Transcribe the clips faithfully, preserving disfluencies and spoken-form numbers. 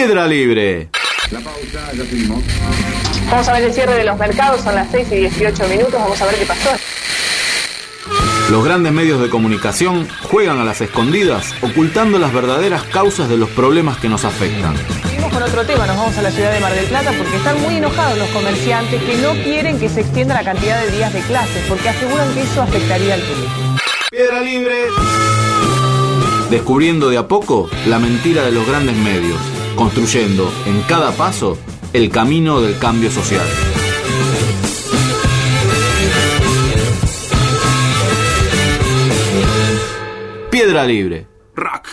Piedra Libre. La pausa, ya seguimos. Vamos a ver el cierre de los mercados, son las seis y dieciocho minutos, vamos a ver qué pasó. Los grandes medios de comunicación juegan a las escondidas, ocultando las verdaderas causas de los problemas que nos afectan. Seguimos con otro tema, nos vamos a la ciudad de Mar del Plata porque están muy enojados los comerciantes que no quieren que se extienda la cantidad de días de clases porque aseguran que eso afectaría al turismo. Piedra Libre. Descubriendo de a poco la mentira de los grandes medios, construyendo en cada paso el camino del cambio social. Piedra Libre. Rock.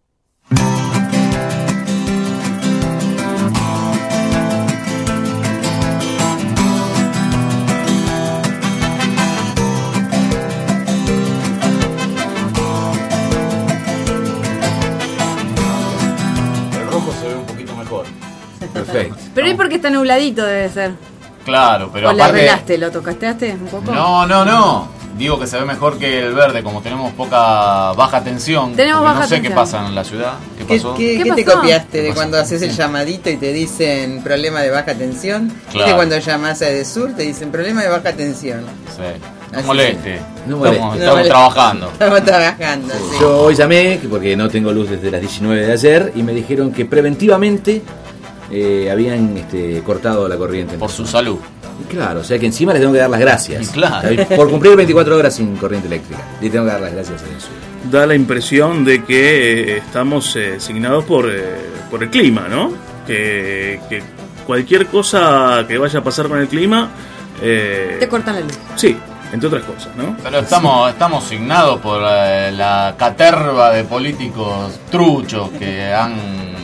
El rojo se ve un poquito mejor. Perfecto. Pero es porque está nubladito, debe ser. Claro, pero o aparte... le arreglaste, lo tocasteaste un poco. No, no, no. Digo que se ve mejor que el verde, como tenemos poca baja tensión. Tenemos baja no sé tensión. qué pasa en la ciudad. ¿Qué ¿Qué, pasó? qué, ¿Qué ¿qué te pasó? copiaste ¿Qué de pasó? cuando haces el llamadito y te dicen problema de baja tensión? Claro. ¿Viste cuando llamas a Edesur te dicen problema de baja tensión? Sí. No Así moleste. No moleste. Estamos, No estamos moleste. trabajando. Estamos trabajando, sí. Yo hoy llamé, porque no tengo luz desde las diecinueve de ayer, y me dijeron que preventivamente eh, habían este, cortado la corriente. Por su salud. Y claro, o sea que encima les tengo que dar las gracias. Claro. Por cumplir veinticuatro horas sin corriente eléctrica. Les tengo que dar las gracias a eso. Da la impresión de que eh, estamos eh, asignados por, eh, por el clima, ¿no? Que, que cualquier cosa que vaya a pasar con el clima... Eh, Te cortan la luz. Sí, entre otras cosas, ¿no? Pero estamos, estamos signados por eh, la caterva de políticos truchos que han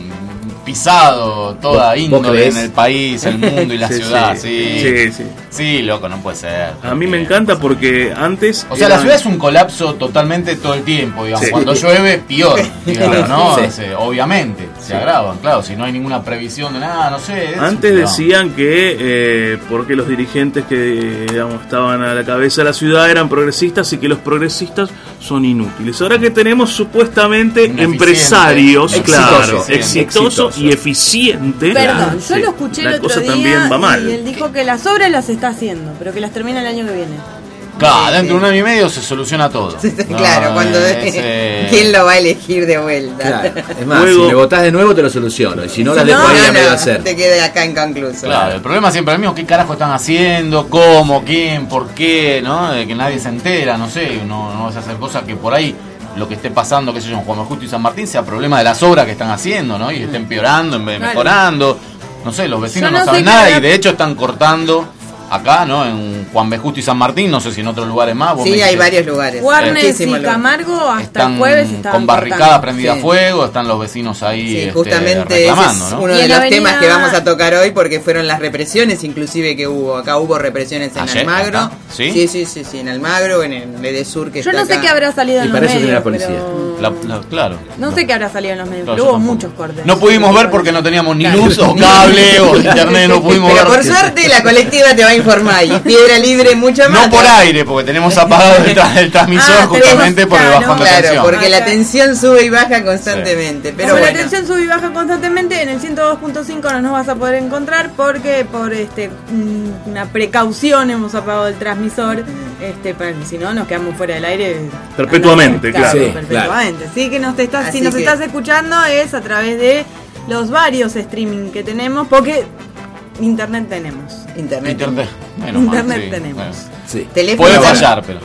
pisado toda ¿Vos- vos índole creés? en el país, el mundo y la Sí, ciudad. sí. Sí. Sí, sí. Sí, loco, no puede ser. A mí me encanta porque antes... O sea, la eran- ciudad es un colapso totalmente todo el tiempo, digamos. Sí. Cuando llueve, peor, digamos, ¿no? Sí. Se- obviamente, se agravan, claro. Si no hay ninguna previsión de nada, no sé. es- Antes no. decían que eh, porque los dirigentes que digamos, estaban a la cabeza de la ciudad eran progresistas y que los progresistas son inútiles. Ahora que tenemos supuestamente Ineficiente. empresarios, Exitoso. claro, Eficiente. exitosos Exitoso. y eficientes. Perdón, yo Sí, lo escuché la el otro cosa día también va mal. y él dijo que las obras las está haciendo, pero que las termina el año que viene. Claro, dentro de un año y medio se soluciona todo. No, Claro, cuando es, eh, ¿quién lo va a elegir de vuelta? Claro. Es más, Luego- si me votás de nuevo te lo soluciono. Y si no, Si las no, dejo ahí a no, medio no, hacer. te quede acá inconcluso. Claro, el problema siempre es el mismo, qué carajo están haciendo, cómo, quién, por qué, ¿no? De que nadie se entera, no sé, no, no vas a hacer cosas que por ahí lo que esté pasando, qué sé yo, en Juan Manuel Justo y San Martín sea problema de las obras que están haciendo, ¿no? Y estén empeorando en vez de Claro. mejorando. No sé, los vecinos Yo no no, sé saben qué nada habrá- y de hecho están cortando acá, ¿no? En Juan B. Justo y San Martín, no sé si en otros lugares más. vos me Sí, hay dices, varios lugares. Warnes Muchísimos y lugares. Camargo hasta están el jueves estaban con barricadas cortando. prendidas Sí. a fuego, están los vecinos ahí Sí, este, justamente ese es reclamando, ¿no? uno Y de en los la avenida- temas que vamos a tocar hoy porque fueron las represiones inclusive que hubo. Acá hubo represiones en ¿Ayer? Almagro. ¿Acá? ¿Sí? sí, sí, sí, sí, en Almagro, en el Edesur que Yo está no sé acá. qué habrá salido Y en para los eso tiene medios. la policía. pero- La- la- claro. No sé qué habrá salido en los medios, Claro, pero yo hubo tampoco. muchos cortes. No pudimos ver porque no teníamos ni luz o cable o internet, no pudimos Pero ver. por suerte la colectiva te va a informar y Piedra Libre mucho más. No por aire, porque tenemos apagado el, tra- el transmisor Ah, justamente tenemos- por el claro, bajón de Claro, tensión. porque la Acá. tensión sube y baja constantemente. Pero Como bueno. la tensión sube y baja constantemente, en el ciento dos punto cinco no nos vas a poder encontrar porque por este mm, una precaución hemos apagado el transmisor, este para que si no nos quedamos fuera del aire Perpetuamente, claro. Sí, perpetuamente. Sí, que nos te estás, si Así nos que- estás escuchando es a través de los varios streaming que tenemos, porque internet tenemos. Internet. Internet, menos mal, Internet sí, tenemos. bueno. Sí. Teléfono. Puede Bueno, fallar, pero.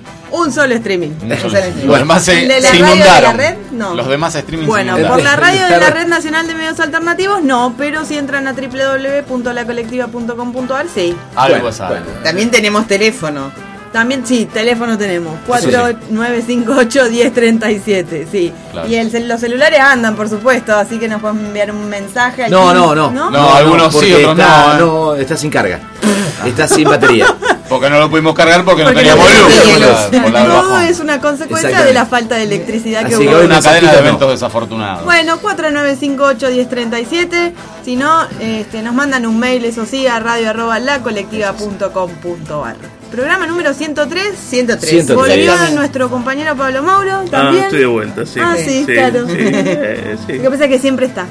Un solo streaming. Los Bueno. demás se, ¿El de la se radio de inundaron. la red? No. Los demás streaming Bueno, se por inundaron. la radio de la Claro. Red Nacional de Medios Alternativos no, pero si entran a doble u doble u doble u punto la colectiva punto com punto a r sí. Algo Bueno, es algo. bueno. También tenemos teléfono. También, sí, teléfono tenemos, cuatro nueve cinco ocho, uno cero tres siete, sí. Claro. Y el, cel- los celulares andan, por supuesto, así que nos pueden enviar un mensaje. al No, quince, no, no. ¿no? No, algunos sí, porque otros está, no, ¿eh? no, está sin carga. Está sin batería. Porque no lo pudimos cargar porque, Porque no teníamos no luz. tenía por la- luz. por la del Todo bajón. es una consecuencia Exactamente. de la falta de electricidad que Así que hubo. hoy Una no cadena de mensajito no. eventos desafortunados. Bueno, cuatro nueve cinco ocho, uno cero tres siete. Si no, este, nos mandan un mail, eso sí, a radio arroba la colectiva punto com punto a r. Programa número ciento tres. ciento tres. ciento tres. Volvió Exactamente. nuestro compañero Pablo Mauro Ah, también. estoy de vuelta, sí. Ah, sí, claro. sí, eh, sí. Lo que pasa es que siempre está.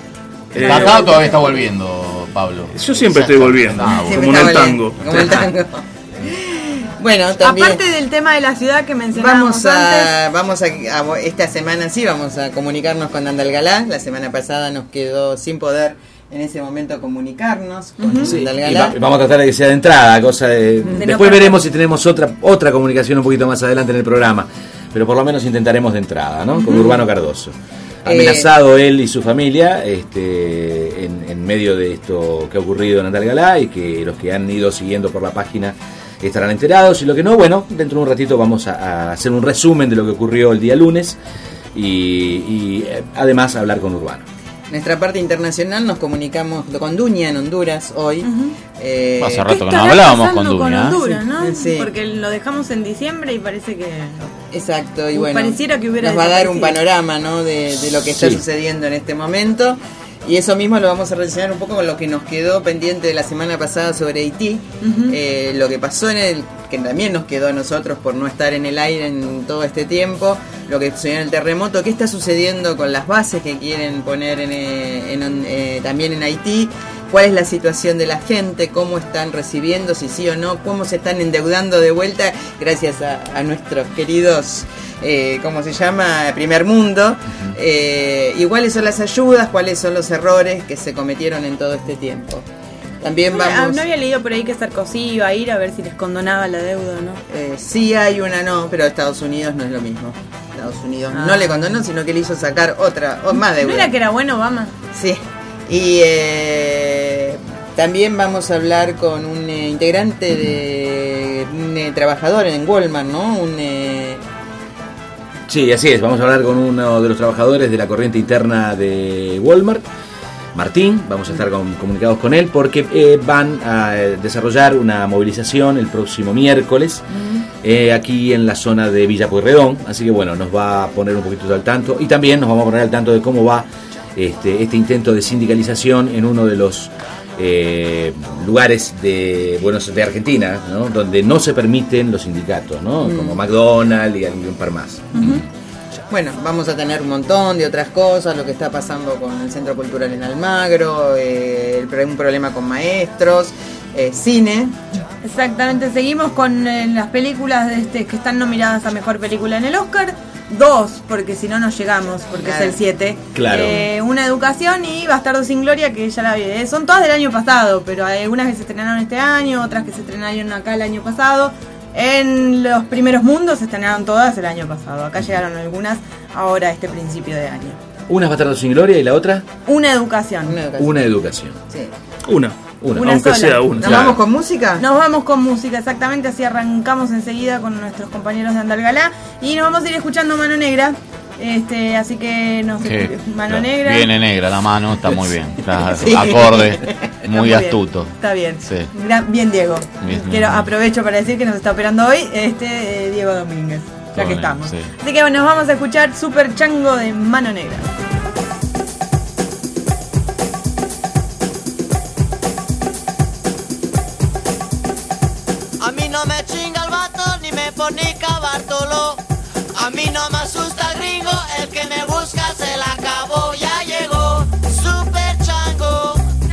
Eh, Acá todavía está volviendo, Pablo. Yo siempre estoy volviendo, Ah, bueno. como en el tango. Como el tango. Bueno, también Aparte del tema de la ciudad que mencionábamos vamos a, antes. vamos a, a- esta semana sí vamos a comunicarnos con Andalgalá. La semana pasada nos quedó sin poder en ese momento comunicarnos con Sí, y Andalgalá. va- vamos a tratar de que sea de entrada, cosa de, no después perder. veremos si tenemos otra otra comunicación un poquito más adelante en el programa, pero por lo menos intentaremos de entrada, ¿no? Con Urbano Cardoso. Amenazado él y su familia este, en, en medio de esto que ha ocurrido en Andalgalá, y que los que han ido siguiendo por la página estarán enterados, y lo que no, bueno, dentro de un ratito vamos a, a hacer un resumen de lo que ocurrió el día lunes y, y eh, además hablar con Urbano. Nuestra parte internacional nos comunicamos con Duña en Honduras hoy. Eh, Hace ¿Qué rato que no estará hablábamos pasando con Duña, ¿eh? Honduras, ¿no? Sí. Porque lo dejamos en diciembre y parece que... Exacto, y Uh, bueno, pareciera que hubiera nos va a dar un desaparecido. panorama, ¿no? de, de lo que está Sí. sucediendo en este momento. Y eso mismo lo vamos a relacionar un poco con lo que nos quedó pendiente de la semana pasada sobre Haití. Ujú. Eh, lo que pasó en el, que también nos quedó a nosotros por no estar en el aire en todo este tiempo, lo que sucedió en el terremoto, qué está sucediendo con las bases que quieren poner en, eh, en, eh, también en Haití, cuál es la situación de la gente, cómo están recibiendo, si sí o no, cómo se están endeudando de vuelta gracias a, a nuestros queridos, eh, ¿cómo se llama? Primer mundo, eh, y cuáles son las ayudas, cuáles son los errores que se cometieron en todo este tiempo. También No, vamos... no había leído por ahí que Sarkozy iba a ir a ver si les condonaba la deuda, ¿no? Eh, sí hay una no, pero Estados Unidos no es lo mismo. Estados Unidos Ah. no le condonó, sino que le hizo sacar otra, o más ¿No deuda. era que era bueno Obama? Sí. Y eh, también vamos a hablar con un eh, integrante de un eh, trabajador en Walmart, ¿no? Un eh, Sí, así es, vamos a hablar con uno de los trabajadores de la corriente interna de Walmart, Martín. Vamos a estar con- comunicados con él porque eh, van a eh, desarrollar una movilización el próximo miércoles eh, aquí en la zona de Villa Pueyrredón, así que bueno, nos va a poner un poquito al tanto, y también nos vamos a poner al tanto de cómo va este, este intento de sindicalización en uno de los eh, lugares de Buenos de Argentina, ¿no? Donde no se permiten los sindicatos, ¿no? Como McDonald's y un par más. Bueno, vamos a tener un montón de otras cosas, lo que está pasando con el Centro Cultural en Almagro, eh, el, pro- un problema con maestros, eh, cine. Exactamente, seguimos con eh, las películas de este que están nominadas a Mejor Película en el Oscar. Dos, porque si no, no llegamos, porque Claro. es el siete. Claro. Eh, una Educación y Bastardo sin Gloria, que ya la vi. eh, Son todas del año pasado, pero hay algunas que se estrenaron este año, otras que se estrenaron acá el año pasado. En los primeros mundos se estrenaron todas el año pasado. Acá llegaron algunas ahora este principio de año. Una es Bastardo sin Gloria y la otra, Una Educación. Una educación. una educación. Sí. Una, Una. Una aunque sola. sea una. ¿Nos Claro. vamos con música? Nos vamos con música, exactamente, así arrancamos enseguida con nuestros compañeros de Andalgalá y nos vamos a ir escuchando Mano Negra, este, así que nos Sí, Mano claro. Negra. Viene negra la mano, está muy bien. Está Sí. acorde, Está muy bien, astuto. Está bien. Sí. Gran- bien Diego. Bien, Quiero bien. aprovecho para decir que nos está operando hoy este eh, Diego Domínguez, ya Todo que bien, estamos. sí. Así que bueno, nos vamos a escuchar Super Chango de Mano Negra. A mí no me chinga el vato ni me pone cabartolo. A mí no me asusta el gringo, el que me busca se la acabó. Ya llegó Super Chango.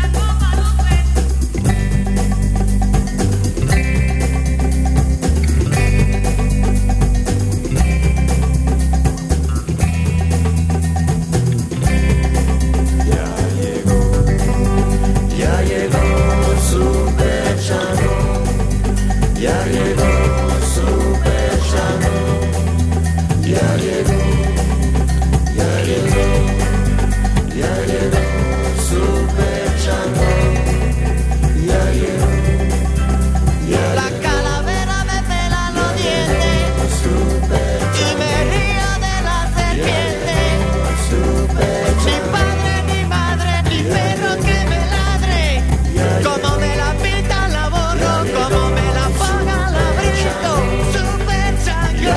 La calavera me pela los dientes y me río de la serpiente. Ni padre, ni madre, ni perro que me ladre. Como me la pintan la borro, como me la pongan la brinco. Super Chango.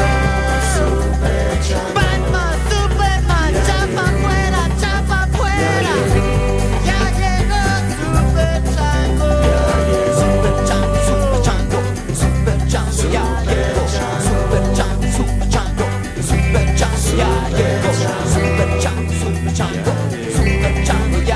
Batman, Superman, chapa fuera, chapa fuera. Ya llegó Super Chango. Super Chango, Super Chango, Super Chango, ya llegó. Super Chango, Super Chango, Super Chango, ya llegó. Super Chango, Super Chango, Super Chango, ya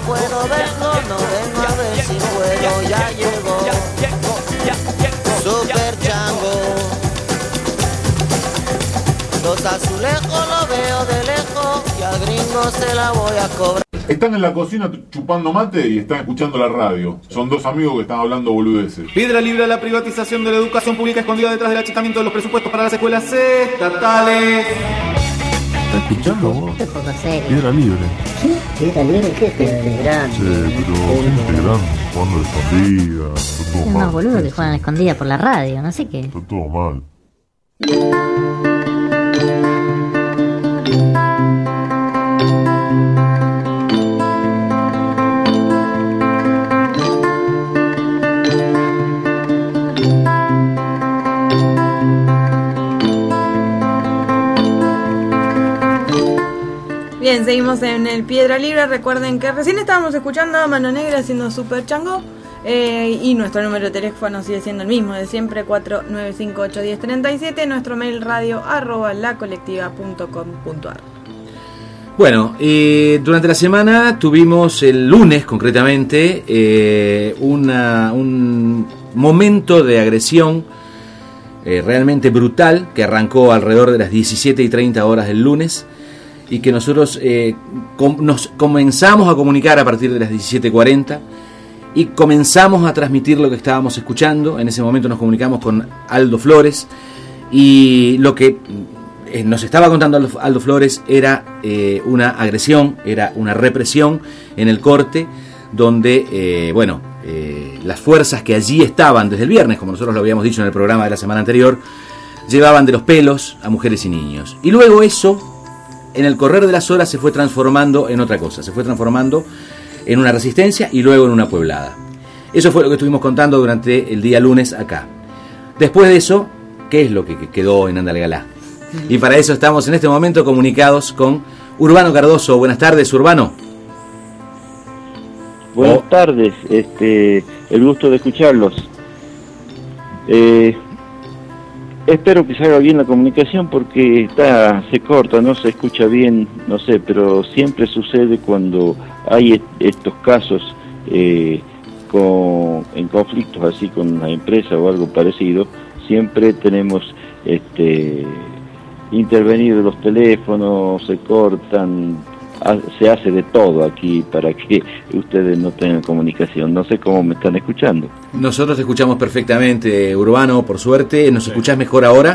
puedo, vengo, no vengo a ver si puedo, ya llegó. Super Chango. Los azulejos lo veo de lejos y al gringo se la voy a cobrar. Están en la cocina chupando mate y están escuchando la radio. Son dos amigos que están hablando boludeces. Piedra Libre a la privatización de la educación pública escondida detrás del achicamiento de los presupuestos para las escuelas estatales. ¿Estás escuchando vos? Piedra Libre. ¿Sí? ¿Piedra Libre? ¿Qué es Piedra Libre? Grande. Sí, pero gente grande, jugando de escondida. Está todo Es mal. más boludo que juegan a escondida por la radio, no sé qué. Está todo mal. Bien, seguimos en el Piedra Libre. Recuerden que recién estábamos escuchando a Mano Negra haciendo Super Chango. Eh, y nuestro número de teléfono sigue siendo el mismo de siempre, cuatro nueve cinco ocho uno cero tres siete. Nuestro mail radio arroba lacolectiva punto com punto ar. Bueno, eh, durante la semana tuvimos el lunes concretamente eh, una, un momento de agresión eh, realmente brutal que arrancó alrededor de las diecisiete y treinta horas del lunes y que nosotros eh, com- nos comenzamos a comunicar a partir de las diecisiete cuarenta y comenzamos a transmitir lo que estábamos escuchando. En ese momento nos comunicamos con Aldo Flores y lo que eh, nos estaba contando Aldo, Aldo Flores era eh, una agresión, era una represión en el corte donde, eh, bueno, eh, las fuerzas que allí estaban desde el viernes, como nosotros lo habíamos dicho en el programa de la semana anterior, llevaban de los pelos a mujeres y niños. Y luego eso, en el correr de las horas, se fue transformando en otra cosa, se fue transformando en una resistencia y luego en una pueblada. Eso fue lo que estuvimos contando durante el día lunes acá. Después de eso, ¿qué es lo que quedó en Andalgalá? Y para eso estamos en este momento comunicados con Urbano Cardoso. Buenas tardes, Urbano. Buenas oh. tardes, este, el gusto de escucharlos. Eh, espero que salga bien la comunicación porque está, se corta, no se escucha bien, no sé, pero siempre sucede cuando hay est- estos casos eh, con, en conflictos así con una empresa o algo parecido, siempre tenemos este intervenido los teléfonos, se cortan, ha, se hace de todo aquí para que ustedes no tengan comunicación. No sé cómo me están escuchando. Nosotros te escuchamos perfectamente, Urbano, por suerte. ¿Nos escuchás mejor ahora?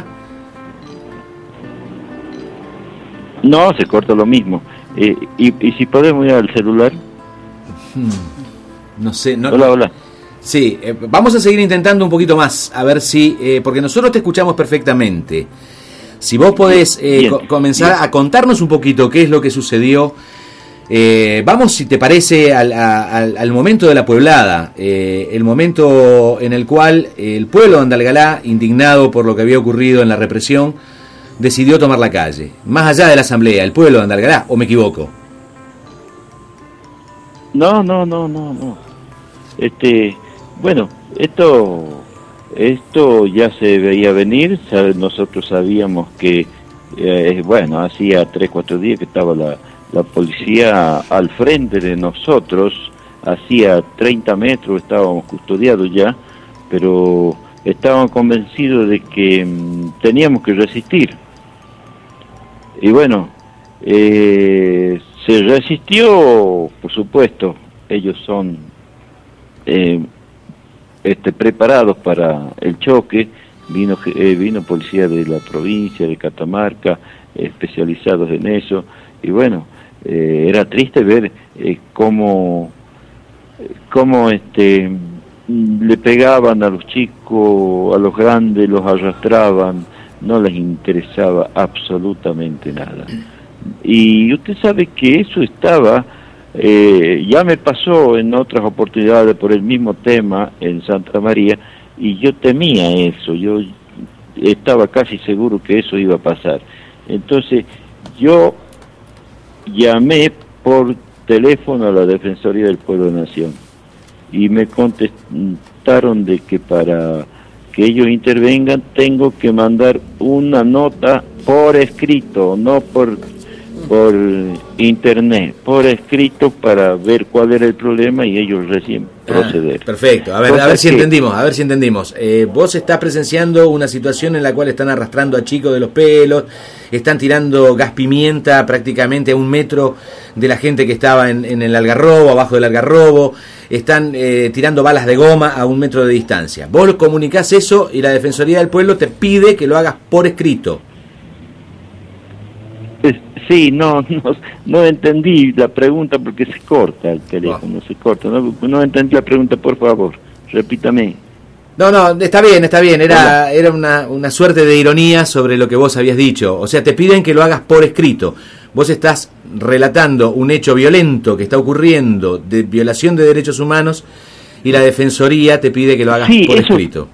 No, se corta lo mismo. Eh, y, y si podemos ir al celular. Hmm. No sé. No, hola, hola. Sí, eh, vamos a seguir intentando un poquito más, a ver si, eh, porque nosotros te escuchamos perfectamente. Si vos podés eh, co- comenzar bien. a contarnos un poquito qué es lo que sucedió. Eh, vamos, si te parece, al, al, al momento de la pueblada, eh, el momento en el cual el pueblo de Andalgalá, indignado por lo que había ocurrido en la represión, decidió tomar la calle. Más allá de la asamblea, el pueblo de Andalgalá, ¿o me equivoco? No, no, no, no, no. Este, bueno, esto... Esto ya se veía venir, nosotros sabíamos que, eh, bueno, hacía tres, cuatro días que estaba la, la policía al frente de nosotros, hacía treinta metros estábamos custodiados ya, pero estábamos convencidos de que mm, teníamos que resistir. Y bueno, eh, se resistió, por supuesto, ellos son... Eh, Este, preparados para el choque, vino eh, vino policía de la provincia de Catamarca, eh, especializados en eso, y bueno, eh, era triste ver eh, cómo, cómo este, le pegaban a los chicos, a los grandes, los arrastraban, no les interesaba absolutamente nada. Y usted sabe que eso estaba... Eh, ya me pasó en otras oportunidades por el mismo tema en Santa María y yo temía eso, yo estaba casi seguro que eso iba a pasar. Entonces yo llamé por teléfono a la Defensoría del Pueblo de Nación y me contestaron de que para que ellos intervengan tengo que mandar una nota por escrito, no por por internet, por escrito, para ver cuál era el problema y ellos recién proceder. Ah, perfecto, a ver, Cosa a ver si que- entendimos, a ver si entendimos. Eh, vos estás presenciando una situación en la cual están arrastrando a chicos de los pelos, están tirando gas pimienta prácticamente a un metro de la gente que estaba en, en el algarrobo, abajo del algarrobo, están eh, tirando balas de goma a un metro de distancia. Vos comunicás eso y la Defensoría del Pueblo te pide que lo hagas por escrito. Es- Sí, no, no, no entendí la pregunta porque se corta el teléfono, se corta. No, no entendí la pregunta, por favor, repítame. No, no, está bien, está bien. Era, era una, una suerte de ironía sobre lo que vos habías dicho. O sea, te piden que lo hagas por escrito. Vos estás relatando un hecho violento que está ocurriendo de violación de derechos humanos y la Defensoría te pide que lo hagas Sí, por eso- escrito.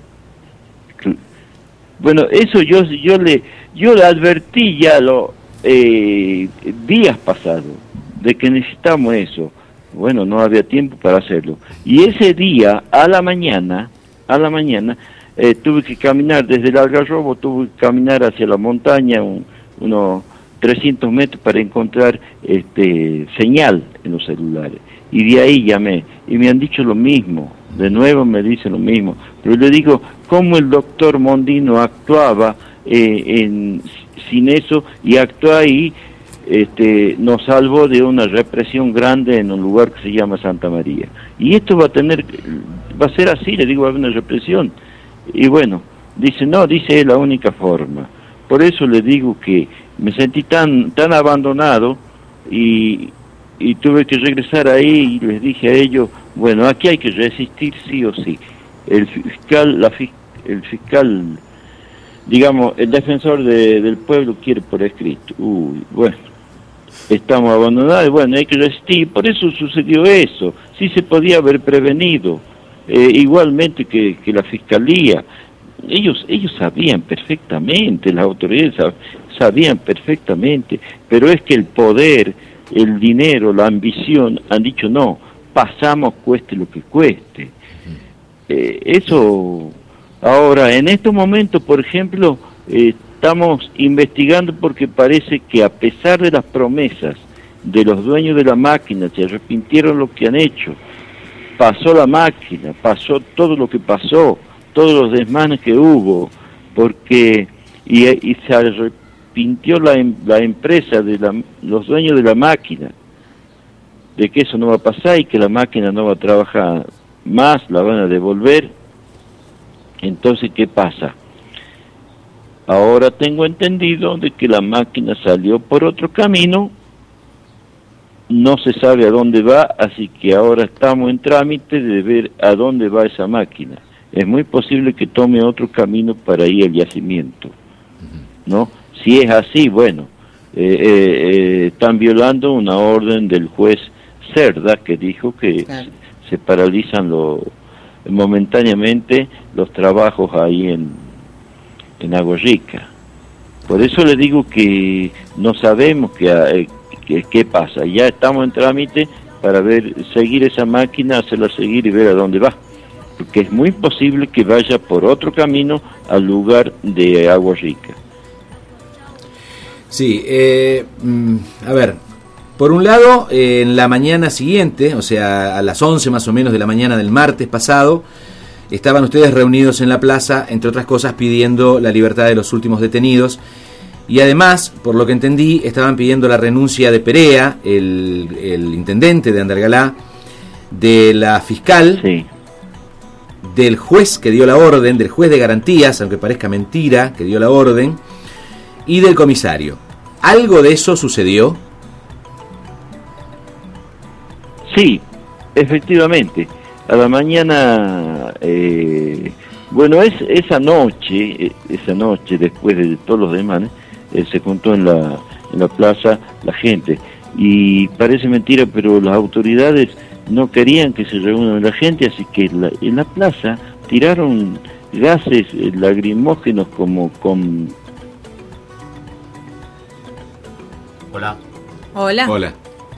Bueno, eso yo yo le yo le advertí ya lo eh, días pasados de que necesitamos eso. Bueno, no había tiempo para hacerlo. Y ese día a la mañana, a la mañana eh, tuve que caminar desde el Algarrobo, tuve que caminar hacia la montaña un- unos trescientos metros para encontrar este señal en los celulares. Y de ahí llamé y me han dicho lo mismo. De nuevo me dicen lo mismo. Pero le digo, ¿cómo el doctor Mondino actuaba eh, en, sin eso y actuó ahí? Este, nos salvó de una represión grande en un lugar que se llama Santa María. Y esto va a tener, va a ser así, le digo, va a haber una represión. Y bueno, dice, no, dice es la única forma. Por eso le digo que me sentí tan, tan abandonado y, y tuve que regresar ahí y les dije a ellos, bueno, aquí hay que resistir sí o sí. El fiscal, la fis- el fiscal, digamos, el defensor de- del pueblo quiere por escrito. Uy, bueno, estamos abandonados, bueno, hay que resistir. Por eso sucedió eso. Sí se podía haber prevenido, eh, igualmente que, que la fiscalía. Ellos ellos sabían perfectamente, las autoridades sab- sabían perfectamente, pero es que el poder, el dinero, la ambición han dicho no, pasamos cueste lo que cueste. Eh, eso, ahora, en estos momentos, por ejemplo, eh, estamos investigando porque parece que a pesar de las promesas de los dueños de la máquina, se arrepintieron lo que han hecho, pasó la máquina, pasó todo lo que pasó, todos los desmanes que hubo, porque y, y se arrepintió la, em- la empresa de la, los dueños de la máquina de que eso no va a pasar y que la máquina no va a trabajar más, la van a devolver. Entonces, ¿qué pasa? Ahora tengo entendido de que la máquina salió por otro camino, no se sabe a dónde va, así que ahora estamos en trámite de ver a dónde va esa máquina. Es muy posible que tome otro camino para ir al yacimiento, ¿no? Si es así, bueno, eh, eh, eh, están violando una orden del juez Cerda que dijo que Claro. se paralizan lo, momentáneamente los trabajos ahí en, en Agua Rica. Por eso le digo que no sabemos qué, eh, qué, qué pasa. Ya estamos en trámite para ver, seguir esa máquina, hacerla seguir y ver a dónde va. Porque es muy posible que vaya por otro camino al lugar de Agua Rica. Sí, eh, mm, a ver, por un lado, eh, en la mañana siguiente, o sea, a las once más o menos de la mañana del martes pasado, estaban ustedes reunidos en la plaza, entre otras cosas, pidiendo la libertad de los últimos detenidos. Y además, por lo que entendí, estaban pidiendo la renuncia de Perea, el, el intendente de Andalgalá, de la fiscal, Sí. del juez que dio la orden, del juez de garantías, aunque parezca mentira, que dio la orden, y del comisario. ¿Algo de eso sucedió? Sí, efectivamente. A la mañana, eh, bueno, es, esa noche, eh, esa noche después de todos los demás, eh, se juntó en la, en la plaza la gente. Y parece mentira, pero las autoridades no querían que se reúnan la gente, así que la, en la plaza tiraron gases eh, lacrimógenos como con... Hola. Hola. Hola.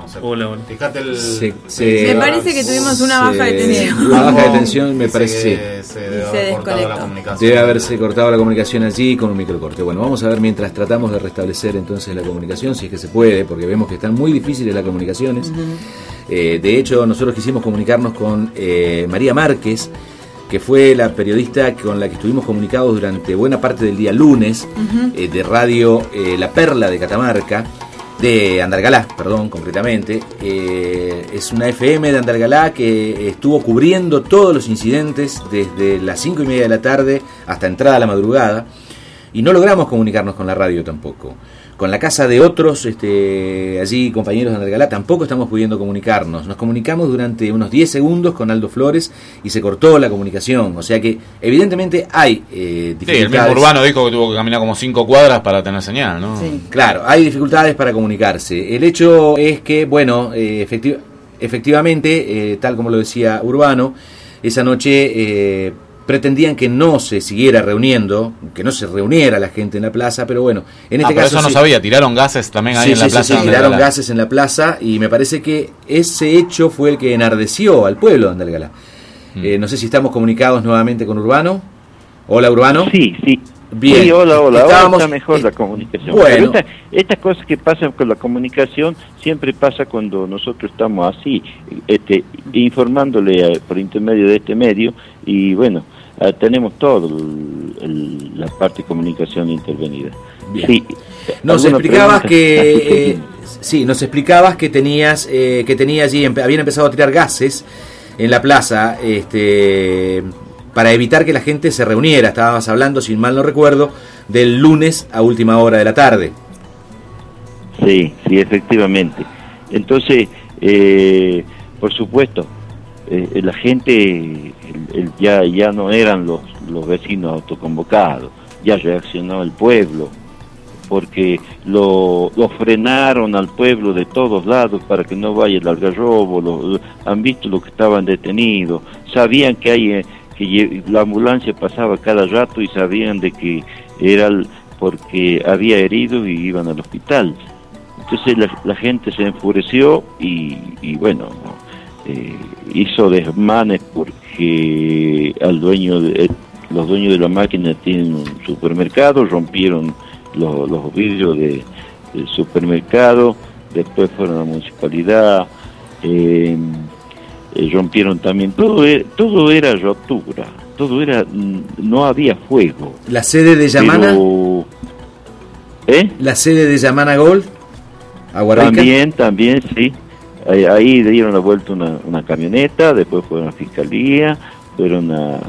sé. Hola, hola. Fíjate el... Se- Me se- parece que tuvimos una baja de se- tensión. Una baja de tensión, me Dice parece, que sí. Se debe Y se haber cortado desconectó. la comunicación. Debe haberse cortado la comunicación allí con un microcorte. Bueno, vamos a ver mientras tratamos de restablecer entonces la comunicación, si es que se puede, porque vemos que están muy difíciles las comunicaciones. Eh, de hecho, nosotros quisimos comunicarnos con eh, María Márquez, que fue la periodista con la que estuvimos comunicados durante buena parte del día lunes, Ujú. eh, de radio eh, La Perla de Catamarca, de Andalgalá, perdón, concretamente. Eh, es una F M de Andalgalá que estuvo cubriendo todos los incidentes desde las cinco y media de la tarde hasta entrada a la madrugada, y no logramos comunicarnos con la radio tampoco. Con la casa de otros este, allí compañeros de Andalgalá tampoco estamos pudiendo comunicarnos. Nos comunicamos durante unos diez segundos con Aldo Flores y se cortó la comunicación. O sea que evidentemente hay eh, Sí, el mismo dificultades. Urbano dijo que tuvo que caminar como cinco cuadras para tener señal, ¿no? Sí. Claro, hay dificultades para comunicarse. El hecho es que, bueno, eh, efecti- efectivamente, eh, tal como lo decía Urbano, esa noche eh, pretendían que no se siguiera reuniendo, que no se reuniera la gente en la plaza, pero bueno, en este ah, pero caso eso no sí. sabía, tiraron gases también ahí Sí, en sí, la sí, plaza. sí, donde tiraron era la- gases en la plaza y me parece que ese hecho fue el que enardeció al pueblo de Andalgalá. Mm. Eh, no sé si estamos comunicados nuevamente con Urbano. Hola, Urbano. Sí, sí. Bien. Sí, hola, hola. Ahora Estábamos- está mejor eh, la comunicación. bueno. Pero esta- estas cosas que pasan con la comunicación siempre pasa cuando nosotros estamos así, este, informándole a- por intermedio de este medio, y bueno, eh, tenemos todo el- el- la parte de comunicación intervenida. Bien. Sí. Nos ¿Alguna explicabas pregunta? que eh, sí, nos explicabas que tenías eh, que tenía allí empe- habían empezado a tirar gases en la plaza, este, para evitar que la gente se reuniera. Estábamos hablando, si mal no recuerdo, del lunes a última hora de la tarde. Sí, sí, efectivamente. Entonces, eh, por supuesto, eh, la gente el- el- ya ya no eran los, los vecinos autoconvocados, ya reaccionó el pueblo, porque lo, lo frenaron al pueblo de todos lados para que no vaya el algarrobo, lo- lo- han visto lo que estaban detenidos, sabían que hay eh, que lle- la ambulancia pasaba cada rato y sabían de que era el- porque había heridos y iban al hospital. Entonces la, la gente se enfureció y, y bueno, eh, hizo desmanes porque al dueño de, eh, los dueños de la máquina tienen un supermercado, rompieron los, los vidrios de, del supermercado, después fueron a la municipalidad, eh, eh, rompieron también, todo, e- todo era rotura, todo era, mm, no había fuego. La sede de Yamana, Pero, ¿eh? la sede de Yamana Gold, Aguarrica. También, también, sí. Ahí, ahí dieron la vuelta una, una camioneta, después fueron a la fiscalía, fueron a,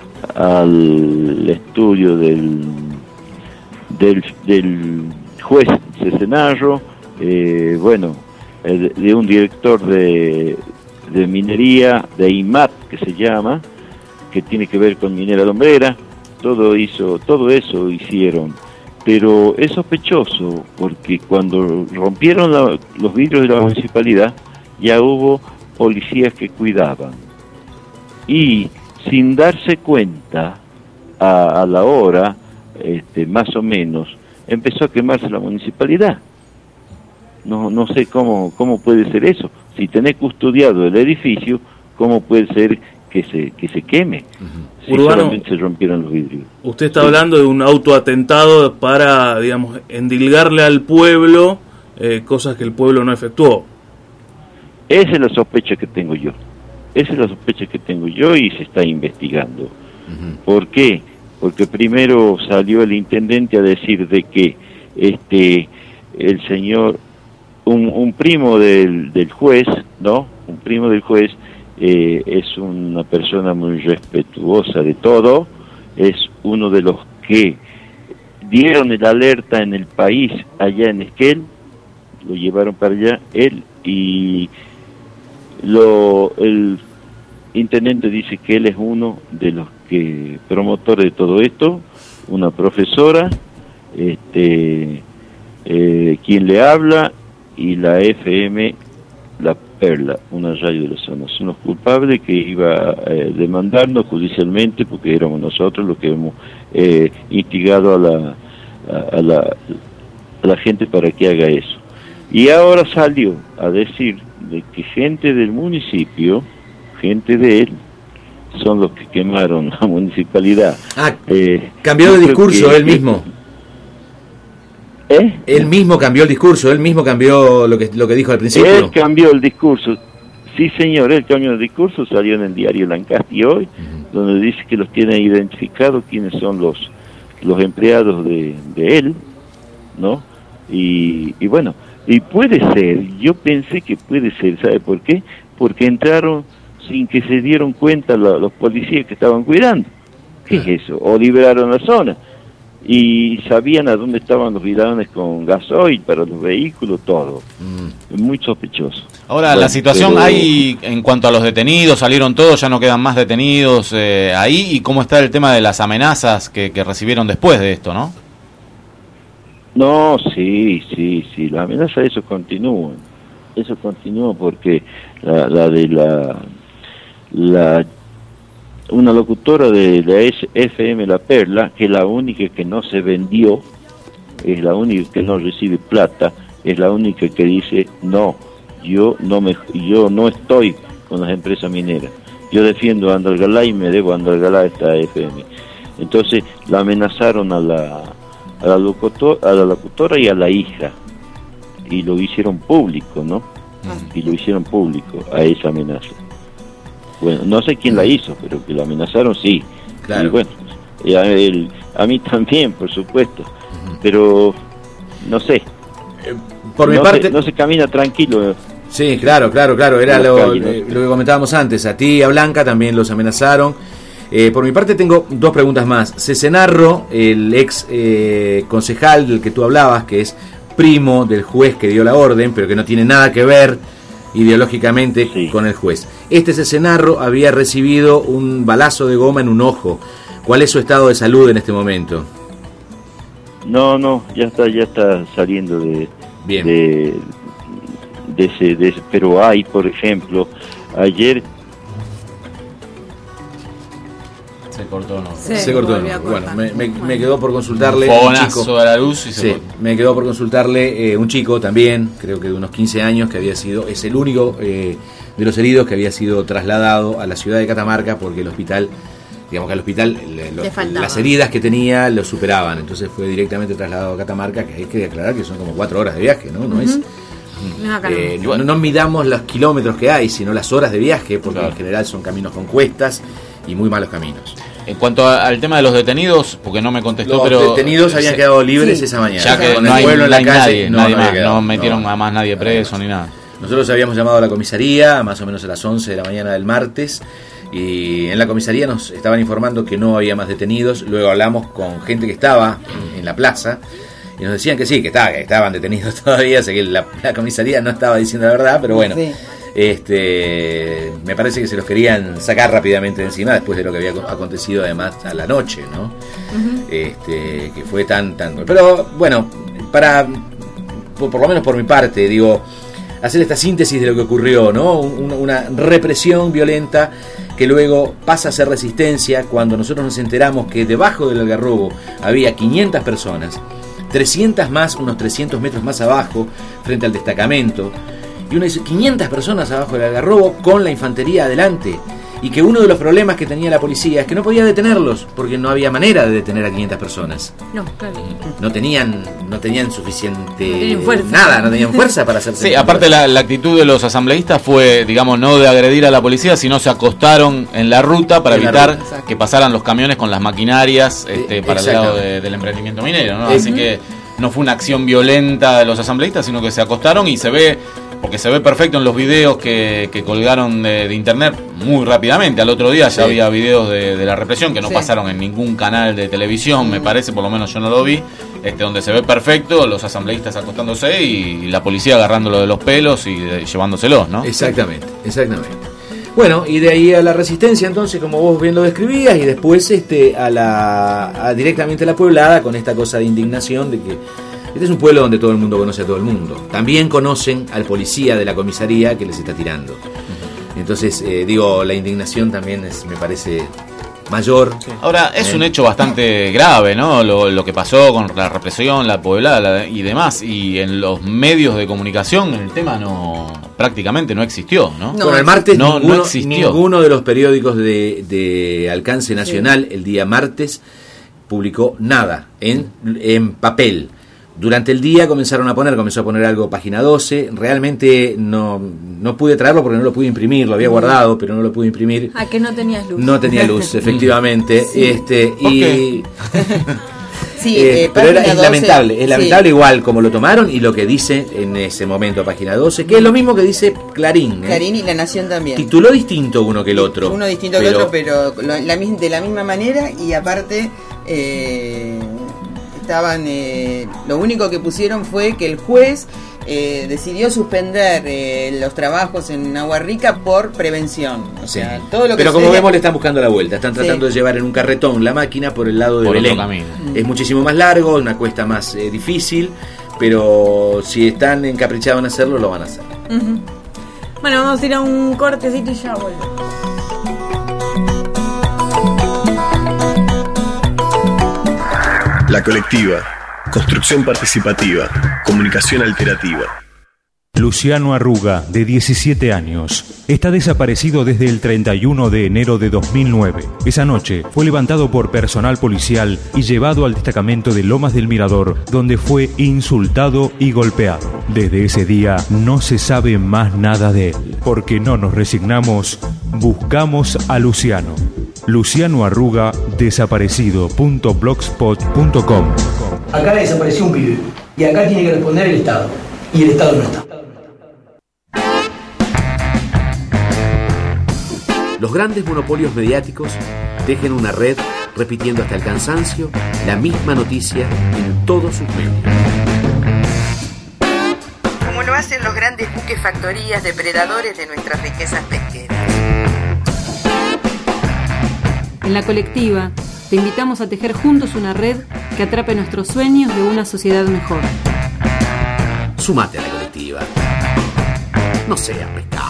al estudio del, del, del juez Cesenarro, eh, bueno, eh, de, de un director de, de minería, de I M A T, que se llama, que tiene que ver con Minera Lombrera, todo hizo, todo eso hicieron. Pero es sospechoso porque cuando rompieron la- los vidrios de la municipalidad ya hubo policías que cuidaban y sin darse cuenta a, a la hora, este, más o menos, empezó a quemarse la municipalidad. No, no sé cómo, cómo puede ser eso. Si tenés custodiado el edificio, ¿cómo puede ser que se, que se queme? Si Urbano, solamente se rompieron los vidrios. usted está hablando de un autoatentado para, digamos, endilgarle al pueblo eh, cosas que el pueblo no efectuó. Esa es la sospecha que tengo yo. Esa es la sospecha que tengo yo y se está investigando. ¿Por qué? Porque primero salió el intendente a decir de que este el señor, un, un primo del, del juez, ¿no? Un primo del juez eh, es una persona muy respetuosa de todo, es uno de los que dieron el alerta en el país allá en Esquel, lo llevaron para allá, él y lo el intendente dice que él es uno de los que promotores de todo esto, una profesora, este eh, quien le habla y la F M La Perla, una radio de la zona. Son los culpables que iba a eh, demandarnos judicialmente porque éramos nosotros los que hemos eh, instigado a la, a, a la a la gente para que haga eso. Y ahora salió a decir de que gente del municipio, gente de él, son los que quemaron la municipalidad. Ah, eh, cambió de discurso que, él mismo. ¿Eh? Él mismo cambió el discurso, él mismo cambió lo que lo que dijo al principio. Él cambió el discurso. Sí, señor, él cambió el discurso, salió en el diario Lancaster hoy, uh-huh. donde dice que los tiene identificados quiénes son los los empleados de, de él, ¿no? Y, y bueno, y puede ser, yo pensé que puede ser, ¿sabe por qué? Porque entraron sin que se dieron cuenta la, los policías que estaban cuidando. ¿Qué es eso? O liberaron la zona. Y sabían a dónde estaban los bidones con gasoil para los vehículos, todo. Mm. Muy sospechoso. Ahora, bueno, la situación pero... hay en cuanto a los detenidos, salieron todos, ya no quedan más detenidos eh, ahí. ¿Y cómo está el tema de las amenazas que, que recibieron después de esto, no? No, sí, sí, sí, la amenaza de eso continúa. Eso continúa porque la, la de la... la una locutora de la F M La Perla, que es la única que no se vendió, es la única que no recibe plata, es la única que dice no, yo no me yo no estoy con las empresas mineras, yo defiendo a Andalgalá y me debo a Andalgalá a esta F M. Entonces la amenazaron a la a la locutora, a la locutora y a la hija, y lo hicieron público, ¿no? Y lo hicieron público a esa amenaza. Bueno, no sé quién la hizo, pero que la amenazaron, sí. Claro. Y bueno, y a, él, a mí también, por supuesto. Uh-huh. Pero, no sé. Eh, por mi no parte... Se, no se camina tranquilo. Sí, claro, claro, claro. Era lo, calles, ¿no? lo que comentábamos antes. A ti y a Blanca también los amenazaron. Eh, por mi parte tengo dos preguntas más. Cesenarro, el ex eh, concejal del que tú hablabas, que es primo del juez que dio la orden, pero que no tiene nada que ver ideológicamente sí. con el juez. Este Cesenarro había recibido un balazo de goma en un ojo. ¿Cuál es su estado de salud en este momento? No, no, ya está, ya está saliendo de, Bien. de, de ese, de ese, pero hay, por ejemplo, ayer se cortó, no. Se, se cortó, no. Bueno, me, me, me quedó por consultarle un fogonazo chico, a la luz y se sí, cortó. Me quedó por consultarle eh, un chico también, creo que de unos quince años, que había sido, es el único eh, de los heridos que había sido trasladado a la ciudad de Catamarca porque el hospital, digamos que al hospital le, lo, las heridas que tenía lo superaban, entonces fue directamente trasladado a Catamarca, que hay que aclarar que son como cuatro horas de viaje, ¿no? No uh-huh. es... Eh, no, no midamos los kilómetros que hay, sino las horas de viaje, porque claro. en general son caminos con cuestas y muy malos caminos. En cuanto a, al tema de los detenidos, porque no me contestó, los pero... Los detenidos habían se, quedado libres sí, esa mañana. Ya que con no el hay, pueblo en no la hay calle, nadie, no, nadie no, más, quedado, no metieron no. a más nadie preso ni nada. Nosotros habíamos llamado a la comisaría más o menos a las once de la mañana del martes y en la comisaría nos estaban informando que no había más detenidos. Luego hablamos con gente que estaba en, en la plaza y nos decían que sí, que, estaba, que estaban detenidos todavía, o sea que la, la comisaría no estaba diciendo la verdad, pero bueno, sí. este me parece que se los querían sacar rápidamente de encima después de lo que había acontecido además a la noche, ¿no? Uh-huh. Este, que fue tan, tan... Pero bueno, para, por, por lo menos por mi parte, digo, hacer esta síntesis de lo que ocurrió, ¿no? Una, una represión violenta que luego pasa a ser resistencia cuando nosotros nos enteramos que debajo del Algarrobo había quinientas personas, trescientas más, unos trescientos metros más abajo, frente al destacamento, y uno dice, quinientas personas abajo del Algarrobo con la infantería adelante, y que uno de los problemas que tenía la policía es que no podía detenerlos, porque no había manera de detener a quinientas personas. No, claro. No tenían, no tenían suficiente... No tenían fuerza. Nada, no tenían fuerza para hacerse... Sí, aparte la, la actitud de los asambleístas fue, digamos, no de agredir a la policía, sino se acostaron en la ruta para en evitar ruta, que pasaran los camiones con las maquinarias este, para el lado de, del emprendimiento minero, ¿no? Así uh-huh. que no fue una acción violenta de los asambleístas, sino que se acostaron y se ve... porque se ve perfecto en los videos que, que colgaron de, de internet muy rápidamente. Al otro día ya sí. había videos de, de la represión que no sí. pasaron en ningún canal de televisión, mm. me parece, por lo menos yo no lo vi, este, donde se ve perfecto los asambleístas acostándose y, y la policía agarrándolo de los pelos y, de, y llevándoselos, ¿no? Exactamente, exactamente. Bueno, y de ahí a la resistencia, entonces, como vos bien lo describías, y después este a la a directamente a la pueblada con esta cosa de indignación de que este es un pueblo donde todo el mundo conoce a todo el mundo. También conocen al policía de la comisaría que les está tirando. Entonces, eh, digo, la indignación también es, me parece mayor. Ahora, es un hecho bastante grave, ¿no? Lo, lo que pasó con la represión, la poblada y demás. Y en los medios de comunicación el tema no prácticamente no existió, ¿no? No, bueno, el martes no, ninguno, no existió. ninguno de los periódicos de, de alcance nacional, sí, el día martes publicó nada en, en papel. Durante el día comenzaron a poner, comenzó a poner algo Página doce, realmente no, no pude traerlo porque no lo pude imprimir, lo había guardado, pero no lo pude imprimir. Ah, que no tenías luz. No tenía luz, efectivamente. Sí. Este, y sí, eh, eh, pero era, es doce, lamentable, es lamentable sí. igual como lo tomaron y lo que dice en ese momento Página doce, que es lo mismo que dice Clarín. ¿eh? Clarín y La Nación también. Tituló distinto uno que el otro. Uno distinto que el otro, pero lo, la, de la misma manera y aparte... Eh, estaban eh, lo único que pusieron fue que el juez eh, decidió suspender eh, los trabajos en Agua Rica por prevención, o sea, sí. todo lo que pero como sucede... vemos le están buscando la vuelta, están tratando sí. de llevar en un carretón la máquina por el lado de por Belén. Mm. Es muchísimo más largo, una cuesta más eh, difícil, pero si están encaprichados en hacerlo, lo van a hacer. Uh-huh. Bueno, vamos a ir a un cortecito y ya volvemos. La colectiva, construcción participativa, comunicación alternativa. Luciano Arruga, de diecisiete años, está desaparecido desde el treinta y uno de enero de dos mil nueve. Esa noche fue levantado por personal policial y llevado al destacamento de Lomas del Mirador, donde fue insultado y golpeado. Desde ese día no se sabe más nada de él. Porque no nos resignamos, buscamos a Luciano. Luciano Arruga desaparecido punto blogspot punto com. Acá desapareció un pibe y acá tiene que responder el Estado y el Estado no está. Los grandes monopolios mediáticos tejen una red repitiendo hasta el cansancio la misma noticia en todos sus medios. Como lo hacen los grandes buques factorías depredadores de nuestras riquezas pesqueras. En la colectiva, te invitamos a tejer juntos una red que atrape nuestros sueños de una sociedad mejor. Sumate a la colectiva. No seas pescado.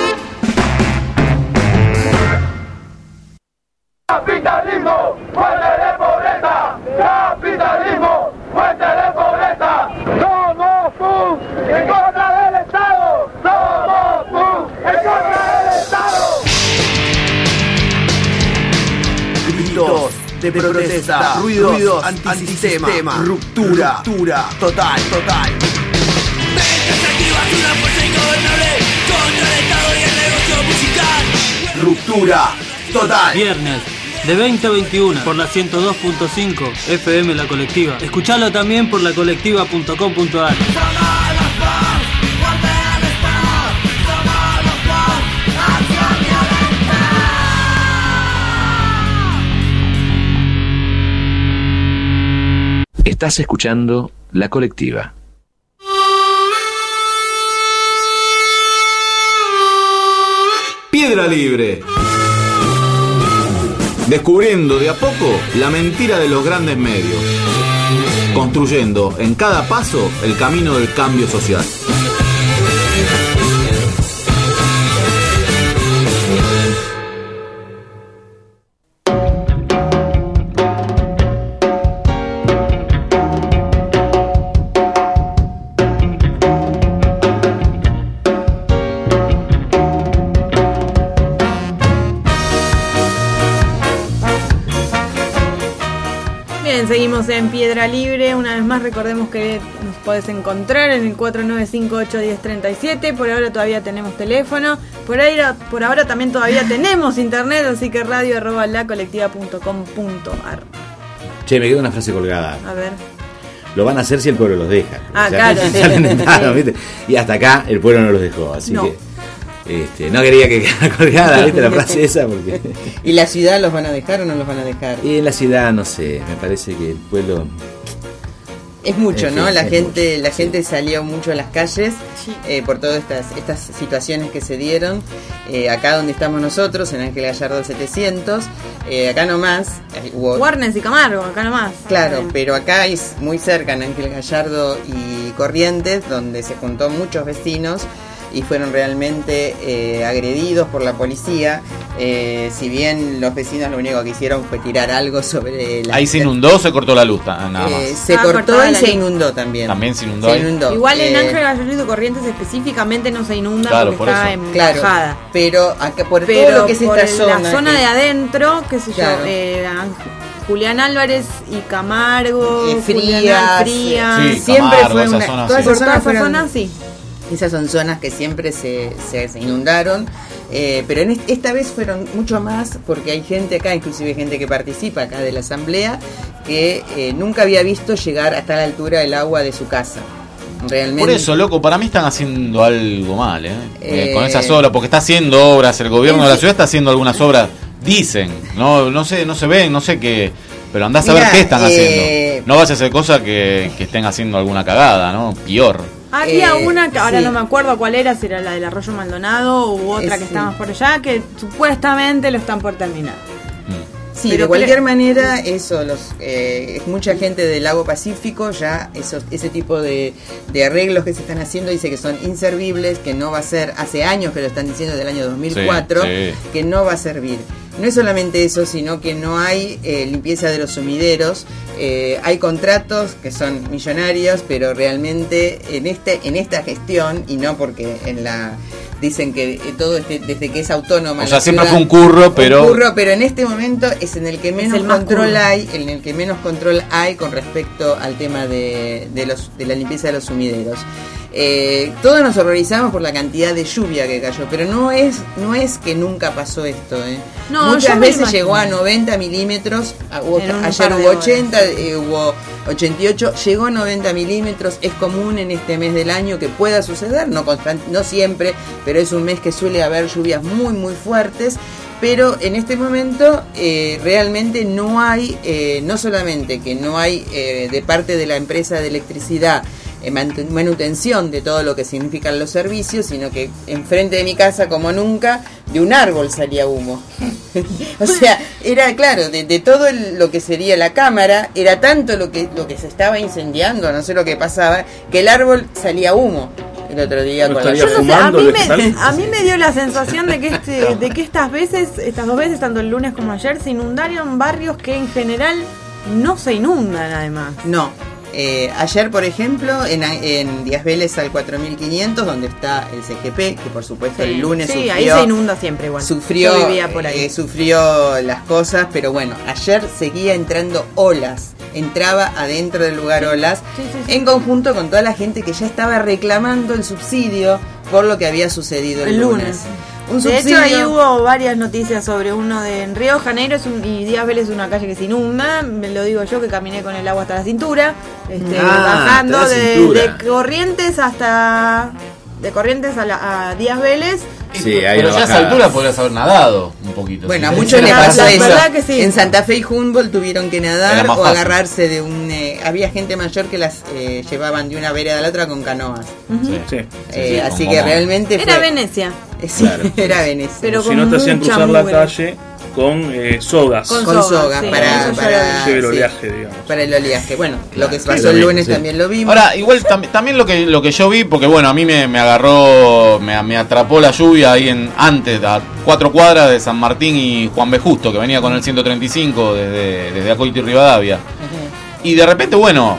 Capitalismo, fuente de pobreza. Capitalismo, fuente de pobreza. Somos P U C en contra del Estado. Somos P U C en contra del Estado. Gritos de protesta, ruidos, ruidos antisistema, antisistema, ruptura, ruptura, total, total. Mentes activas, una fuerza ingobernable contra el Estado y el negocio musical. Ruptura, total. Viernes, de veinte a veintiuno, por la ciento dos punto cinco F M La Colectiva. Escuchalo también por la colectiva punto com punto a r. Estás escuchando La Colectiva. Piedra Libre. Descubriendo de a poco la mentira de los grandes medios. Construyendo en cada paso el camino del cambio social. Seguimos en Piedra Libre. Una vez más recordemos que nos podés encontrar en el cuatro nueve cinco ocho uno cero tres siete. Por ahora todavía tenemos teléfono. Por ahí, por ahora también todavía tenemos internet. Así que radio arroba la colectiva punto com punto a r. Che, me quedó una frase colgada. A ver. Lo van a hacer si el pueblo los deja. Ah, o sea, claro. claro, ¿viste? Y hasta acá el pueblo no los dejó. Así no. que este, no quería que quedara colgada, ¿viste? La frase esa. Porque... ¿Y la ciudad los van a dejar o no los van a dejar? Y en la ciudad, no sé, me parece que el pueblo... Es mucho, en ¿no? fin, La es gente mucho, la sí. gente salió mucho a las calles eh, por todas estas estas situaciones que se dieron. Eh, acá donde estamos nosotros, en Ángel Gallardo setecientos, eh, acá nomás eh, hubo... Warnes y Camargo, acá nomás. Claro, eh. pero acá es muy cerca, en Ángel Gallardo y Corrientes, donde se juntó muchos vecinos y fueron realmente eh, agredidos por la policía. Eh, si bien los vecinos lo único que hicieron fue tirar algo sobre la... Ahí se inundó o se cortó la luz, nada más. Eh, se Ah, cortó cortada y la se luz. inundó también. También se inundó Se ahí. inundó. Igual en Eh, Ángel Gallardo y Corrientes específicamente no se inunda Claro, porque por está eso. en Claro, bajada. pero acá por Pero todo lo que es por esta el- zona. la zona que- de adentro, qué sé Claro. yo, eh, Ángel- Julián Álvarez y Camargo, Eh, Julián Frías, Frías, Sí, siempre Camargo, fue esa una. zona, todas sí. esas por toda zonas esa fueron- zona sí. Esas son zonas que siempre se, se, se inundaron, eh, pero en est- esta vez fueron mucho más porque hay gente acá, inclusive gente que participa acá de la asamblea, que eh, nunca había visto llegar hasta la altura del agua de su casa. Realmente. Por eso, loco, para mí están haciendo algo mal, ¿eh? Eh, Eh, con esas obras, porque está haciendo obras, el gobierno de la ciudad está haciendo algunas obras, dicen, no no sé, no se ven, no sé qué, pero andás a Mirá, ver qué están eh, haciendo. No vayas a hacer cosas que, que estén haciendo alguna cagada, ¿no? Peor. Había Eh, una que ahora sí. no me acuerdo cuál era, si era la del Arroyo Maldonado u otra Eh, que sí. está más por allá, que supuestamente lo están por terminar. Sí, Pero de cualquier cre- manera, eso, los eh, mucha gente del lago Pacífico ya esos, ese tipo de, de arreglos que se están haciendo dice que son inservibles, que no va a ser, hace años que lo están diciendo, desde el año dos mil cuatro, Sí, sí. que no va a servir. No es solamente eso, sino que no hay eh, limpieza de los sumideros, eh, hay contratos que son millonarios, pero realmente en este en esta gestión, y no porque en la dicen que eh, todo este, desde que es autónoma O sea, la siempre ciudad, fue un curro, pero... un curro, pero en este momento es en el que menos el más control curro. hay, en el que menos control hay con respecto al tema de, de los de la limpieza de los sumideros. Eh, todos nos horrorizamos por la cantidad de lluvia que cayó, pero no es no es que nunca pasó esto. ¿eh? No, yo Muchas me veces imagino. llegó a noventa milímetros, a- hubo- En un ayer par de hubo horas. ochenta, eh, hubo ochenta y ocho, llegó a noventa milímetros, es común en este mes del año que pueda suceder, no, constan- no siempre, pero es un mes que suele haber lluvias muy muy fuertes. Pero en este momento eh, realmente no hay, eh, no solamente que no hay eh, de parte de la empresa de electricidad eh, manten- manutención de todo lo que significan los servicios, sino que enfrente de mi casa, como nunca, de un árbol salía humo. O sea, era claro, de, de todo el- lo que sería la cámara, era tanto lo que, lo que se estaba incendiando, no sé lo que pasaba, que el árbol salía humo. El otro día No con la estaría Yo no sé, a fumando mí, el me, vegetal. a mí me dio la sensación de que este, de que estas veces, estas dos veces, tanto el lunes como ayer, se inundaron barrios que en general no se inundan además. No. Eh, ayer, por ejemplo, en, en Díaz Vélez al cuatro mil quinientos, donde está el C G P, que por supuesto el lunes sí, sufrió, ahí se inunda siempre igual. sufrió, Yo vivía por ahí. eh, sufrió las cosas, pero bueno, ayer seguía entrando olas, entraba adentro del lugar olas, Sí, sí, sí. en conjunto con toda la gente que ya estaba reclamando el subsidio por lo que había sucedido el, El lunes. lunes. Un De subsidio, hecho, ahí hubo varias noticias sobre uno de en Río de Janeiro es un, y Díaz Vélez es una calle que se inunda. Me lo digo yo que caminé con el agua hasta la cintura, este, Ah, bajando hasta la de, cintura. de Corrientes hasta de Corrientes a, la, a Díaz Vélez. Sí, hay Pero una ya a esa bajada. altura podrías haber nadado un poquito. Bueno, a Si muchos te- les La- pasó la eso. verdad que sí. En Santa Fe y Humboldt tuvieron que Era nadar más o fácil. agarrarse de un... eh, había gente mayor que las eh, llevaban de una vereda a la otra con canoas. Sí. Sí. Eh, sí, así con que goma. realmente Era fue... Venecia. Eh, sí, Claro. era Venecia. Pero Si con no te hacían mucha cruzar la mugre. calle con eh, sogas. Con con soga, soga sí, para, eso ya para, Lleve el sí, oleaje, digamos. para el oleaje. Bueno, lo que Sí, pasó lo el mismo, lunes sí. también lo vimos. Ahora, igual tam- también lo que lo que yo vi, porque bueno, a mí me, me agarró, me, me atrapó la lluvia ahí en antes, a cuatro cuadras de San Martín y Juan B. Justo, que venía con el ciento treinta y cinco desde, desde Acoito y Rivadavia. Y de repente, bueno,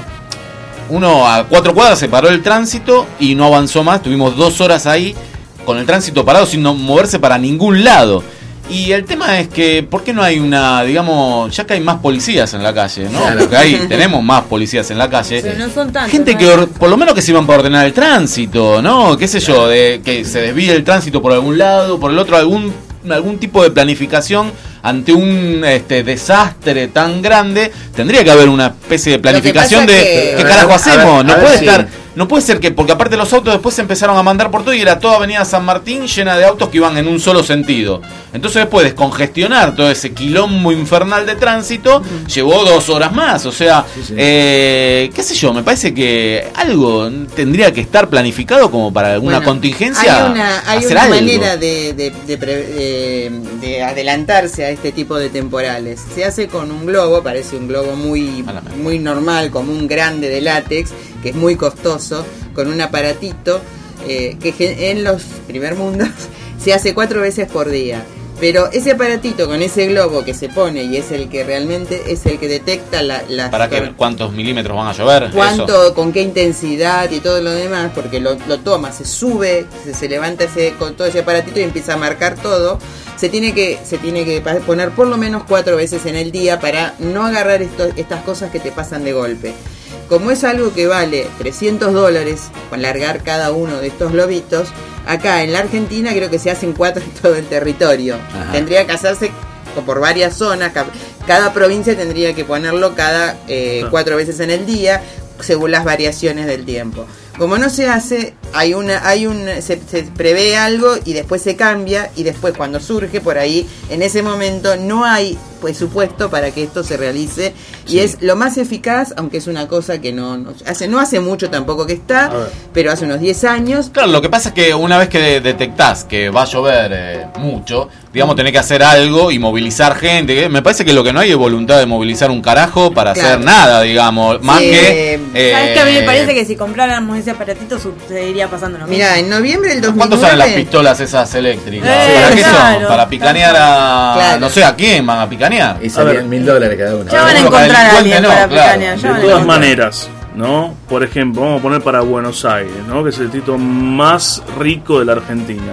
uno a cuatro cuadras se paró el tránsito y no avanzó más. Tuvimos dos horas ahí con el tránsito parado sin no moverse para ningún lado. Y el tema es que, ¿por qué no hay una, digamos, ya que hay más policías en la calle, ¿no? Claro. Porque ahí tenemos más policías en la calle. Pero no son tantos. Gente ¿no? que or- por lo menos que se iban para ordenar el tránsito, ¿no? Qué sé yo, de que se desvíe el tránsito por algún lado, por el otro, algún algún tipo de planificación ante un este desastre tan grande. Tendría que haber una especie de planificación pasa de que- qué A ver, carajo a hacemos. ver, No a ver puede si- estar, no puede ser que, porque aparte los autos después se empezaron a mandar por todo y era toda avenida San Martín llena de autos que iban en un solo sentido. Entonces después descongestionar todo ese quilombo infernal de tránsito llevó dos horas más. O sea, Sí, sí. eh, qué sé yo, me parece que algo tendría que estar planificado como para alguna Bueno, contingencia. Hay una, hay hacer una algo. manera de, de, de pre- de- de adelantarse a este tipo de temporales. Se hace con un globo, parece un globo muy, A la mierda. muy normal, como un grande de látex, que es muy costoso, con un aparatito eh, que en los primer mundos se hace cuatro veces por día. Pero ese aparatito con ese globo que se pone y es el que realmente es el que detecta la, las... ¿Para qué? ¿Cuántos milímetros van a llover? Cuánto, Eso. con qué intensidad y todo lo demás, porque lo, lo toma, se sube, se, se levanta ese, con todo ese aparatito y empieza a marcar todo. Se tiene que se tiene que poner por lo menos cuatro veces en el día para no agarrar esto, estas cosas que te pasan de golpe. Como es algo que vale trescientos dólares, con largar cada uno de estos globitos, acá en la Argentina creo que se hacen cuatro en todo el territorio. Ajá. Tendría que hacerse por varias zonas, cada provincia tendría que ponerlo cada eh, cuatro veces en el día, según las variaciones del tiempo. Como no se hace, hay una, hay un, se, se prevé algo y después se cambia, y después cuando surge por ahí, en ese momento no hay presupuesto para que esto se realice, y sí. es lo más eficaz, aunque es una cosa que no, no hace no hace mucho tampoco que está, pero hace unos diez años. Claro, lo que pasa es que una vez que de, detectás que va a llover eh, mucho, digamos, tenés que hacer algo y movilizar gente. Que me parece que lo que no hay es voluntad de movilizar un carajo para claro. hacer nada, digamos, más sí, que... Eh, ¿Sabes que a mí me parece que si compráramos ese aparatito seguiría pasando lo mismo? Mira, en noviembre del dos mil nueve... ¿Cuánto salen las pistolas esas eléctricas? Eh, ¿Para qué claro, son? ¿Para picanear a... Claro. no sé a quién van a picanear? Y salían mil dólares cada una. Ya van a encontrar a alguien no, para claro. picanear. De todas maneras, ¿no? Por ejemplo, vamos a poner para Buenos Aires, ¿no? Que es el distrito más rico de la Argentina.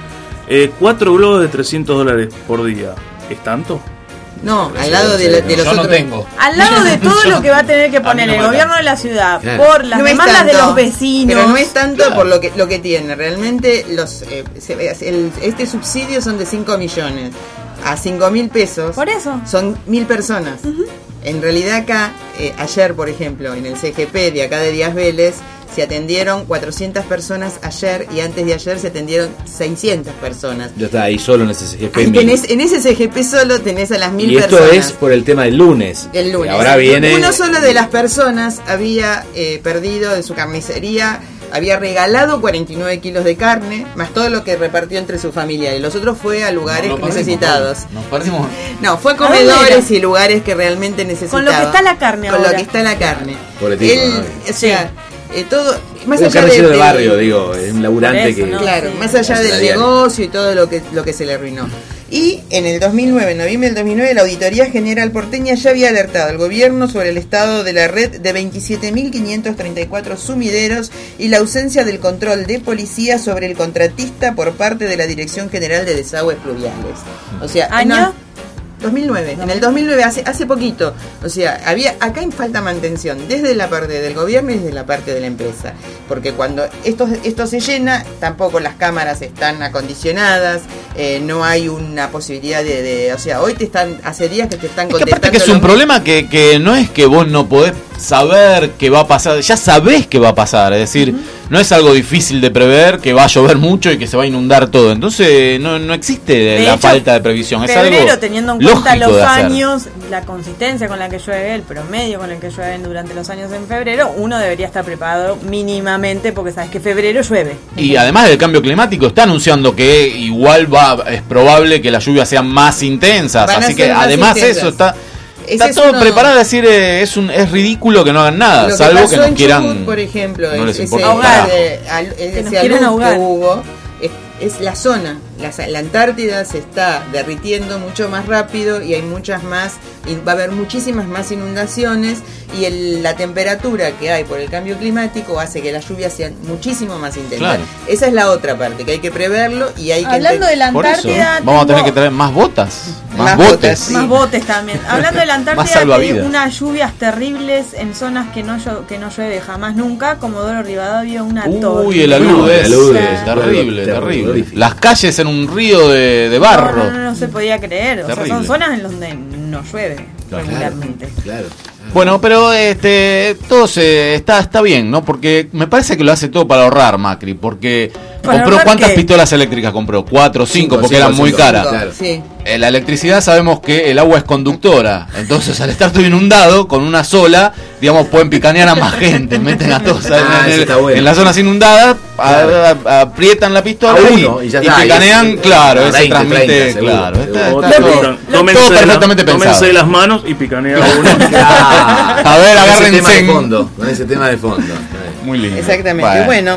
Eh, cuatro globos de trescientos dólares por día. ¿Es tanto? No, al lado de, la, de los Yo otros. no tengo. Al lado de todo lo que va a tener que poner no el me gobierno de la ciudad Claro. por las No es demandas de tanto, los vecinos. pero no es tanto Claro. por lo que lo que tiene. Realmente los eh, se, el, este subsidio son de cinco millones. A cinco mil pesos. Por eso. Son mil personas. Uh-huh. En realidad acá, eh, ayer por ejemplo, en el C G P de acá de Díaz Vélez, se atendieron cuatrocientas personas ayer, y antes de ayer se atendieron seiscientas personas. Ya está ahí solo en ese C G P. Tenés, en ese C G P solo tenés a las mil y esto personas. es por el tema del lunes. El lunes. Y ahora viene... Uno solo de las personas había eh, perdido de su carnicería, había regalado cuarenta y nueve kilos de carne, más todo lo que repartió entre su familia, y los otros fue a lugares no, necesitados. Nos perdimos. No, fue a comedores y lugares que realmente necesitaban. Con lo que está la carne Con ahora. lo que está la carne. Por el tipo, Él, ¿no? o sea, eh, todo, más un allá carnicero de, de barrio, digo, es un laburante eso, que... ¿no? Claro, Sí. más allá Hace del la diaria. negocio y todo lo que lo que se le arruinó. Y en el dos mil nueve, en noviembre del dos mil nueve, la Auditoría General porteña ya había alertado al gobierno sobre el estado de la red de veintisiete mil quinientos treinta y cuatro sumideros y la ausencia del control de policía sobre el contratista por parte de la Dirección General de Desagües Pluviales. O sea, ¿Año? no- dos mil nueve, en el dos mil nueve, hace hace poquito. O sea, había acá hay falta mantención desde la parte del gobierno y desde la parte de la empresa, porque cuando esto esto se llena, tampoco las cámaras están acondicionadas, eh, no hay una posibilidad de, de, o sea, hoy te están, hace días que te están Es que contestando. aparte que es lo un mismo. problema que, que no es que vos no podés saber qué va a pasar, ya sabés qué va a pasar, es decir, uh-huh. no es algo difícil de prever que va a llover mucho y que se va a inundar todo, entonces no, no existe De la hecho, falta de previsión, es febrero, algo teniendo en cuenta lógico los de hacer. años, la consistencia con la que llueve, el promedio con el que llueven durante los años en febrero, uno debería estar preparado mínimamente porque sabes que febrero llueve. Y además del cambio climático está anunciando que igual va es probable que las lluvias sean más intensas, Van a así ser que más además intensas. eso está Ese está es todo uno- preparado a decir eh, es un es ridículo que no hagan nada, Lo salvo pasó que nos en quieran Chubut, por ejemplo, no les ese, importa un ese- carajo. al- ese nos alud quieren ahogar. que hubo, es, es la zona, la, la Antártida se está derritiendo mucho más rápido y hay muchas más, y va a haber muchísimas más inundaciones, y el, la temperatura que hay por el cambio climático hace que las lluvias sean muchísimo más intensas. Claro. Esa es la otra parte, que hay que preverlo y hay que... Hablando de la Por eso Antártida, vamos a tener tengo- que traer más botas, más, Más botes. botas, sí. Más botes también. Hablando de la Más Antártida, salvavidas. hay unas lluvias terribles en zonas que no llo- que no llueve jamás nunca. Comodoro Rivadavia, una tormenta. Uy, el alude, El alude, es terrible, terrible, terrible. terrible. Las calles en un río de, de barro. No, no, no, no se podía creer. O sea, Terrible. son zonas en donde no llueve Claro. regularmente. Claro. Bueno, pero este todo se está está bien, ¿no? Porque me parece que lo hace todo para ahorrar Macri, porque ¿Para compró ahorrar ¿cuántas qué? pistolas eléctricas compró? Cuatro o cinco, Cinco, porque cinco, eran muy cinco. caras. Claro. Sí. Eh, La electricidad sabemos que el agua es conductora, entonces al estar todo inundado con una sola, digamos, pueden picanear a más gente, meten a todos Ah, en, eso el- está bueno. en las zonas inundadas, a- Claro. a- aprietan la pistola A y, uno, y ya y está, y picanean, es- claro, a eso veinte, transmite, treinta, seguro, claro, está, seguro. está Tómense- todo, tómense todo de la- perfectamente tómense pensado. de las manos y picanea uno. Ah, A ver, con ese agárrense tema de en- fondo, con ese tema de fondo. Muy lindo. Exactamente. Bueno,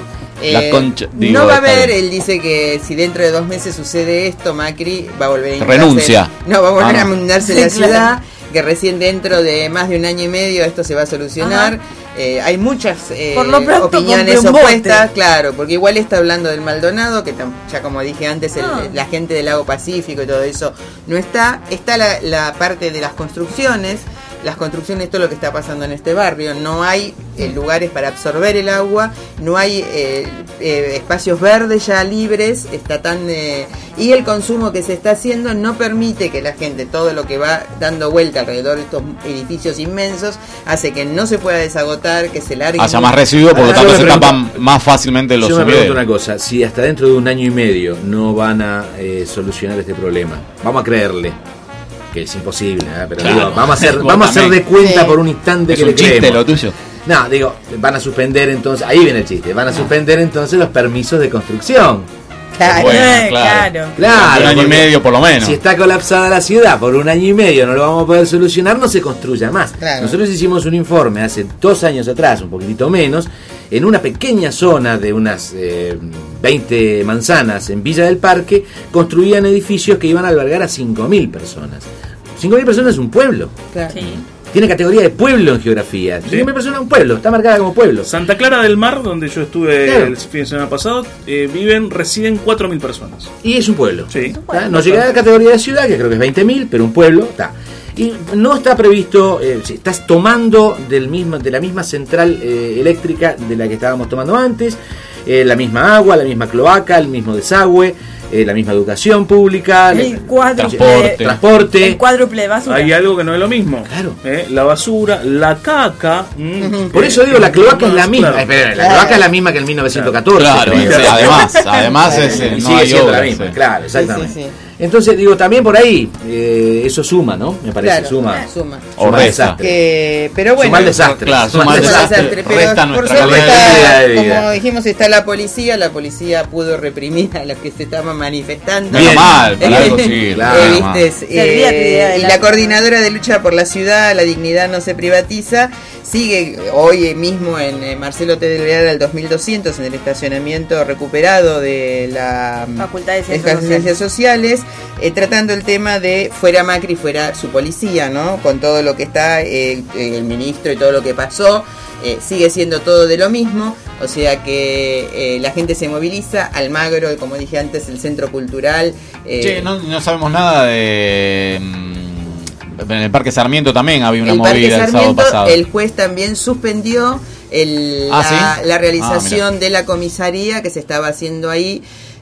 La concha, digo, no va a está haber, bien. él dice que si dentro de dos meses sucede esto, Macri va a volver a inundarse- Renuncia. No, va a volver Ah, a no. inundarse Sí, la claro. ciudad, que recién dentro de más de un año y medio esto se va a solucionar. Eh, hay muchas eh, Por lo pronto, opiniones compre un bote. opuestas, claro, porque igual está hablando del Maldonado, que tam- ya como dije antes, el- Ah. la gente del lago Pacífico y todo eso no está. Está la, la parte de las construcciones. Las construcciones, todo lo que está pasando en este barrio, no hay eh, lugares para absorber el agua, no hay eh, eh, espacios verdes ya libres, está tan eh, y el consumo que se está haciendo no permite que la gente, todo lo que va dando vuelta alrededor de estos edificios inmensos, hace que no se pueda desagotar, que se largue. Haya más residuos, por lo Ahora, tanto yo se me pregunto- tapan más fácilmente los Yo me pregunto sumideros. una cosa, si hasta dentro de un año y medio no van a eh, solucionar este problema, vamos a creerle que es imposible, ¿eh? Pero Claro. digo, vamos a hacer, Vos vamos a hacer de también. cuenta Sí. por un instante Es que un le chiste creemos. lo tuyo. No, digo, van a suspender entonces, ahí viene el chiste, van a suspender entonces los permisos de construcción. Claro, Bueno, Eh, claro. claro. Claro, Un año y porque medio por lo menos. Si está colapsada la ciudad por un año y medio, no lo vamos a poder solucionar, no se construya más. Claro. Nosotros hicimos un informe hace dos años atrás, un poquitito menos, en una pequeña zona de unas eh, veinte manzanas en Villa del Parque, construían edificios que iban a albergar a cinco mil personas. cinco mil personas es un pueblo. Claro. Tiene categoría de pueblo en geografía. cinco mil personas es un pueblo, está marcada como pueblo. Santa Clara del Mar, donde yo estuve Claro. el fin de semana pasado, eh, viven, residen cuatro mil personas. Y es un pueblo. Sí. ¿Tá? No llega a la categoría de ciudad, que creo que es veinte mil, pero un pueblo está. Y no está previsto, eh, si estás tomando del mismo, de la misma central eh, eléctrica de la que estábamos tomando antes, eh, la misma agua, la misma cloaca, el mismo desagüe, eh, la misma educación pública, El cuádruple, transporte. transporte. el cuádruple de basura. Hay algo que no es lo mismo. Claro. Eh, La basura, la caca. mm, Por eh, eso digo, la cloaca es la más, misma. claro. Eh, espera, la cloaca es la misma que el mil novecientos catorce. Claro, creo. sí, además, además es, eh, Y no sigue hay siendo obra, la misma, sí. claro, exactamente. Sí, sí, sí. Entonces digo, también por ahí, eh, eso suma, ¿no? Me parece, Claro, suma. suma. O Suma resta. desastre. Que, pero bueno, Suma el desastre. Claro, Suma suma el el Suma el desastre. desastre, pero Resta por nuestra suerte calidad está, de vida. como dijimos, está la policía, la policía pudo reprimir a los que se estaban manifestando. Menos mal, para Eh, algo sí, claro, eh, menos mal. ¿viste? Servía tu idea de y la- la coordinadora de lucha por la ciudad, la dignidad no se privatiza, sigue hoy mismo en eh, Marcelo T. Delgado al dos mil doscientos en el estacionamiento recuperado de la Facultad de de Ciencias las Ciencias Sociales, eh, tratando el tema de fuera Macri, fuera su policía, ¿no? Con todo lo que está, eh, el ministro y todo lo que pasó, eh, sigue siendo todo de lo mismo, o sea que eh, la gente se moviliza, Almagro, como dije antes, el centro cultural. eh, Che, no, no sabemos nada de. mm, En el Parque Sarmiento también había una el Parque movida el sábado Sarmiento, pasado. el juez también suspendió el, Ah, la, ¿sí? la Ah, realización de la comisaría que se estaba haciendo ahí.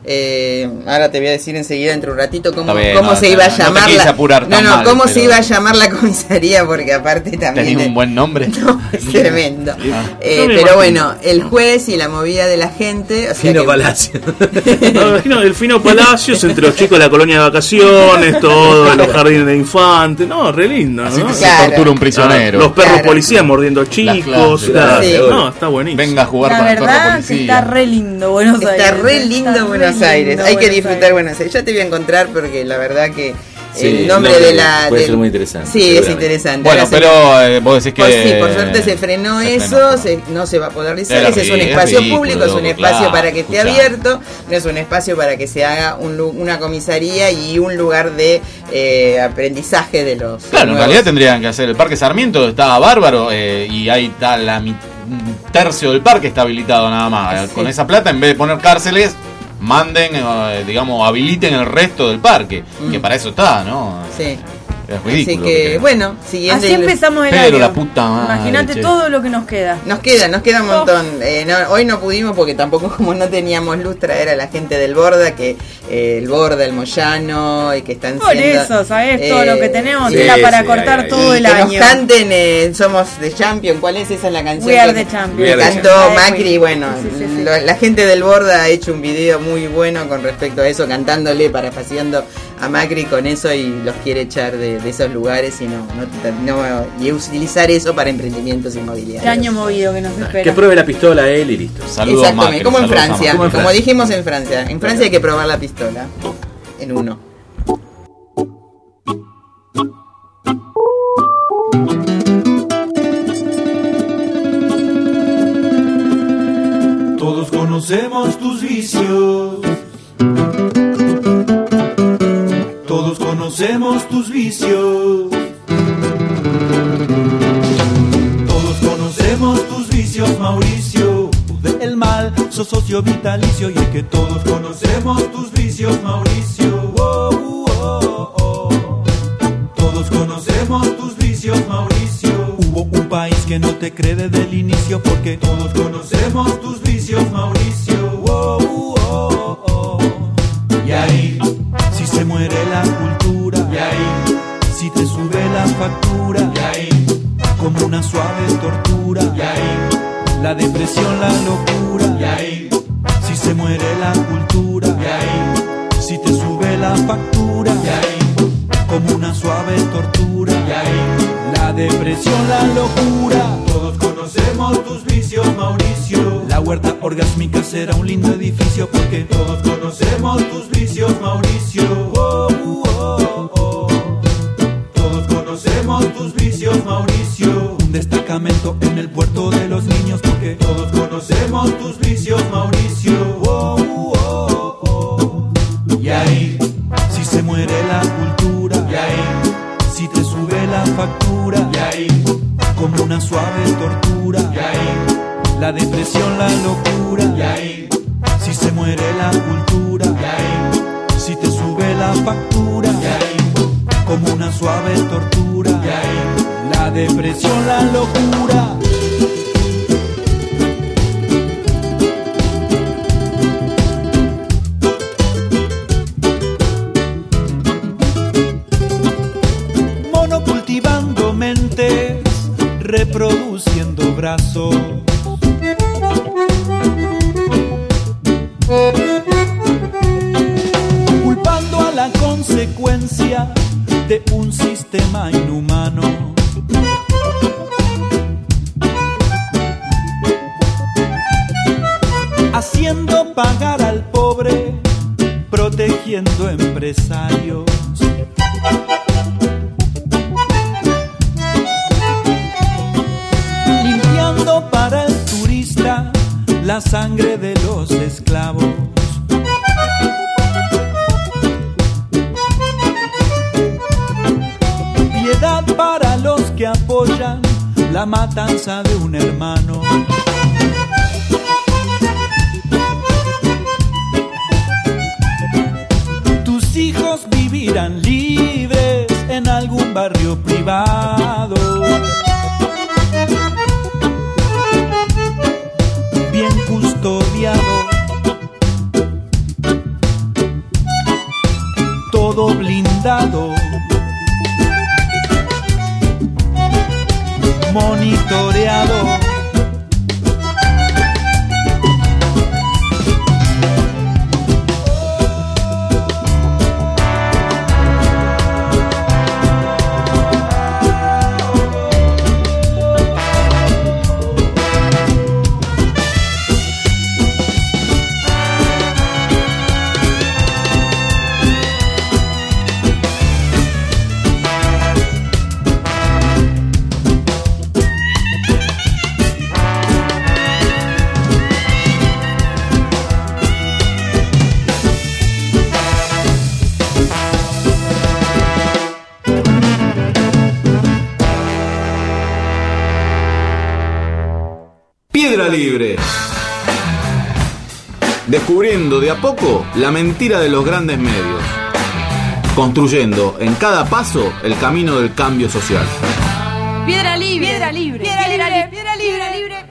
Eh, ahora te voy a decir enseguida, entre un ratito, cómo, Está bien, cómo no, se no, iba a no te llamar quise la, apurar no, tan no, mal, cómo se pero- iba a llamar la comisaría, porque aparte también Tenía un buen nombre. no, es tremendo. Ah. Eh, Yo me pero imagino. bueno, el juez y la movida de la gente, o sea Fino que- Palacio. No, me imagino el Fino Palacios entre los chicos de la colonia de vacaciones, todo, los jardines de infantes. No, re lindo, Así ¿no? que se Claro. tortura un prisionero. Los perros Claro. policías mordiendo chicos. clases, claro. sí. No, está buenísimo. Venga a jugar La para el perro verdad que policía. está re lindo Buenos Aires. Está re lindo Está Buenos re Aires. lindo Hay que Buenos disfrutar Aires. Buenos Aires. Ya te voy a encontrar porque la verdad que Sí, el nombre el nombre de la. puede del- ser muy interesante, Sí, es seguramente. interesante. Bueno, Ahora se- pero eh, vos decís que. Pues sí, por suerte se frenó se eso, frenó. se- no se va a poder realizar. Era Ese es un ri- es espacio ridículo, público, es un loco, espacio claro, para que esté escuchá. abierto, no es un espacio para que se haga un lu- una comisaría y un lugar de eh, aprendizaje de los. Claro, en nuevos- realidad tendrían que hacer el Parque Sarmiento, estaba bárbaro eh, y ahí está la mi- un tercio del parque está habilitado nada más. Sí. Con esa plata, en vez de poner cárceles, manden, eh, digamos, habiliten el resto del parque, Mm. que para eso está, ¿no? Sí. Es Así ridículo. que, bueno, siguiendo. Así empezamos el Pero año. la puta madre, Imagínate che. todo lo que nos queda. Nos queda, nos queda un montón. Eh, no, hoy no pudimos porque tampoco como no teníamos luz traer a la gente del Borda, que eh, el Borda, el Moyano, y que están Por siendo, eso, ¿sabes? eh, Todo lo que tenemos sí, tela para sí, cortar ay, ay, todo y el que año. nos canten eh, Somos The Champion. ¿Cuál es esa la canción? We are que the champion. We are the cantó champion. Macri. Bueno, Sí, sí, sí. lo- la gente del Borda ha hecho un video muy bueno con respecto a eso, cantándole, parafaseando a Macri con eso, y los quiere echar de, de esos lugares y no, no, no- y utilizar eso para emprendimientos inmobiliarios. Qué año movido que nos espera. Que pruebe la pistola él y listo. Saludos Exactamente, Macri, como en saludos a Francia, Macri. Como en como Francia. dijimos en Francia. En Francia hay que probar la pistola. En uno. Todos conocemos conocemos tus vicios. Todos conocemos tus vicios. Todos conocemos tus vicios, Mauricio. Del mal, sos socio vitalicio. Y es que todos conocemos tus vicios, Mauricio. Oh, oh, oh. Todos conocemos tus vicios, Mauricio. Hubo un país que no te cree desde el inicio, porque todos conocemos tus vicios, Mauricio. Oh, oh, oh. Y ahí, si se muere la cultura, y ahí, si te sube la factura, y ahí, como una suave tortura, y ahí, la depresión, la locura, y ahí, si se muere la cultura, y ahí, si te sube la factura, y ahí, como una suave tortura, y ahí, la depresión, la locura. Todos conocemos tus vicios, Mauricio. La huerta orgásmica será un lindo edificio, porque todos conocemos tus vicios, Mauricio. Oh, oh, oh. Todos conocemos tus vicios, Mauricio. Un destacamento en el puerto de los niños, porque todos conocemos tus vicios, Mauricio. Oh, oh, oh. Y ahí, si se muere la cultura, y ahí, si te sube la factura, y ahí, como una suave tortura, y ahí, la depresión, la locura, y ahí, si se muere la cultura, y ahí, si te sube la factura, y ahí, como una suave tortura, y ahí, la depresión, la locura. Monocultivando mentes, reproduciendo brazos. Culpando a la consecuencia de un sistema inhumano. Haciendo pagar al pobre, protegiendo empresarios. Limpiando para el turista la sangre de los esclavos. Piedad para los que apoyan la matanza de un hermano. Tus hijos vivirán libres en algún barrio privado, bien custodiado, todo blindado, monitoreado. Piedra Libre. Descubriendo de a poco la mentira de los grandes medios. Construyendo en cada paso el camino del cambio social. Piedra libre, piedra libre, piedra libre, piedra libre, libre.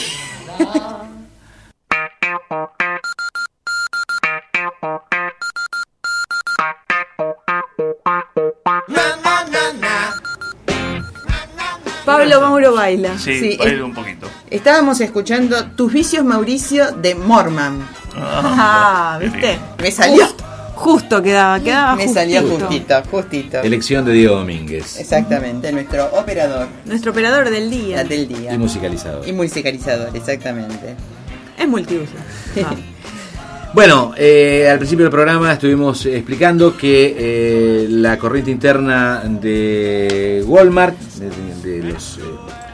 Pablo Mauro baila. Sí, Sí, bailo es- un poquito. Estábamos escuchando Tus vicios, Mauricio, de Morman. Ah, ¿viste? Me salió. Justo, justo quedaba, quedaba Me justito. salió justito, justito. Elección de Diego Domínguez. Exactamente, nuestro operador. Nuestro operador del día. Del día. Y musicalizador. Y musicalizador, exactamente. Es multiuso. Ah. Bueno, eh, al principio del programa estuvimos explicando que eh, la corriente interna de Walmart, de, de los eh,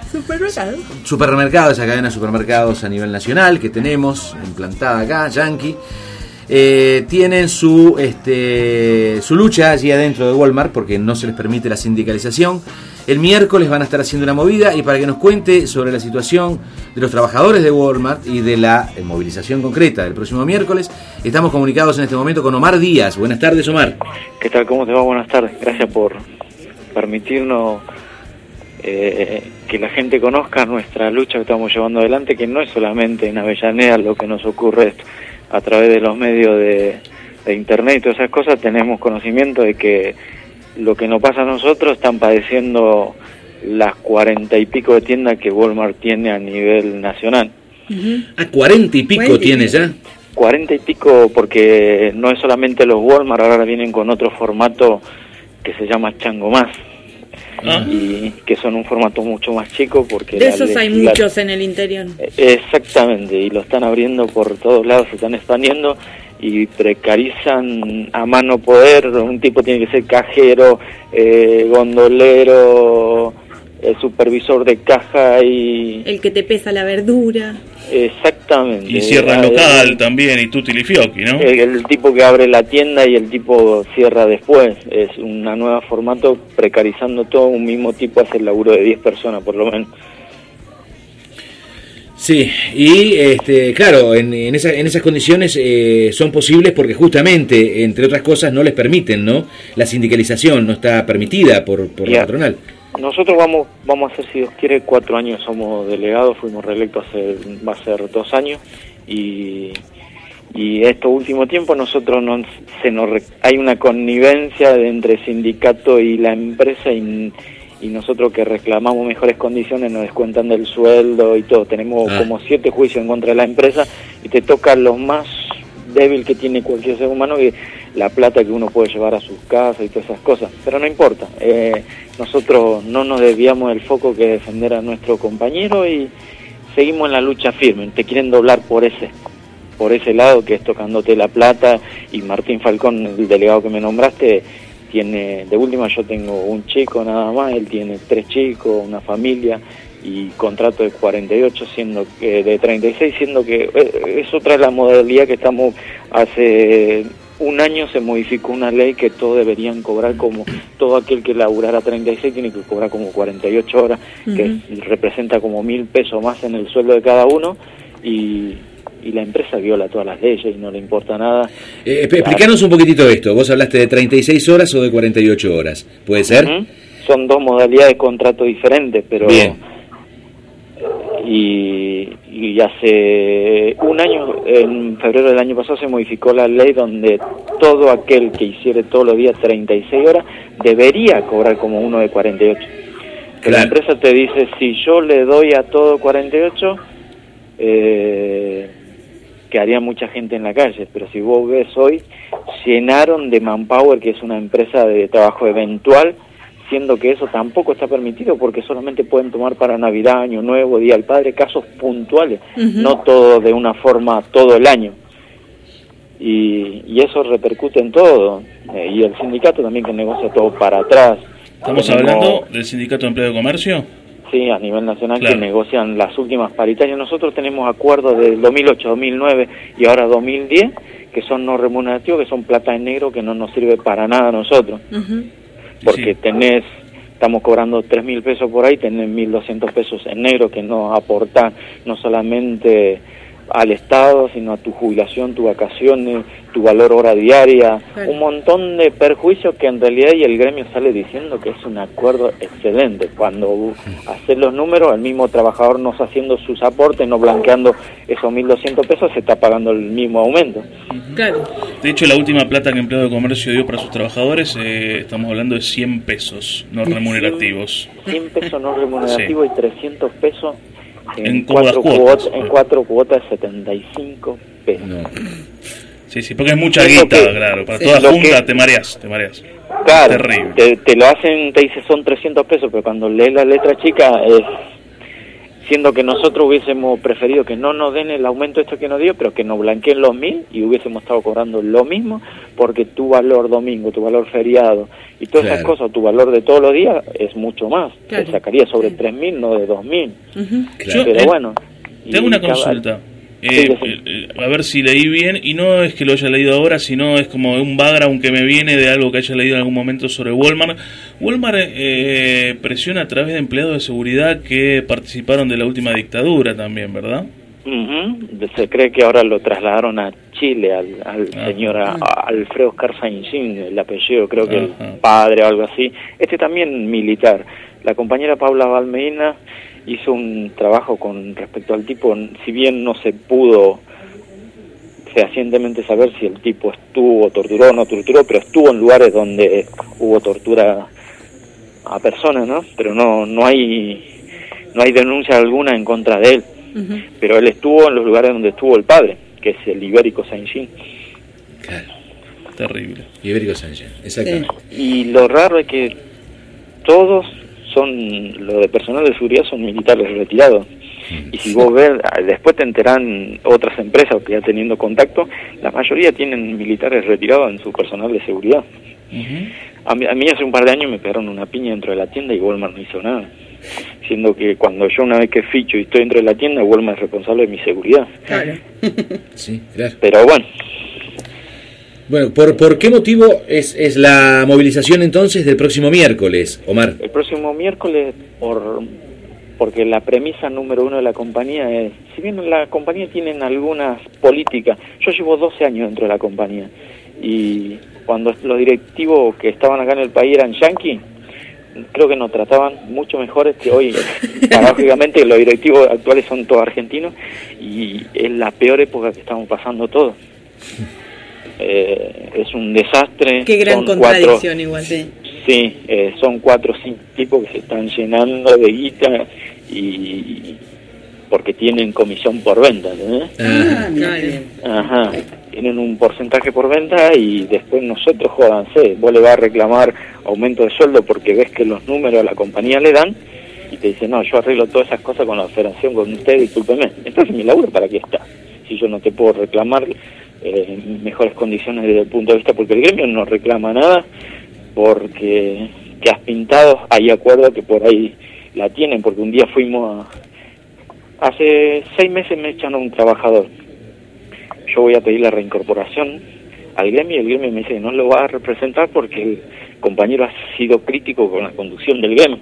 Supermercado. Supermercado, esa cadena de supermercados a nivel nacional que tenemos, implantada acá, Yankee, eh, tienen su, este, su lucha allí adentro de Walmart porque no se les permite la sindicalización. El miércoles van a estar haciendo una movida y para que nos cuente sobre la situación de los trabajadores de Walmart y de la eh, movilización concreta del próximo miércoles, estamos comunicados en este momento con Omar Díaz. Buenas tardes, Omar. ¿Qué tal? ¿Cómo te va? Buenas tardes. Gracias por permitirnos eh, que la gente conozca nuestra lucha que estamos llevando adelante, que no es solamente en Avellaneda lo que nos ocurre esto. A través de los medios de, de internet y todas esas cosas tenemos conocimiento de que lo que nos pasa a nosotros están padeciendo las cuarenta y pico de tiendas que Walmart tiene a nivel nacional. ¿A cuarenta y pico tiene ya? Cuarenta y pico porque no es solamente los Walmart, ahora vienen con otro formato que se llama Chango Más. Ah. Y que son un formato mucho más chico porque... De esos hay la, muchos en el interior. Exactamente, y lo están abriendo por todos lados, se están expandiendo y precarizan a mano poder. Un tipo tiene que ser cajero, eh, gondolero, eh, supervisor de caja y... El que te pesa la verdura. Exactamente. Y cierra el local el, también, y tutti li fiocchi, ¿no? El, el tipo que abre la tienda y el tipo cierra después. Es una nueva formato, precarizando todo. Un mismo tipo hace el laburo de diez personas, por lo menos. Sí, y este, claro, en, en, esa, en esas condiciones eh, son posibles porque justamente, entre otras cosas, no les permiten, ¿no? La sindicalización no está permitida por, por la patronal. Nosotros vamos vamos a hacer, si Dios quiere, cuatro años somos delegados, fuimos reelectos hace, va a ser dos años, y, y estos últimos tiempos nosotros no, se nos, hay una connivencia entre sindicato y la empresa, y, y nosotros que reclamamos mejores condiciones nos descuentan del sueldo y todo. Tenemos ah. como siete juicios en contra de la empresa y te toca lo más débil que tiene cualquier ser humano, que la plata que uno puede llevar a sus casas y todas esas cosas, pero no importa. Eh, nosotros no nos desviamos del foco que es defender a nuestro compañero y seguimos en la lucha firme. Te quieren doblar por ese por ese lado, que es tocándote la plata, y Martín Falcón, el delegado que me nombraste, tiene, de última yo tengo un chico nada más, él tiene tres chicos, una familia y contrato de cuarenta y ocho, siendo que de treinta y seis, siendo que es otra de la modalidad que estamos. Hace un año se modificó una ley que todos deberían cobrar, como todo aquel que laburara treinta y seis tiene que cobrar como cuarenta y ocho horas, uh-huh. que representa como mil pesos más en el sueldo de cada uno, y, y la empresa viola todas las leyes y no le importa nada. Eh, explícanos un poquitito esto. Vos hablaste de treinta y seis horas o de cuarenta y ocho horas, ¿puede ser? Uh-huh. Son dos modalidades de contrato diferentes, pero... Bien. Y, y hace un año, en febrero del año pasado, se modificó la ley donde todo aquel que hiciere todos los días treinta y seis horas debería cobrar como uno de cuarenta y ocho. Que claro. La empresa te dice, si yo le doy a todo cuarenta y ocho, eh, quedaría mucha gente en la calle, pero si vos ves hoy, llenaron de Manpower, que es una empresa de trabajo eventual, siendo que eso tampoco está permitido porque solamente pueden tomar para Navidad, Año Nuevo, Día del Padre, casos puntuales, uh-huh. no todo de una forma todo el año. Y, y eso repercute en todo. Eh, y el sindicato también, que negocia todo para atrás. ¿Estamos Tenemos, hablando del Sindicato de Empleo de Comercio? Sí, a nivel nacional, claro. que negocian las últimas paritarias. Nosotros tenemos acuerdos del dos mil ocho, dos mil nueve y ahora dos mil diez, que son no remunerativos, que son plata en negro, que no nos sirve para nada a nosotros. Uh-huh. Porque sí. tenés, estamos cobrando tres mil pesos por ahí, tenés mil doscientos pesos en negro que no aportan no solamente al Estado, sino a tu jubilación, tus vacaciones, tu valor hora diaria, claro. un montón de perjuicios que en realidad, y el gremio sale diciendo que es un acuerdo excelente. Cuando haces los números, el mismo trabajador no está haciendo sus aportes, no blanqueando esos mil doscientos pesos, se está pagando el mismo aumento. Claro. De hecho, la última plata que Empleo de Comercio dio para sus trabajadores, eh, estamos hablando de cien pesos no remunerativos. cien pesos no remunerativos sí. y trescientos pesos en, en cuatro cuotas, en cuatro cuotas de setenta y cinco pesos. No. Sí, sí, porque es mucha guita, que, claro, para sí, toda junta que, te mareas, te mareas. Claro, terrible. Te, te lo hacen, te dice son trescientos pesos, pero cuando lees la letra chica es siendo que nosotros hubiésemos preferido que no nos den el aumento esto que nos dio, pero que nos blanqueen los mil y hubiésemos estado cobrando lo mismo, porque tu valor domingo, tu valor feriado y todas Claro. esas cosas, tu valor de todos los días es mucho más. Claro. Te sacaría sobre tres mil, no de dos mil. Yo, Pero eh, bueno. Te hago y una cada- consulta. Sí, Eh, sí. eh, a ver si leí bien, y no es que lo haya leído ahora, sino es como un background que me viene de algo que haya leído en algún momento sobre Walmart. Walmart eh, presiona a través de empleados de seguridad que participaron de la última dictadura también, ¿verdad? Ujú. Se cree que ahora lo trasladaron a Chile, al, al Ah. señor a- a Alfredo Scarsainzin, el apellido, creo que Ajá. el padre o algo así. Este también militar. La compañera Paula Valmeina hizo un trabajo con respecto al tipo, si bien no se pudo fehacientemente saber si el tipo estuvo, torturó o no torturó, pero estuvo en lugares donde hubo tortura a personas, ¿no? Pero no no hay no hay denuncia alguna en contra de él. Pero él estuvo en los lugares donde estuvo el padre, que es el Ibérico Saint-Jean. Terrible. Ibérico Sánchez, exactamente. Y lo raro es que todos son, lo de personal de seguridad son militares retirados. Y si vos ves, después te enterán otras empresas que ya teniendo contacto, la mayoría tienen militares retirados en su personal de seguridad. A mí, a mí hace un par de años me pegaron una piña dentro de la tienda y Walmart no hizo nada. Siendo que cuando yo una vez que ficho y estoy dentro de la tienda, Walmart es responsable de mi seguridad. Claro. Sí, claro. Pero bueno, Bueno, ¿por, ¿por qué motivo es, es la movilización entonces del próximo miércoles, Omar? el próximo miércoles, por porque la premisa número uno de la compañía es, si bien la compañía tienen algunas políticas, yo llevo doce años dentro de la compañía, y cuando los directivos que estaban acá en el país eran yanquis, creo que nos trataban mucho mejores que hoy. Paradójicamente los directivos actuales son todos argentinos, y es la peor época que estamos pasando todos. Eh, es un desastre. Qué gran son contradicción cuatro, igual, sí. Sí, eh, son cuatro o cinco tipos que se están llenando de guita y porque tienen comisión por venta, ¿entendés? Ah, claro. Ajá, tienen un porcentaje por venta y después nosotros, jódanse, vos le vas a reclamar aumento de sueldo porque ves que los números a la compañía le dan y te dicen, no, yo arreglo todas esas cosas con la federación, con usted, discúlpeme. Entonces mi laburo, ¿para qué está? Si yo no te puedo reclamar eh, mejores condiciones desde el punto de vista, porque el gremio no reclama nada, porque que has pintado, hay acuerdo que por ahí la tienen, porque un día fuimos a... Hace seis meses me echan a un trabajador. Yo voy a pedir la reincorporación al gremio y el gremio me dice que no lo va a representar porque el compañero ha sido crítico con la conducción del gremio.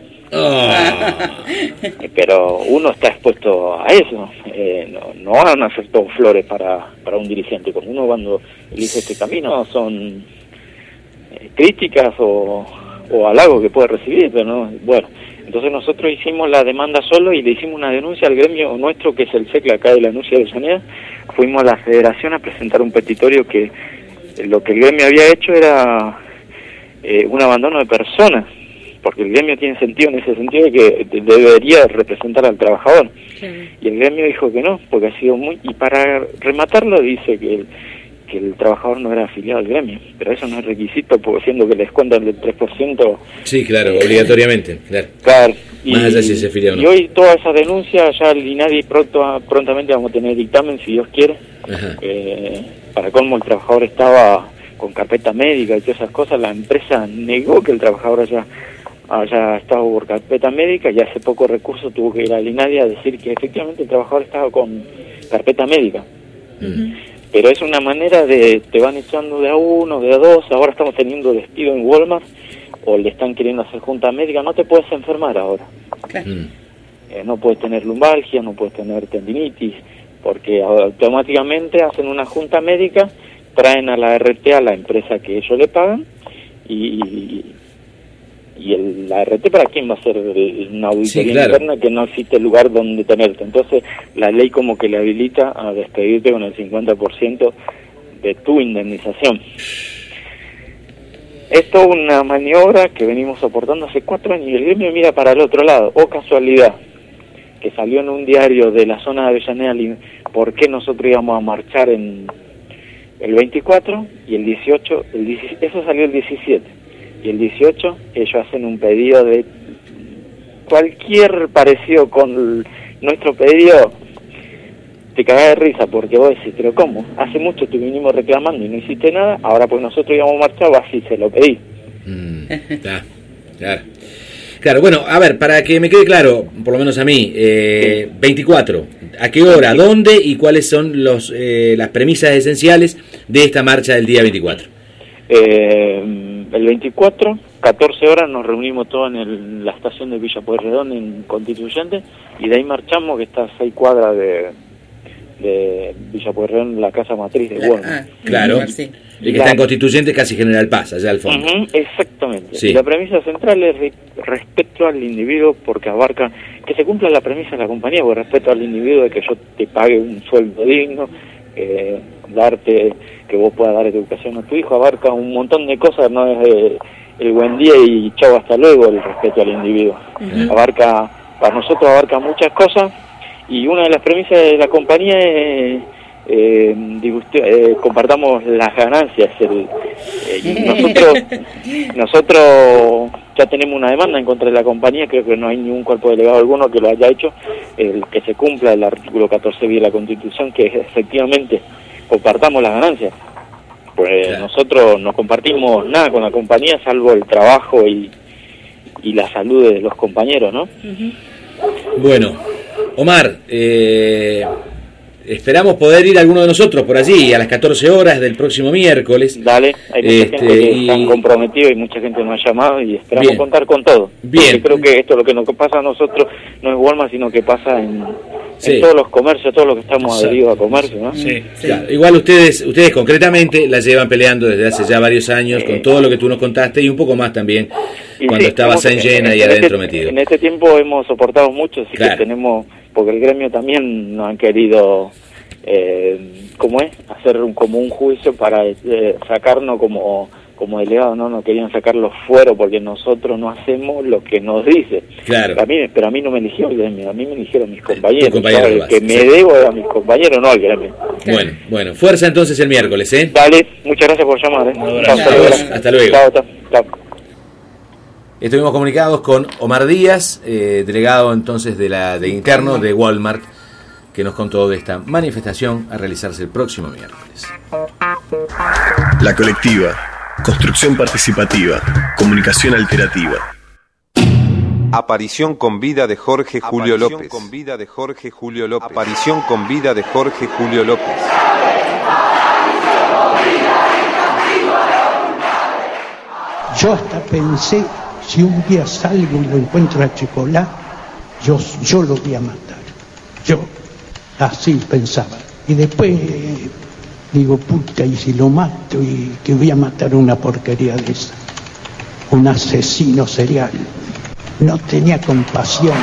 Pero uno está expuesto a eso. Eh, no, no van a ser todos flores para, para un dirigente. Como uno cuando elige este camino son eh, críticas o, o halagos que puede recibir, pero no, bueno. Entonces nosotros hicimos la demanda solo y le hicimos una denuncia al gremio nuestro, que es el S E C L acá de la Anuncia de Llaneda. Fuimos a la federación a presentar un petitorio que eh, lo que el gremio había hecho era eh, un abandono de personas, porque el gremio tiene sentido en ese sentido de que de- debería representar al trabajador. Y el gremio dijo que no, porque ha sido muy... Y para rematarlo dice que el, que el trabajador no era afiliado al gremio, pero eso no es requisito, porque siendo que les cuentan el tres por ciento... Sí, claro, obligatoriamente, claro. Claro. Más allá si se afilia o no. Y hoy toda esa denuncia, ya el INADI pronto, prontamente vamos a tener dictamen, si Dios quiere. Ajá. Eh, para colmo, el trabajador estaba con carpeta médica y todas esas cosas. La empresa negó que el trabajador haya, haya estado por carpeta médica y hace poco recurso tuvo que ir al INADI a decir que efectivamente el trabajador estaba con carpeta médica. Pero es una manera de, te van echando de a uno, de a dos. Ahora estamos teniendo despido en Walmart, o le están queriendo hacer junta médica. No te puedes enfermar ahora. Eh, no puedes tener lumbalgia, no puedes tener tendinitis, porque automáticamente hacen una junta médica, traen a la R T a la empresa que ellos le pagan, y, y el, la R T para quién va a ser el- una auditoría Sí, claro. interna, que no existe lugar donde tenerte. Entonces la ley como que le habilita a despedirte con el cincuenta por ciento de tu indemnización. Esto es una maniobra que venimos soportando hace cuatro años y el gremio mira para el otro lado. O casualidad, que salió en un diario de la zona de Avellaneda li- por qué nosotros íbamos a marchar en el veinticuatro y el dieciocho, el diecisiete, eso salió el diecisiete, y el dieciocho ellos hacen un pedido de cualquier parecido con nuestro pedido te cagás de risa porque vos decís, pero ¿cómo? Hace mucho te vinimos reclamando y no hiciste nada, ahora pues nosotros íbamos a marchar, vas y se lo pedí. Mm, claro, claro. Claro, bueno, a ver, para que me quede claro, por lo menos a mí, eh, veinticuatro, ¿a qué hora, dónde y cuáles son los eh, las premisas esenciales de esta marcha del día veinticuatro? Eh, el veinticuatro, catorce horas, nos reunimos todos en el, la estación de Villa Pueyrredón en Constituyente, y de ahí marchamos, que está a seis cuadras de... de Villa Pueyrredón, la casa matriz de Walmart. Ah, claro, sí. Y que está en Constituyente, casi General Paz, allá al fondo. Uh-huh, exactamente. Sí. Y la premisa central es re- respeto al individuo, porque abarca, que se cumpla la premisa de la compañía, porque respeto al individuo de que yo te pague un sueldo digno, eh, darte, que vos puedas dar educación a tu hijo, abarca un montón de cosas, no es eh, el buen día y chau hasta luego el respeto al individuo. Uh-huh. Abarca, para nosotros abarca muchas cosas. Y una de las premisas de la compañía es eh, diguste, eh, compartamos las ganancias. El, eh, y nosotros, nosotros ya tenemos una demanda en contra de la compañía, creo que no hay ningún cuerpo delegado alguno que lo haya hecho, el que se cumpla el artículo catorce bis de la Constitución, que efectivamente compartamos las ganancias. Pues claro. Nosotros no compartimos nada con la compañía, salvo el trabajo y, y la salud de los compañeros, ¿no? Uh-huh. Bueno, Omar, eh, esperamos poder ir alguno de nosotros por allí a las catorce horas del próximo miércoles. Dale, hay mucha este, gente que y... están comprometidos y mucha gente nos ha llamado y esperamos Bien. contar con todo. Bien. Porque creo que esto lo que nos pasa a nosotros no es Walmart, sino que pasa en, Sí. en todos los comercios, todos los que estamos Exacto. adheridos a comercio, ¿no? Sí, sí. Claro. Igual ustedes, ustedes concretamente la llevan peleando desde hace ya varios años con todo lo que tú nos contaste y un poco más también Y cuando sí, estabas estamos- en llena y en adentro este, metido. En este tiempo hemos soportado mucho, así Claro. que tenemos, porque el gremio también nos han querido, eh, ¿cómo es? Hacer un, como un juicio para eh, sacarnos como como delegados, no nos querían sacar los fueros porque nosotros no hacemos lo que nos dice. Claro. A mí, pero a mí no me eligió el gremio, a mí me eligieron mis compañeros. Tu compañero Yo, el lo que hace, me sí. debo a mis compañeros, no al gremio. Bueno, bueno, fuerza entonces el miércoles, ¿eh? Dale, muchas gracias por llamar. ¿eh? Chao, Hasta luego. Hasta luego. Chao, chao, chao. Estuvimos comunicados con Omar Díaz, eh, delegado entonces de la de interno de Walmart, que nos contó de esta manifestación a realizarse el próximo miércoles. La colectiva. Construcción participativa. Comunicación alternativa. Aparición con vida de Jorge Julio Aparición López. con vida de Jorge Julio López. Aparición con vida de Jorge Julio López. Yo hasta pensé, si un día salgo y lo encuentro a Checolá, yo, yo lo voy a matar. Yo así pensaba. Y después eh, digo, puta, y si lo mato, y que voy a matar una porquería de esa. Un asesino serial. No tenía compasión.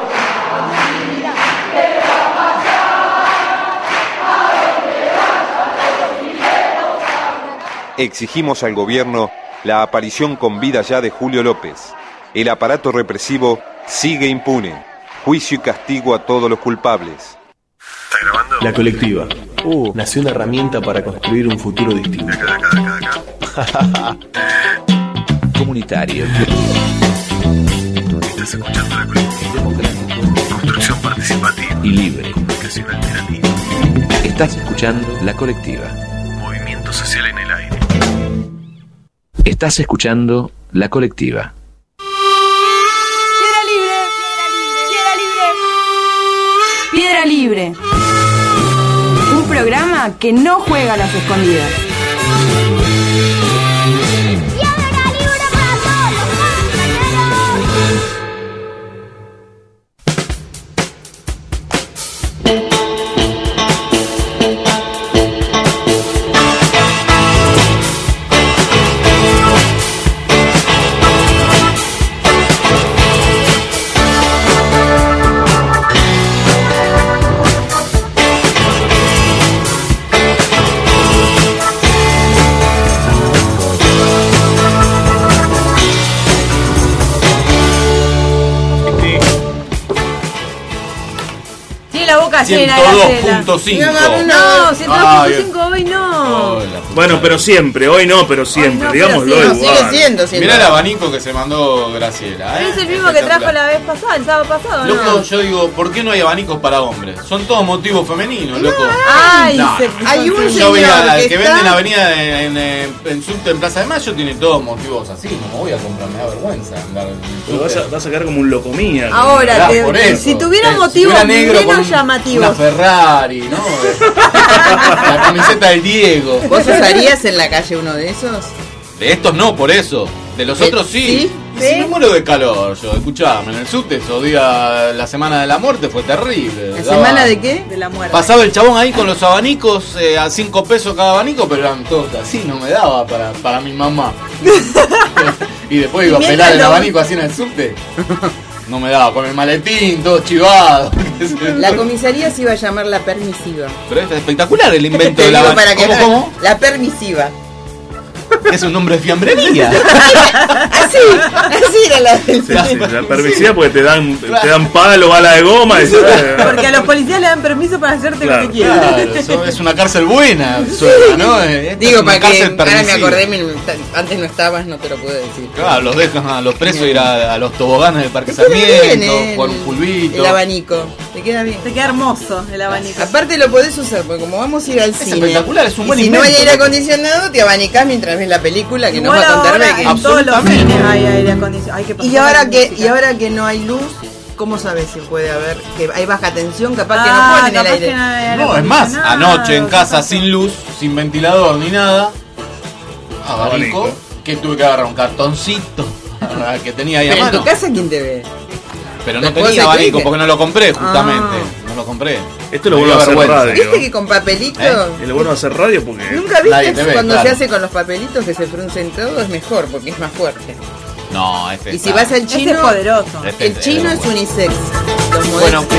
Exigimos al gobierno la aparición con vida ya de Julio López. El aparato represivo sigue impune. Juicio y castigo a todos los culpables. La colectiva. Nació una herramienta para construir un futuro distinto. Comunitario. Estás escuchando la colectiva. Construcción participativa. Y libre. Comunicación alternativa. Estás escuchando La Colectiva. Movimiento social en el aire. Estás escuchando La Colectiva. Piedra libre, piedra libre, piedra libre. Un programa que no juega a las escondidas. gallera, ciento dos Graciela. punto cinco. No, ciento dos punto cinco hoy no. Bueno, pero siempre, hoy no, pero siempre, no, digámoslo pero sí, igual. sigue siendo, siendo. Mirá el abanico que se mandó Graciela. ¿eh? Es el mismo que trajo la vez pasada, el sábado pasado, Loco, ¿no? yo digo, ¿por qué no hay abanicos para hombres? Son todos motivos femeninos, loco. Ay, No, se- no. hay un Yo señor voy al que que está- vende en Avenida en, en, en Subte, en Plaza de Mayo, tiene todos motivos así. No me voy a comprar, me da vergüenza andar en Pero vas, a, vas a quedar como un locomía. Ahora, Ah, te- por eso. si tuviera Eh, si motivos fuera negro menos con llamativos. Una Ferrari, ¿no? La camiseta del Diego. ¿Vos usarías en la calle uno de esos? De estos no, por eso. De los ¿Sí? otros sí. ¿Sí? Si me muero de calor, yo, escuchame, en el subte esos días, la semana de la muerte fue terrible. ¿La Daba- semana de qué? De la muerte. Pasaba el chabón ahí con los abanicos eh, a cinco pesos cada abanico, pero eran todos así, no me daba para, para mi mamá. Y después iba a Y pelar mientras el lo- abanico así en el subte. No me daba, con el maletín, todo chivado. La comisaría se iba a llamar La Permisiva. Pero es espectacular el invento Te del digo abanico. para que ¿Cómo, no- cómo? La Permisiva. Es un nombre de fiambrería. Así, así era la del Sí, sí, la permisiva porque te dan, te dan palo, bala de goma. Y, Porque a los policías le dan permiso para hacerte Claro. lo que quieran. Claro, eso es una cárcel buena, suena, ¿no? Esta es Digo, una para que cárcel ahora me permisiva. acordé, me- antes no estabas, no te lo puedo decir. Claro, los dejan a los presos ir a, a los toboganes del Parque Te queda bien, Sarmiento, eh, jugar un pulvito. El abanico, te queda bien. Te queda hermoso el abanico. Aparte lo podés usar, porque como vamos a ir al cine. espectacular, es un y buen si no hay invento, aire loco. acondicionado, te abanicás mientras ves la película que Igual nos va a contar ahora Becky. en todos los cines hay aire acondicionado. Hay que Y pasar ahora la que música. y ahora que no hay luz, ¿cómo sabes si puede haber que hay baja tensión? Capaz Ah, que no ponen el capaz aire. que no hay aire No, es más, acondicionado, anoche en casa sin luz, sin ventilador ni nada, abanico, Abanico. que tuve que agarrar un cartoncito que tenía ahí a Pero en mano. tu casa, ¿quién te ve? Pero no Después tenía se abanico clique. porque no lo compré, justamente. Ah. No lo compré. Esto lo Me bueno dio de hacer vergüenza. radio. ¿Viste que con papelito? ¿Eh? Y lo bueno de hacer radio porque. ¿Nunca Nadie viste te ve, cuando claro. se hace con los papelitos que se fruncen todo? Es mejor porque es más fuerte. No, este Y está- si vas al Ese chino, es poderoso. Este el chino es unisex. Los Bueno, modelos-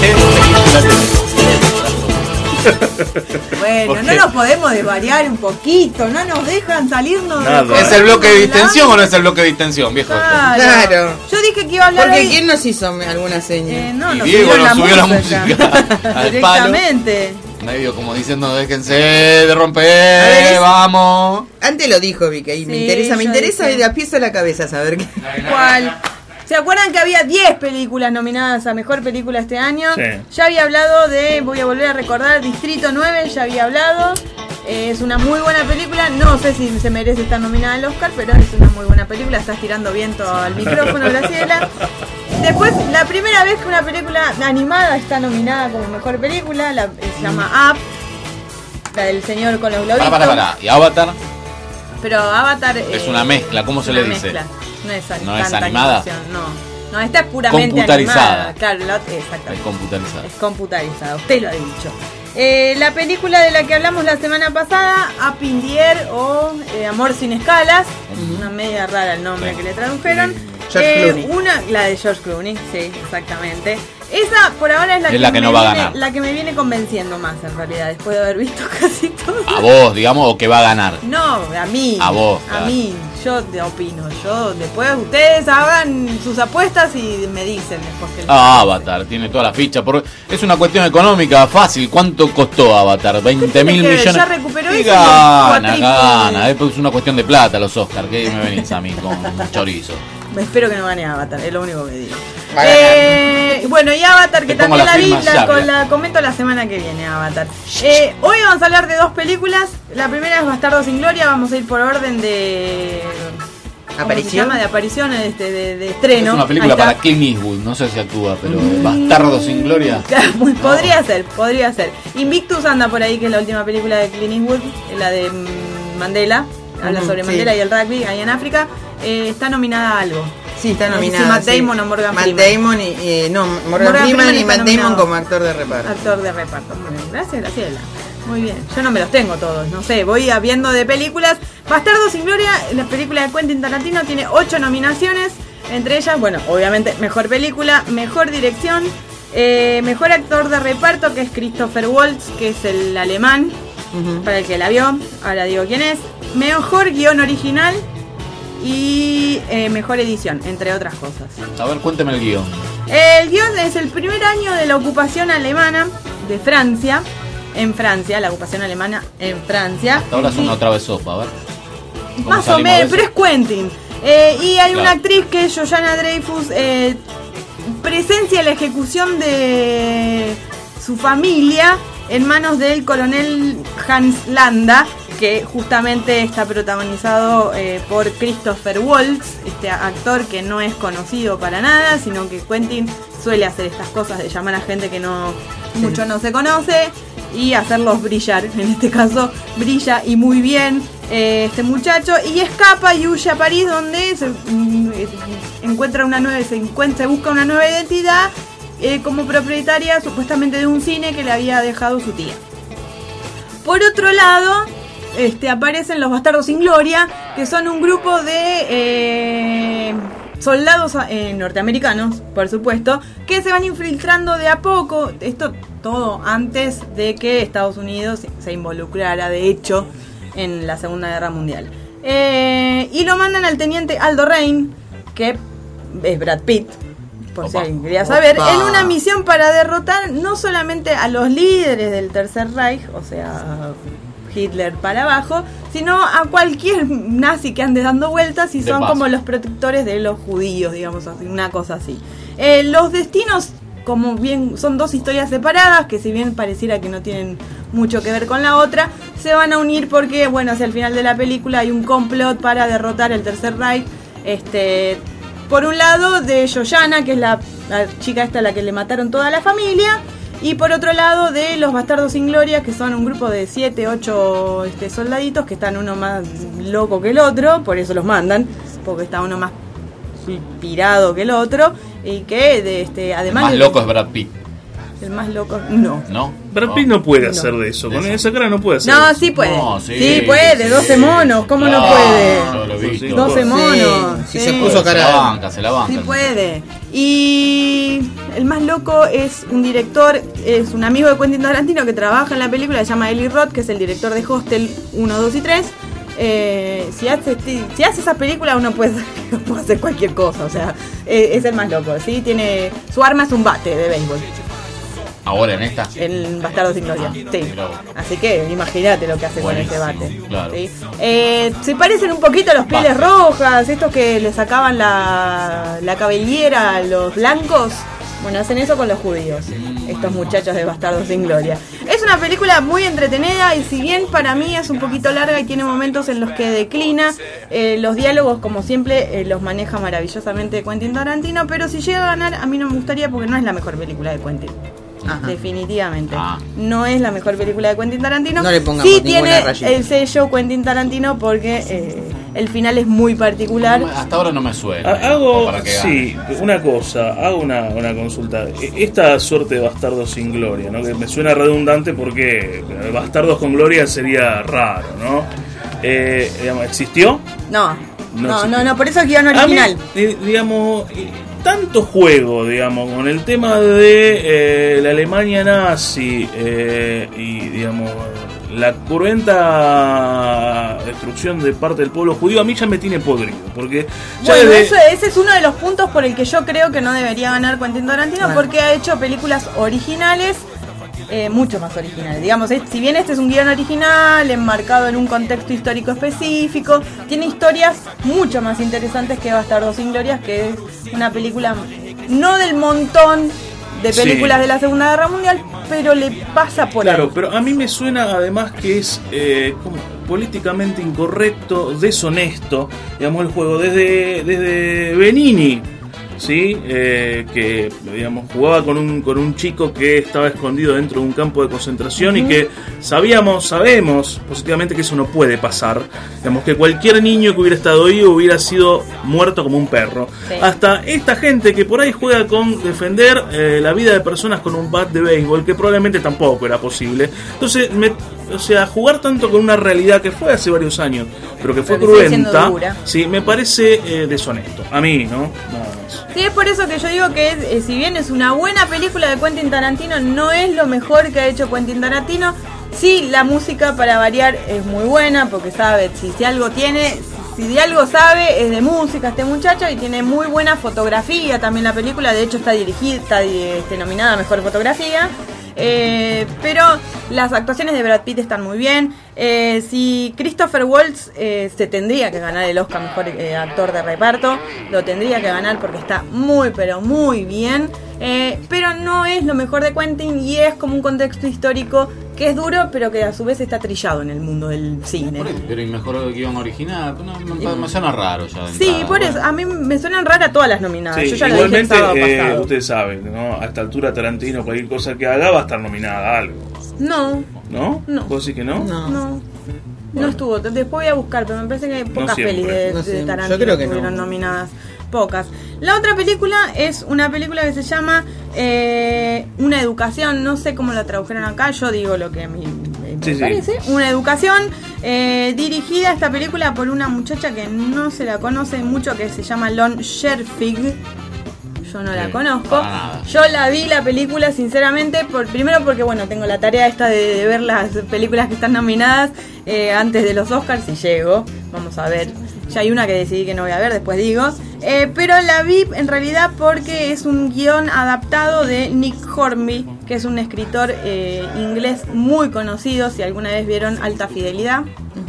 Bueno, ¿Por no qué? nos podemos desvariar un poquito, no nos dejan salirnos de Nada. ¿Es el bloque de distensión o no es el bloque de distensión, viejo? Claro. Claro. Yo dije que iba a hablar Porque hoy- ¿quién nos hizo alguna seña? Eh, no, Y nos Diego subieron nos subió la música. música al palo. Directamente. Medio como diciendo, déjense de romper, ver, es- vamos. Antes lo dijo Vika y me Sí, interesa, me yo interesa dije. de la pieza a la cabeza saber qué. ¿Cuál? ¿Se acuerdan que había diez películas nominadas a Mejor Película este año? Sí. Ya había hablado de, voy a volver a recordar, Distrito nueve, ya había hablado. Eh, es una muy buena película, no sé si se merece estar nominada al Oscar, pero es una muy buena película, estás tirando viento al micrófono, Graciela. Después, la primera vez que una película animada está nominada como Mejor Película, la, se llama Up, la del señor con los globitos. Pará, pará, pará. ¿Y Avatar? Pero Avatar Es eh, una mezcla, ¿cómo se una le dice? mezcla. No es, ¿No es tanta animada? animación, no. No, esta es puramente Computarizada. animada. Claro, la otra- Es exactamente. computarizada. Es computarizada, usted lo ha dicho. Eh, la película de la que hablamos la semana pasada, Up in the Air o eh, Amor sin escalas, una media rara el nombre Sí. que le tradujeron. George Eh, Clooney. una, la de George Clooney, sí, exactamente. Esa por ahora es la, Es que, la que me no va a viene, ganar. la que me viene convenciendo más en realidad, después de haber visto casi todo. A vos, digamos, o que va a ganar. No, a mí. A vos, A claro. mí. Yo te opino. Yo después ustedes hagan sus apuestas y me dicen después que Ah, Avatar, tiene toda la ficha. Por... Es una cuestión económica fácil. ¿Cuánto costó Avatar? veinte mil que millones. ya recuperó Y eso, gana, cuatriple. gana. Es pues una cuestión de plata los Oscars. ¿Qué me venís a mí con chorizo? Me espero que no gane Avatar, es lo único que digo. Va a ganar. Eh, bueno, y Avatar, que Te pongo también la la vi, firma la, ya, con- mira. la comento la semana que viene, Avatar. Eh, hoy vamos a hablar de dos películas. La primera es Bastardo sin Gloria, vamos a ir por orden de... ¿cómo ¿Aparición? se llama? De apariciones, este, de, de estreno. Es una película Ahí está. para Clint Eastwood. No sé si actúa, pero Bastardo sin Gloria. Pues podría ser, podría ser. Invictus anda por ahí, que es la última película de Clint Eastwood, la de mm, Mandela. Habla Ujú, sobre sí. Mandela y el rugby ahí en África. Eh, está nominada a algo. Sí, está No sé si nominada. Matt sí. Damon o Morgan Matt Freeman. Damon y, y- no, Morgan, Morgan Freeman Freeman y está Matt Damon nominado. como actor de reparto. Actor de reparto. Muy bien. Gracias, Graciela. Muy bien. Yo no me los tengo todos. No sé, voy a- viendo de películas. Bastardo sin Gloria, la película de Quentin Tarantino, tiene ocho nominaciones. Entre ellas, bueno, obviamente, mejor película, mejor dirección, eh, mejor actor de reparto, que es Christopher Waltz, que es el alemán, Ujú. para el que la vio. Ahora digo quién es. Mejor guión original y eh, mejor edición, entre otras cosas. A ver, cuénteme el guión. El guión es el primer año de la ocupación alemana de Francia. En Francia, la ocupación alemana en Francia. Hasta ahora son Y- otra vez sopa, a ver. ¿Cómo Más o salimos de menos, eso? pero es Quentin. Eh, y hay Claro. una actriz que es Joanna Dreyfus, eh, presencia la ejecución de su familia en manos del coronel Hans Landa, que justamente está protagonizado eh, por Christopher Waltz, este actor que no es conocido para nada, sino que Quentin suele hacer estas cosas de llamar a gente que no mucho no se conoce y hacerlos brillar. En este caso brilla y muy bien eh, este muchacho, y escapa y huye a París, donde se mm, eh, encuentra una nueva se encuentra se busca una nueva identidad eh, como propietaria supuestamente de un cine que le había dejado su tía. Por otro lado, este, aparecen los Bastardos sin Gloria, que son un grupo de eh, soldados eh, norteamericanos, por supuesto, que se van infiltrando de a poco. Esto todo antes de que Estados Unidos se involucrara, de hecho, en la Segunda Guerra Mundial. Eh, y lo mandan al teniente Aldo Rain, que es Brad Pitt, por si Opa. alguien quería saber, Opa. en una misión para derrotar no solamente a los líderes del Tercer Reich, o sea, Hitler para abajo, sino a cualquier nazi que ande dando vueltas y De son paso. como los protectores de los judíos, digamos así, una cosa así. Eh, los destinos, como bien, son dos historias separadas, que si bien pareciera que no tienen mucho que ver con la otra, se van a unir porque, bueno, hacia el final de la película hay un complot para derrotar el Tercer Reich. Este, por un lado de Joanna, que es la, la chica esta a la que le mataron toda la familia, y por otro lado de los Bastardos sin Gloria, que son un grupo de siete, ocho este, soldaditos, que están uno más loco que el otro, por eso los mandan, porque está uno más pirado que el otro, y que de, este, El además más de- loco es Brad Pitt, el más loco, no. ¿no? Brad Pitt no puede No. hacer de eso. Con esa cara no puede hacer No, eso. sí puede. No, sí, sí, puede, sí, doce monos, ¿cómo no Claro, puede? yo lo he visto. doce monos. Sí, sí. se puso Se cara. la banca, se la banca. Sí puede. Y el más loco es un director, es un amigo de Quentin Tarantino que trabaja en la película, se llama Eli Roth, que es el director de Hostel uno, dos y tres. Eh, si, hace, si hace esa película uno puede, puede hacer cualquier cosa, o sea, eh, es el más loco, ¿sí? Tiene, su arma es un bate de béisbol, Ahora en esta. el Bastardo sin Gloria, sí. Mirá vos. Así que imagínate lo que hace Buenísimo, con ese bate. claro. ¿sí? Eh, se parecen un poquito a los pieles Bate. rojas, estos que le sacaban la, la cabellera a los blancos. Bueno, hacen eso con los judíos, estos muchachos de Bastardos sin Gloria. Es una película muy entretenida y si bien para mí es un poquito larga y tiene momentos en los que declina, eh, los diálogos como siempre eh, los maneja maravillosamente Quentin Tarantino, pero si llega a ganar a mí no me gustaría porque no es la mejor película de Quentin. Ajá. Definitivamente. Ah. No es la mejor película de Quentin Tarantino. No le pongamos sí ninguna tiene rayita. el sello Quentin Tarantino porque eh, el final es muy particular. Hasta ahora no me suena. Ha- Hago, como para que gane. sí, una cosa, hago una, una consulta. E- Esta suerte de bastardos sin gloria, ¿no? Que me suena redundante porque eh, bastardos con gloria sería raro, ¿no? Eh, digamos, ¿existió? No, No no, no, existe. no, por eso es guión A mí, original. eh, digamos, eh, tanto juego, digamos, con el tema de eh, la Alemania nazi eh, y, digamos, la cruenta destrucción de parte del pueblo judío, a mí ya me tiene podrido, porque ya Bueno, desde- eso- ese es uno de los puntos por el que yo creo que no debería ganar Quentin Tarantino, Bueno. porque ha hecho películas originales, eh, mucho más originales. Digamos, eh, si bien este es un guión original, enmarcado en un contexto histórico específico, tiene historias mucho más interesantes que Bastardos sin Glorias, que es una película no del montón de Sí. películas de la Segunda Guerra Mundial, pero le pasa por Claro, ahí. pero a mí me suena además que es eh, como políticamente incorrecto, deshonesto, digamos, el juego desde, desde Benigni, ¿sí? Eh, que, digamos, jugaba con un, con un chico que estaba escondido dentro de un campo de concentración y que sabíamos, sabemos positivamente que eso no puede pasar, digamos, que cualquier niño que hubiera estado ahí hubiera sido muerto como un perro. Sí. Hasta esta gente que por ahí juega con defender eh, la vida de personas con un bat de béisbol, que probablemente tampoco era posible. Entonces, me, o sea, jugar tanto con una realidad que fue hace varios años, pero que fue Pero que sigue siendo cruenta, dura. sí, me parece eh, deshonesto. A mí, ¿no? Nada más. Sí, es por eso que yo digo que eh, si bien es una buena película de Quentin Tarantino, no es lo mejor que ha hecho Quentin Tarantino. Sí, la música para variar es muy buena, porque sabe, si, si algo tiene, si de algo sabe es de música este muchacho y tiene muy buena fotografía también la película, de hecho está dirigida, está este, nominada a Mejor Fotografía. Eh, pero las actuaciones de Brad Pitt están muy bien. Eh, si Christopher Waltz eh, se tendría que ganar el Oscar Mejor eh, Actor de Reparto, lo tendría que ganar porque está muy pero muy bien. Eh, pero no es lo mejor de Quentin y es como un contexto histórico que es duro, pero que a su vez está trillado en el mundo del cine. Pero y mejor el guión original, no, me, me suena raro ya. De Sí, entrada, por ¿no? eso, a mí me suenan raras todas las nominadas. Sí, Yo ya igualmente, lo dije el sábado eh, pasado. ustedes saben, ¿no? A esta altura Tarantino, cualquier cosa que haga va a estar nominada a algo. No, ¿No? No. ¿Vos decís que no? no, no. No estuvo, después voy a buscar, pero me parece que hay pocas siempre. pelis de, No de siempre. Tarantino Yo creo que estuvieron no. nominadas. Pocas. La otra película es una película que se llama eh, Una Educación, no sé cómo la tradujeron acá, yo digo lo que a mí me, me Sí, sí. parece. Una Educación, eh, dirigida esta película por una muchacha que no se la conoce mucho, que se llama Lon Scherfig. Yo no la Sí, conozco. para nada. Yo la vi la película sinceramente, por primero porque bueno, tengo la tarea esta de, de ver las películas que están nominadas eh, antes de los Oscars y llego. Vamos a ver. Ya hay una que decidí que no voy a ver, después digo. Eh, pero la vi en realidad porque es un guión adaptado de Nick Hornby, que es un escritor eh, inglés muy conocido. Si alguna vez vieron Alta Fidelidad.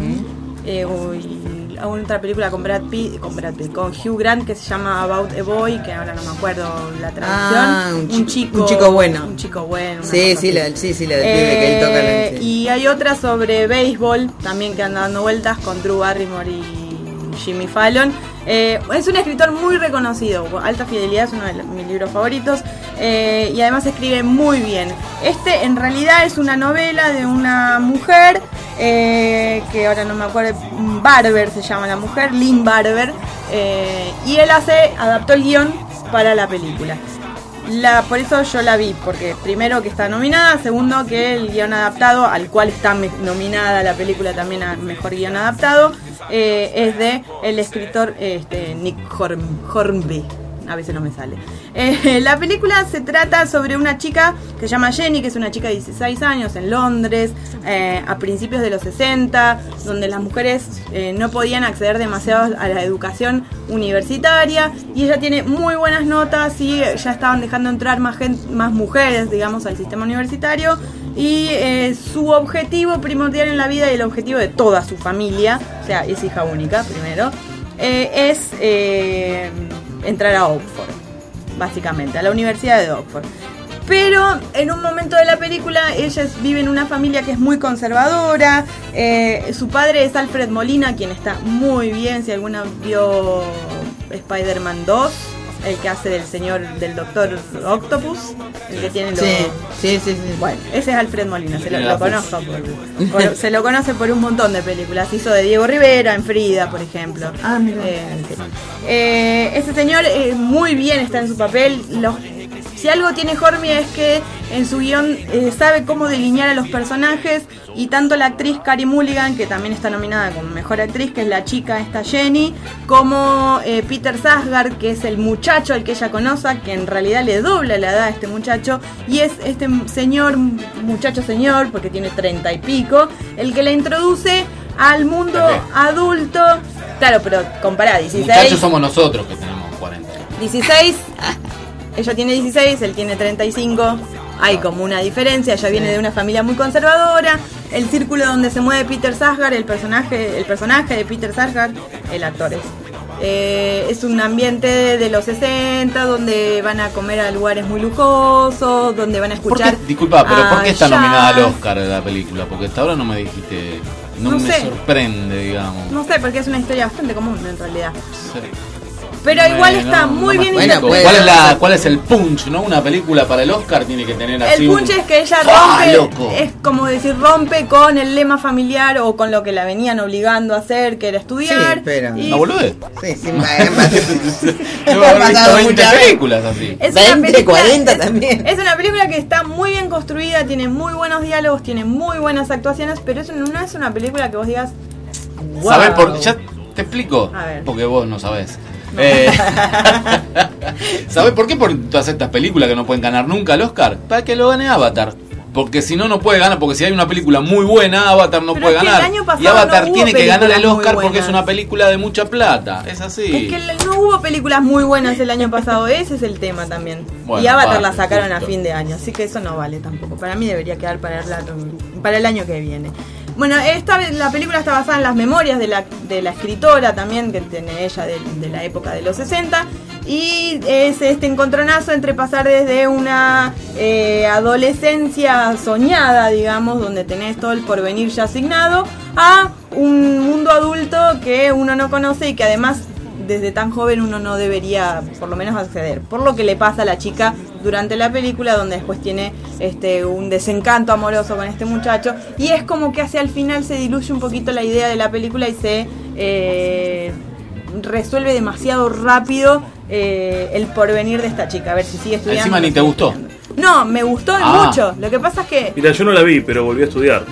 Eh, uy, otra película con Brad Pitt, con Brad Pitt, con Hugh Grant que se llama About a Boy, que ahora no me acuerdo la traducción. Ah, un, chi- chico, un chico bueno. un chico bueno. una Sí, cosa sí, así. la, sí, sí, la del pibe que él toca. Eh, la- sí. Y hay otra sobre béisbol también que anda dando vueltas con Drew Barrymore y Jimmy Fallon. Eh, es un escritor muy reconocido. Alta Fidelidad es uno de los- mis libros favoritos. Eh, y además escribe muy bien. Este en realidad es una novela de una mujer eh, que ahora no me acuerdo, Barber se llama la mujer, Lynn Barber. Eh, y él hace, adaptó el guión para la película. La, por eso yo la vi, porque primero que está nominada, segundo que el guión adaptado, al cual está me- nominada la película también a Mejor Guión Adaptado, eh, es de el escritor este, Nick Horn- Hornby. A veces no me sale. Eh, la película se trata sobre una chica que se llama Jenny, que es una chica de dieciséis años en Londres, eh, a principios de los sesenta, donde las mujeres eh, no podían acceder demasiado a la educación universitaria, y ella tiene muy buenas notas y ya estaban dejando entrar más, gen- más mujeres, digamos, al sistema universitario, y eh, su objetivo primordial en la vida y el objetivo de toda su familia, o sea, es hija única primero, eh, es eh, entrar a Oxford, básicamente, a la Universidad de Oxford. Pero en un momento de la película ella es- vive en una familia que es muy conservadora. Eh, su padre es Alfred Molina, quien está muy bien. Si alguna vio Spider-Man dos, el que hace del señor, del Doctor Octopus, el que tiene los... Sí, sí, sí, sí. Bueno, ese es Alfred Molina, se lo, Tiene lo la conozco por, por- se lo conoce por un montón de películas. Hizo de Diego Rivera en Frida, por ejemplo. Ah, mira. Eh, sí. Eh, ese señor eh, muy bien está en su papel. Los, si algo tiene Hornby es que en su guión eh, sabe cómo delinear a los personajes, y tanto la actriz Carey Mulligan, que también está nominada como mejor actriz, que es la chica esta Jenny, como eh, Peter Sarsgaard, que es el muchacho al que ella conoce, que en realidad le dobla la edad a este muchacho, y es este señor, muchacho señor, porque tiene treinta y pico, el que la introduce al mundo adulto. Claro, pero compará, dieciséis. Muchachos somos nosotros que tenemos cuarenta. dieciséis, ella tiene dieciséis, él tiene treinta y cinco. Hay como una diferencia, ella viene de una familia muy conservadora. El círculo donde se mueve Peter Sarsgaard, el personaje, el personaje de Peter Sarsgaard, el actor es. Eh, es un ambiente de los sesenta donde van a comer a lugares muy lujosos, donde van a ¿Por escuchar. qué, disculpa, pero ¿por qué está jazz. nominada al Oscar la película? Porque hasta ahora no me dijiste, no, No me sé. sorprende, digamos. No sé, porque es una historia bastante común en realidad. Sí. Pero No igual me- está no- muy no me bien explico. interpretada. ¿Cuál es la, cuál es el punch, no? Una película para el Oscar tiene que tener así El punch un... es que ella ¡Ah, rompe, loco! es como decir, rompe con el lema familiar o con lo que la venían obligando a hacer, que era estudiar. Sí, pero- y ¿Una boludez? Sí, sí, Yo he visto veinte películas así. es una veinte, película- cuarenta es- también. Es una película que está muy bien construida, tiene muy buenos diálogos, tiene muy buenas actuaciones, pero eso no es una película que vos digas, wow. ¿Sabés por qué? Ya te explico. A ver. Porque vos no sabés. Eh, ¿Sabés por qué por todas estas películas que no pueden ganar nunca el Oscar? Para que lo gane Avatar. Porque si no, no puede ganar. Porque si hay una película muy buena, Avatar no Pero puede es que ganar. el año pasado Y Avatar no hubo tiene que ganar el películas muy Oscar porque buenas. es una película de mucha plata. Es así. Es que el- no hubo películas muy buenas el año pasado, ese es el tema también. Bueno, y Avatar vale, la sacaron justo. a fin de año, así que eso no vale tampoco. Para mí debería quedar para el, para el año que viene. Bueno, esta vez la película está basada en las memorias de la, de la escritora también, que tiene ella de, de la época de los sesenta. Y es este encontronazo entre pasar desde una eh, adolescencia soñada, digamos, donde tenés todo el porvenir ya asignado, a un mundo adulto que uno no conoce y que además desde tan joven uno no debería por lo menos acceder. Por lo que le pasa a la chica durante la película, donde después tiene este un desencanto amoroso con este muchacho. Y es como que hacia el final se diluye un poquito la idea de la película y se eh, resuelve demasiado rápido eh, el porvenir de esta chica. A ver si sigue estudiando. Encima ni te gustó. No, me gustó Ah. mucho. Lo que pasa es que Mira, yo no la vi, pero volví a estudiar.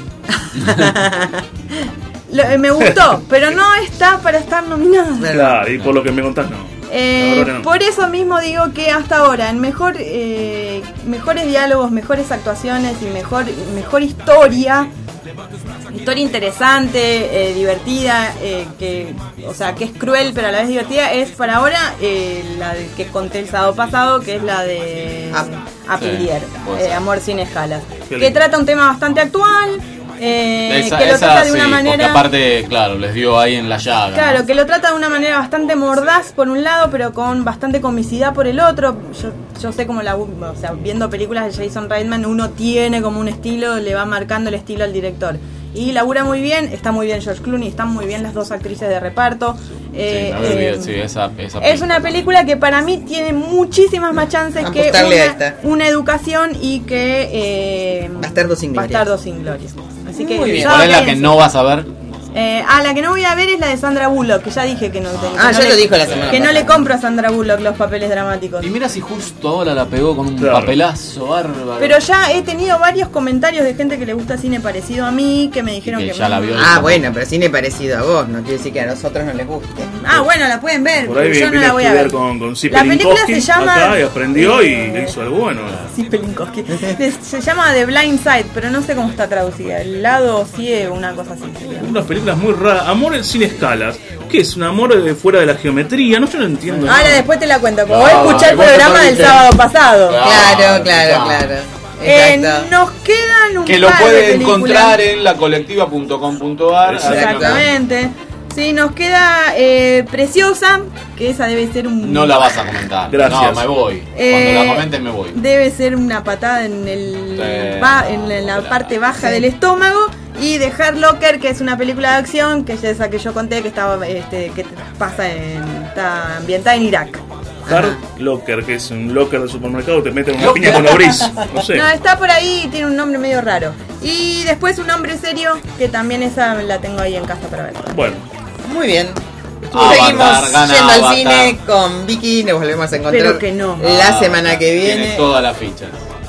lo- eh, me gustó, pero no está para estar nominada. Claro, y por lo que me contás, no. Eh, La verdad que no. por eso mismo digo que hasta ahora, en mejor, eh, mejores diálogos, mejores actuaciones y mejor, mejor historia, historia interesante, eh, divertida, eh, que, o sea, que es cruel pero a la vez divertida, es para ahora eh, la de- que conté el sábado pasado, que es la de Apelier, Sí, puede ser. Amor sin escalas, Qué que lindo. trata un tema bastante actual. Eh, Esa, que lo esa trata de sí, una porque manera aparte, claro, les dio ahí en la llaga. Claro, que lo trata de una manera bastante mordaz por un lado, pero con bastante comicidad por el otro. Yo, yo sé como la, o sea, viendo películas de Jason Reitman, uno tiene como un estilo, le va marcando el estilo al director. Y labura muy bien, está muy bien George Clooney, están muy bien las dos actrices de reparto. Eh, Sí, me olvidé, eh, sí, esa, esa es una película que para mí tiene muchísimas más chances que Apostarle a una, esta. una educación y que eh, Bastardo sin gloria. Bastardo sin gloria. Así que Muy bien. ya ¿Cuál es la que cállense. no vas a ver? Eh, ah, la que no voy a ver es la de Sandra Bullock, que ya dije que no tengo. Ah, que ya no lo le- dijo la semana Que no pasada. le compro a Sandra Bullock los papeles dramáticos. Y mira si justo ahora la pegó con un Claro. papelazo bárbaro. Pero ya he tenido varios comentarios de gente que le gusta cine parecido a mí, que me dijeron que que, ya la vio. Ah, bueno, pero cine parecido a vos, no quiere decir que a nosotros no les guste. Ah, bueno, la pueden ver, Por ahí pero yo no vine la a voy a estudiar ver. con, con Zipi La película Linkowski se llama- acá y aprendió y Eh, hizo algo bueno. Sí, Pelinkowski. Se llama The Blind Side, pero no sé cómo está traducida. El lado ciego, una cosa así sería. Unas películas muy raras. Amor sin escalas. ¿Qué es? ¿Un amor de fuera de la geometría? No, yo no entiendo. Ahora nada. después te la cuento, porque No, voy a escuchar el vos te programa del perdiste. sábado pasado. Claro, claro, claro. Eh, Exacto. nos quedan un Que lo par de puede películas. encontrar en la colectiva punto com punto ar. Exactamente. Sí, nos queda eh, Preciosa, que esa debe ser un... No la vas a comentar. Gracias. No, me voy. Eh, Cuando la comenten me voy. Debe ser una patada en el Sí. ba- en la parte baja del estómago. Y The Hurt Locker, que es una película de acción, que es esa que yo conté que estaba este, que pasa en, está ambientada en Irak. Hard Locker, que es un locker de supermercado, te meten una piña con lobris. No sé. No, está por ahí y tiene un nombre medio raro. Y después Un hombre serio, que también esa la tengo ahí en casa para ver. Bueno. Muy bien. Avatar, Seguimos gana yendo al Avatar. cine con Vicky, nos volvemos a encontrar Pero que no. la semana que Tiene viene. toda la ficha.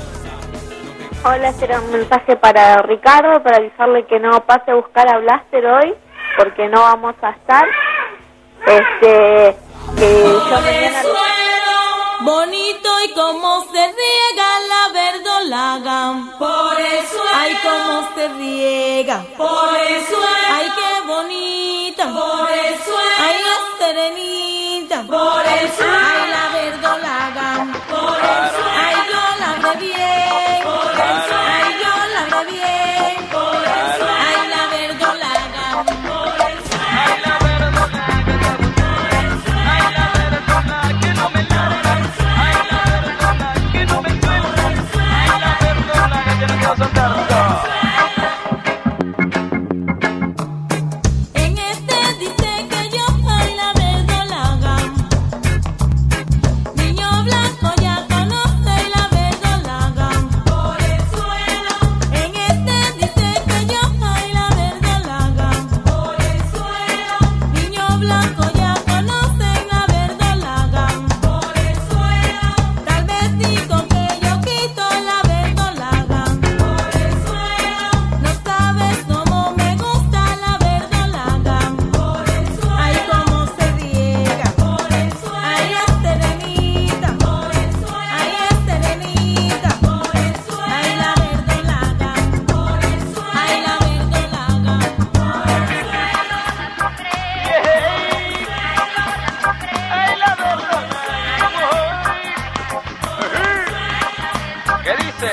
Hola, este era un mensaje para Ricardo, para avisarle que no pase a buscar a Blaster hoy, porque no vamos a estar. Este, que yo mañana... Bonito y cómo se riega la verdolaga. Por eso es. Ay, cómo se riega. Por eso es. Ay, qué bonita. Por eso es. Ay, la serenita. Por eso es. Ay, la verdolaga. Por eso es. Ay, yo la ve bien. Por eso es. Ay, yo la ve bien. Por eso es. Ay, la verdolaga. Por eso es. Ay, la verdolaga. Ay, la verdolaga. Que no me larga. En este dice que yo soy la verdolaga. Niño blanco ya conoce la verdolaga. dice.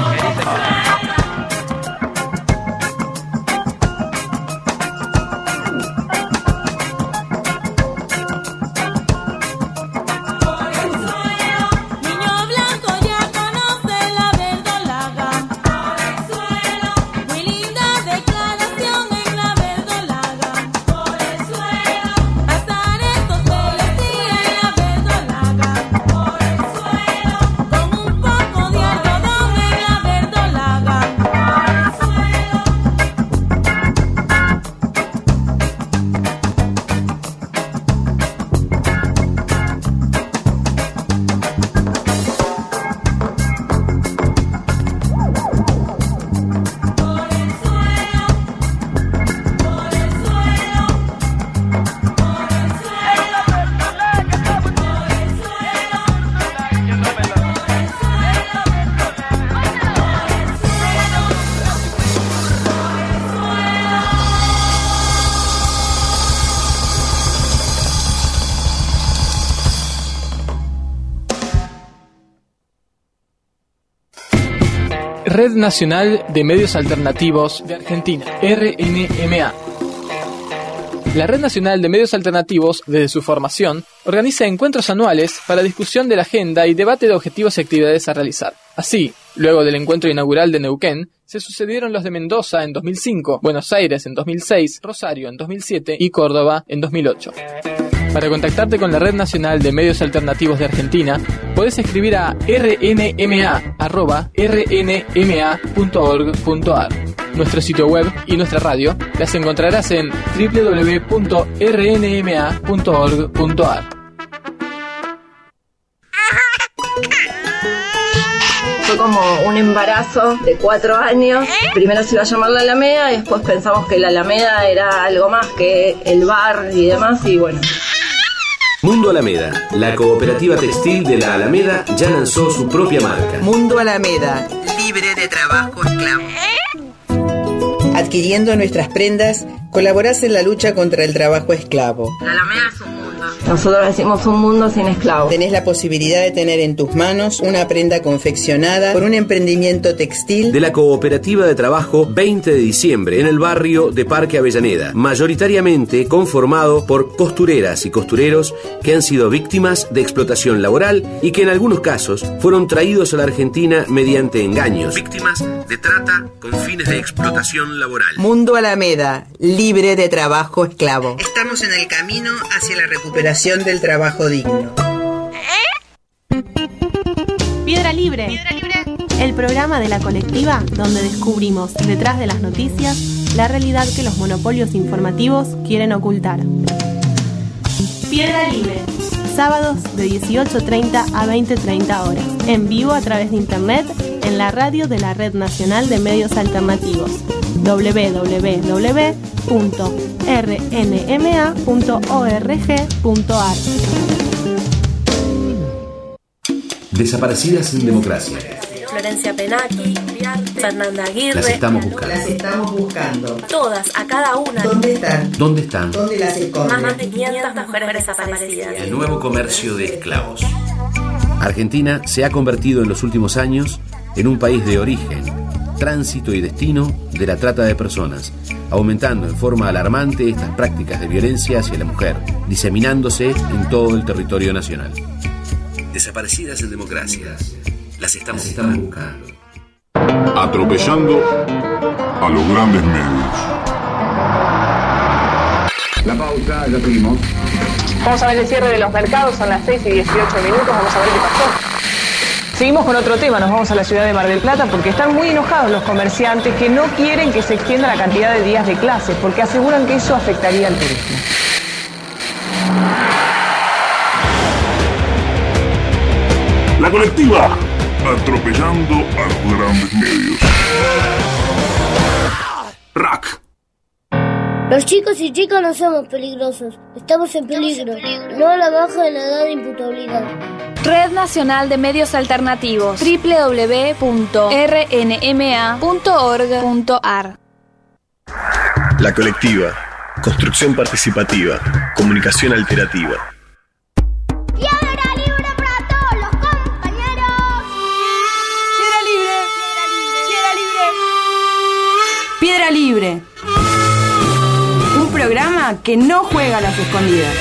Red Nacional de Medios Alternativos de Argentina, R N M A. La Red Nacional de Medios Alternativos, desde su formación, organiza encuentros anuales para discusión de la agenda y debate de objetivos y actividades a realizar. Así, luego del encuentro inaugural de Neuquén, se sucedieron los de Mendoza en dos mil cinco, Buenos Aires en dos mil seis, Rosario en dos mil siete y Córdoba en dos mil ocho. Para contactarte con la Red Nacional de Medios Alternativos de Argentina, podés escribir a r n m a arroba r n m a punto org punto a r. Nuestro sitio web y nuestra radio las encontrarás en w w w punto r n m a punto org punto a r. Fue como un embarazo de cuatro años. Primero se iba a llamar La Alameda y después pensamos que La Alameda era algo más que el bar y demás, y bueno. Mundo Alameda, la cooperativa textil de La Alameda, ya lanzó su propia marca. Mundo Alameda, libre de trabajo esclavo. Adquiriendo nuestras prendas, colaborás en la lucha contra el trabajo esclavo. La Alameda es un mundo. Nosotros decimos un mundo sin esclavos. Tenés la posibilidad de tener en tus manos una prenda confeccionada por un emprendimiento textil de la Cooperativa de Trabajo veinte de diciembre en el barrio de Parque Avellaneda, mayoritariamente conformado por costureras y costureros que han sido víctimas de explotación laboral y que en algunos casos fueron traídos a la Argentina mediante engaños. Víctimas de trata con fines de explotación laboral. Mundo Alameda, libre de trabajo esclavo. Estamos en el camino hacia la recuperación del trabajo digno. Piedra Libre. Piedra Libre. El programa de la colectiva donde descubrimos detrás de las noticias la realidad que los monopolios informativos quieren ocultar. Piedra Libre. Sábados de dieciocho treinta a veinte treinta horas. En vivo a través de internet en la radio de la Red Nacional de Medios Alternativos. w w w punto r n m a punto org punto a r. Desaparecidas en democracia. Florencia Penaki, Fernanda Aguirre. Las estamos buscando. Las estamos buscando. Todas, a cada una. ¿Dónde están? ¿Dónde están? ¿Dónde las esconden? Más de quinientas mujeres desaparecidas. El nuevo comercio de esclavos. Argentina se ha convertido en los últimos años en un país de origen, tránsito y destino de la trata de personas, aumentando en forma alarmante estas prácticas de violencia hacia la mujer, diseminándose en todo el territorio nacional. Desaparecidas en democracia. Las estamos, Las estamos buscando. Atropellando a los grandes medios. La pausa, ya seguimos. Vamos a ver el cierre de los mercados, son las seis y dieciocho minutos, vamos a ver qué pasó. Seguimos con otro tema, nos vamos a la ciudad de Mar del Plata porque están muy enojados los comerciantes que no quieren que se extienda la cantidad de días de clases porque aseguran que eso afectaría al turismo. La colectiva, atropellando a los grandes medios. Rack. Los chicos y chicas no somos peligrosos, estamos en peligro, no a la baja de la edad de imputabilidad. Red Nacional de Medios Alternativos, w w w punto r n m a punto org punto a r. La colectiva, construcción participativa, comunicación alterativa. ¡Piedra libre para todos los compañeros! ¡Piedra libre! Piedra Libre. Un programa que no juega a las escondidas.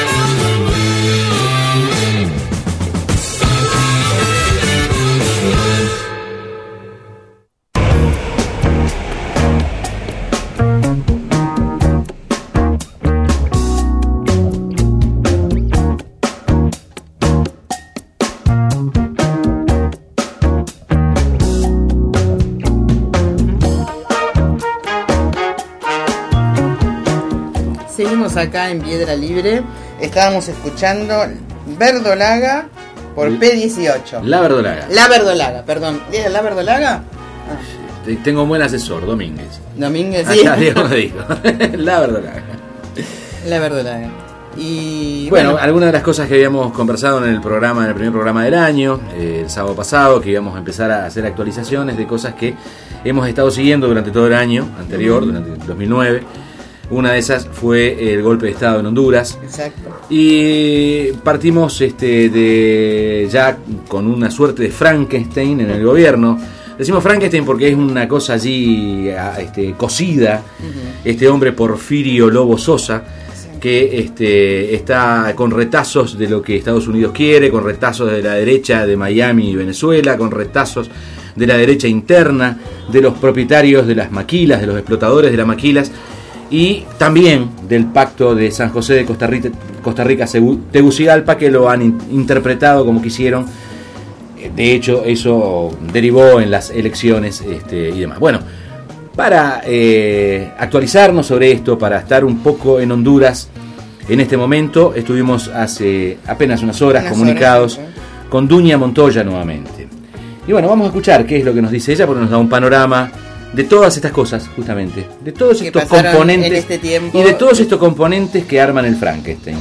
Seguimos acá en Piedra Libre. Estábamos escuchando Verdolaga por P dieciocho. La Verdolaga. La Verdolaga, perdón. ¿Era La Verdolaga? Ah. Tengo un buen asesor, Domínguez. Domínguez, sí. Acá Diego me dijo. La Verdolaga. La Verdolaga. Y bueno, bueno, algunas de las cosas que habíamos conversado en el programa, en el primer programa del año, eh, el sábado pasado, que íbamos a empezar a hacer actualizaciones de cosas que hemos estado siguiendo durante todo el año anterior, uh-huh. durante el dos mil nueve. Una de esas fue el golpe de Estado en Honduras. Exacto. Y partimos este, de ya con una suerte de Frankenstein en el gobierno. Decimos Frankenstein porque es una cosa allí este, cocida. Uh-huh. Este hombre Porfirio Lobo Sosa, sí. que este, está con retazos de lo que Estados Unidos quiere, con retazos de la derecha de Miami y Venezuela, con retazos de la derecha interna, de los propietarios de las maquilas, de los explotadores de las maquilas, y también del pacto de San José de Costa Rica, Costa Rica Tegucigalpa, que lo han in- interpretado como quisieron. De hecho, eso derivó en las elecciones este, y demás. Bueno, para eh, actualizarnos sobre esto, para estar un poco en Honduras en este momento, estuvimos hace apenas unas horas unas comunicados horas, ¿sí? con Duña Montoya nuevamente. Y bueno, vamos a escuchar qué es lo que nos dice ella, porque nos da un panorama de todas estas cosas, justamente, de todos que estos componentes en este tiempo, y de todos estos componentes que arman el Frankenstein.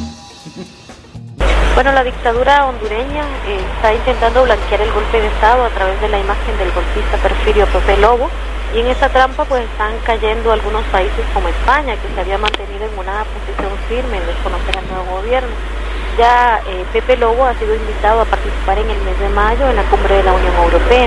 Bueno, la dictadura hondureña eh, está intentando blanquear el golpe de Estado a través de la imagen del golpista Porfirio Pepe Lobo, y en esa trampa pues están cayendo algunos países como España, que se había mantenido en una posición firme en desconocer al nuevo gobierno. Ya eh, Pepe Lobo ha sido invitado a participar en el mes de mayo en la cumbre de la Unión Europea.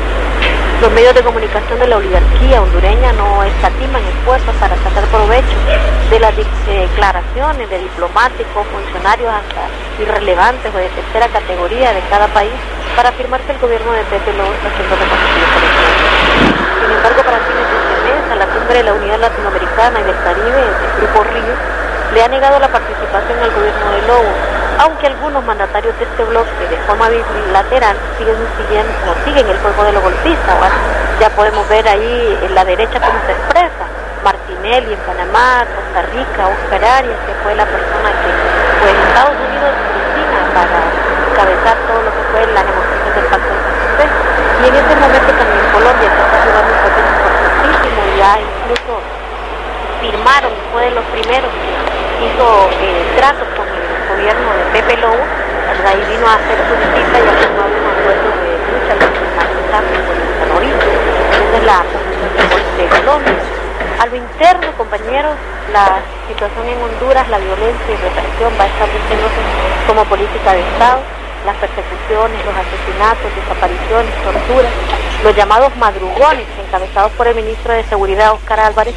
Los medios de comunicación de la oligarquía hondureña no escatiman esfuerzos para sacar provecho de las declaraciones de diplomáticos, funcionarios hasta irrelevantes o de tercera categoría de cada país para afirmar que el gobierno de Pepe Lobo está haciendo reconocidos por el mundo. Sin embargo, para fines de este mes, a la cumbre de la Unidad Latinoamericana y del Caribe, el Grupo Río, le ha negado la participación al gobierno de Lobo, aunque algunos mandatarios de este bloque de forma bilateral siguen siguiendo, o siguen el juego de los golpistas. Bueno, ya podemos ver ahí en la derecha cómo se expresa. Martinelli en Panamá, Costa Rica, Oscar Arias, que fue la persona que pues, en Estados Unidos destina para encabezar todo lo que fue la negociación del Pacto de San José. Y en este momento también Colombia, que está jugando un papel importantísimo, ya incluso firmaron, fue de los primeros que hizo eh, tratos con el gobierno de Pepe Lobo, ¿verdad? Y vino a hacer su visita y a firmar un acuerdo de lucha contra el terrorismo. Esa es la posición de Colombia. A lo interno, compañeros, la situación en Honduras, la violencia y represión va estableciéndose como política de Estado. Las persecuciones, los asesinatos, desapariciones, torturas, los llamados madrugones, encabezados por el ministro de Seguridad, Oscar Álvarez,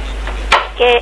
que,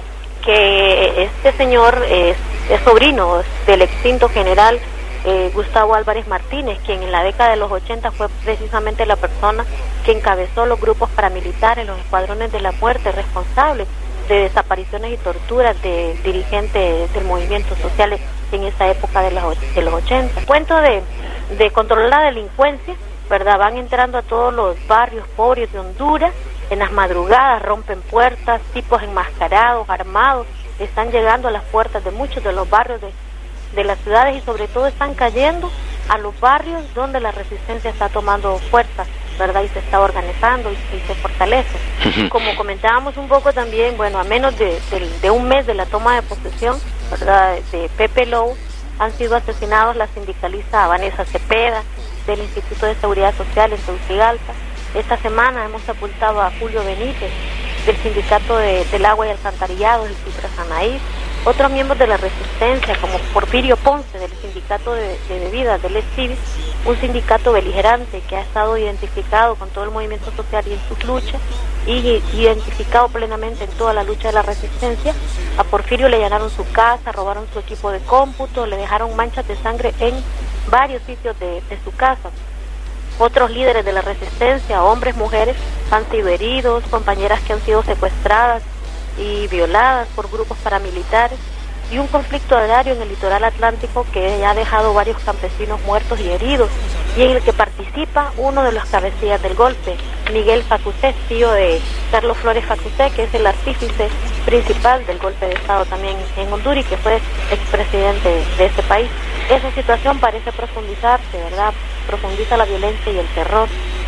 que este señor es, es sobrino del extinto general eh, Gustavo Álvarez Martínez, quien en la década de los ochenta fue precisamente la persona que encabezó los grupos paramilitares, los escuadrones de la muerte, responsables de desapariciones y torturas de dirigentes del movimiento social en esa época de los, de los ochenta. Cuento de, de controlar la delincuencia, ¿verdad? Van entrando a todos los barrios pobres de Honduras, en las madrugadas rompen puertas, tipos enmascarados, armados, están llegando a las puertas de muchos de los barrios de, de las ciudades, y sobre todo están cayendo a los barrios donde la resistencia está tomando fuerza, ¿verdad? Y se está organizando y, y se fortalece. Como comentábamos un poco también, bueno, a menos de, de, de un mes de la toma de posesión, ¿verdad?, de Pepe Lobo, han sido asesinados la sindicalista Vanessa Cepeda, del Instituto de Seguridad Social en Tegucigalpa. Esta semana hemos sepultado a Julio Benítez, del Sindicato de, del Agua y Alcantarillado, el Citra Sanaí. Otros miembros de la resistencia, como Porfirio Ponce, del Sindicato de, de Bebidas, del Estivis, un sindicato beligerante que ha estado identificado con todo el movimiento social y en sus luchas, y identificado plenamente en toda la lucha de la resistencia. A Porfirio le allanaron su casa, robaron su equipo de cómputo, le dejaron manchas de sangre en varios sitios de, de su casa. Otros líderes de la resistencia, hombres, mujeres, han sido heridos, compañeras que han sido secuestradas y violadas por grupos paramilitares, y un conflicto agrario en el litoral atlántico que ya ha dejado varios campesinos muertos y heridos, y en el que participa uno de los cabecillas del golpe, Miguel Facusé, tío de Carlos Flores Facusé, que es el artífice principal del golpe de Estado también en Honduras y que fue expresidente de este país. Esa situación parece profundizarse, ¿verdad? Profundiza la violencia y el terror.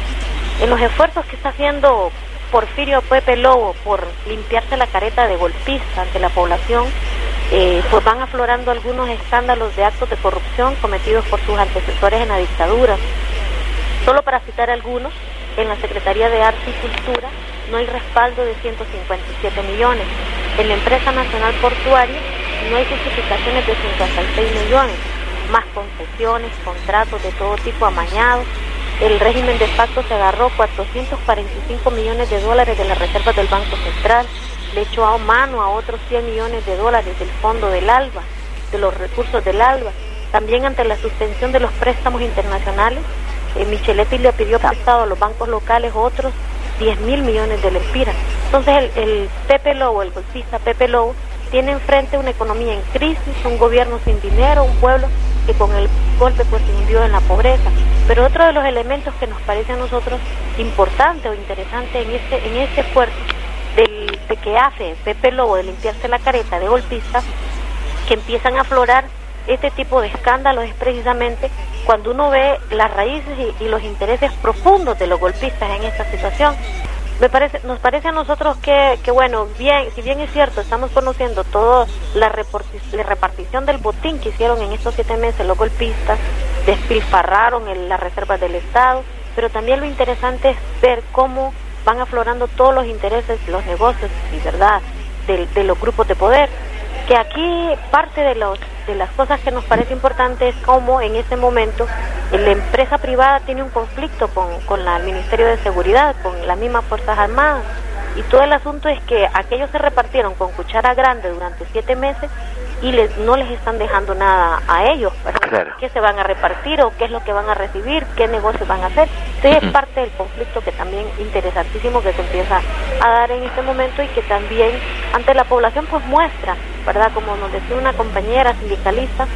En los esfuerzos que está haciendo Porfirio Pepe Lobo por limpiarse la careta de golpista ante la población, eh, pues van aflorando algunos escándalos de actos de corrupción cometidos por sus antecesores en la dictadura. Solo para citar algunos, en la Secretaría de Arte y Cultura no hay respaldo de ciento cincuenta y siete millones. En la Empresa Nacional Portuaria no hay justificaciones de cincuenta y seis millones, más concesiones, contratos de todo tipo amañados. El régimen de facto se agarró cuatrocientos cuarenta y cinco millones de dólares de las reservas del Banco Central, le echó a mano a otros cien millones de dólares del fondo del ALBA, de los recursos del ALBA. También ante la suspensión de los préstamos internacionales, eh, Micheletti le pidió prestado a los bancos locales otros diez mil millones de lempiras. Entonces el, el Pepe Lobo, el golpista Pepe Lobo, tiene enfrente una economía en crisis, un gobierno sin dinero, un pueblo que con el golpe pues se hundió en la pobreza. Pero otro de los elementos que nos parece a nosotros importante o interesante en este, en este esfuerzo del, de que hace Pepe Lobo de limpiarse la careta de golpista, que empiezan a aflorar este tipo de escándalos, es precisamente cuando uno ve las raíces y, y los intereses profundos de los golpistas en esta situación. Me parece, nos parece a nosotros que, que bueno, bien, si bien es cierto, estamos conociendo toda la, la repartición del botín que hicieron en estos siete meses los golpistas, despilfarraron en las reservas del Estado, pero también lo interesante es ver cómo van aflorando todos los intereses, los negocios y verdad de, de los grupos de poder. Que aquí parte de los de las cosas que nos parece importante es cómo en ese momento la empresa privada tiene un conflicto con, con la, el Ministerio de Seguridad, con las mismas Fuerzas Armadas, y todo el asunto es que aquellos se repartieron con cuchara grande durante siete meses y les, no les están dejando nada a ellos, claro. ¿Qué se van a repartir o qué es lo que van a recibir, qué negocios van a hacer? Entonces uh-huh. es parte del conflicto que también interesantísimo que se empieza a dar en este momento y que también ante la población pues muestra, ¿verdad? Como nos decía una compañera sindicalista,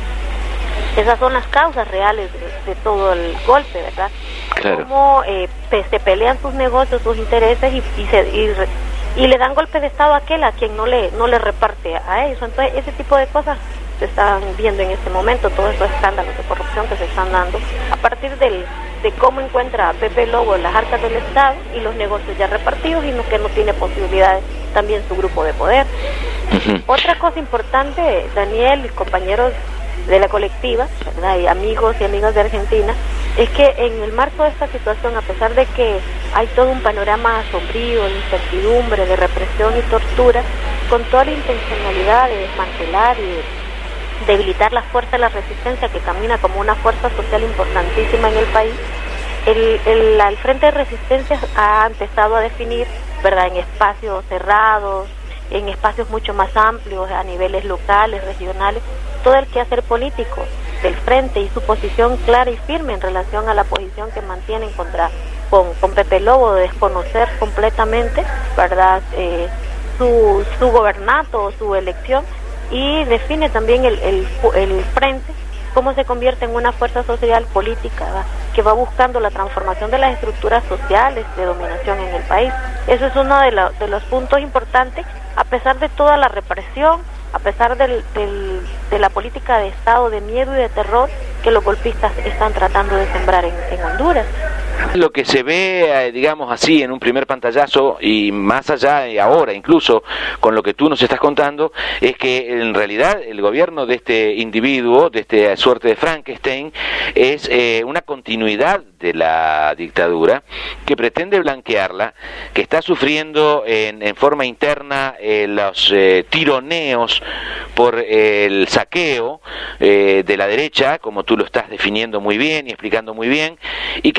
esas son las causas reales de, de todo el golpe, ¿verdad? Claro. Cómo eh, pe- se pelean sus negocios, sus intereses y, y, se, y, re- y le dan golpe de Estado a aquel a quien no le no le reparte a ellos. Entonces ese tipo de cosas se están viendo en este momento, todos esos escándalos de corrupción que se están dando a partir del, de cómo encuentra a Pepe Lobo en las arcas del Estado y los negocios ya repartidos y no, que no tiene posibilidades también su grupo de poder. Uh-huh. Otra cosa importante, Daniel y compañeros de la colectiva, ¿verdad? Y amigos y amigas de Argentina, es que en el marco de esta situación, a pesar de que hay todo un panorama sombrío, de incertidumbre, de represión y tortura, con toda la intencionalidad de desmantelar y de debilitar la fuerza de la resistencia que camina como una fuerza social importantísima en el país, el, el, el Frente de Resistencia ha empezado a definir, ¿verdad?, en espacios cerrados, en espacios mucho más amplios, a niveles locales, regionales, todo el quehacer político del Frente y su posición clara y firme en relación a la posición que mantienen contra con, con Pepe Lobo de desconocer completamente, ¿verdad?, eh, su, su gobernato o su elección, y define también el, el, el Frente cómo se convierte en una fuerza social política, ¿verdad?, que va buscando la transformación de las estructuras sociales de dominación en el país. Eso es uno de, la, de los puntos importantes, a pesar de toda la represión, a pesar del, del, de la política de Estado de miedo y de terror que los golpistas están tratando de sembrar en, en Honduras. Lo que se ve, digamos así, en un primer pantallazo y más allá y ahora incluso con lo que tú nos estás contando, es que en realidad el gobierno de este individuo, de esta suerte de Frankenstein, es eh, una continuidad de la dictadura que pretende blanquearla, que está sufriendo en, en forma interna eh, los eh, tironeos por eh, el saqueo eh, de la derecha, como tú lo estás definiendo muy bien y explicando muy bien, y que a su vez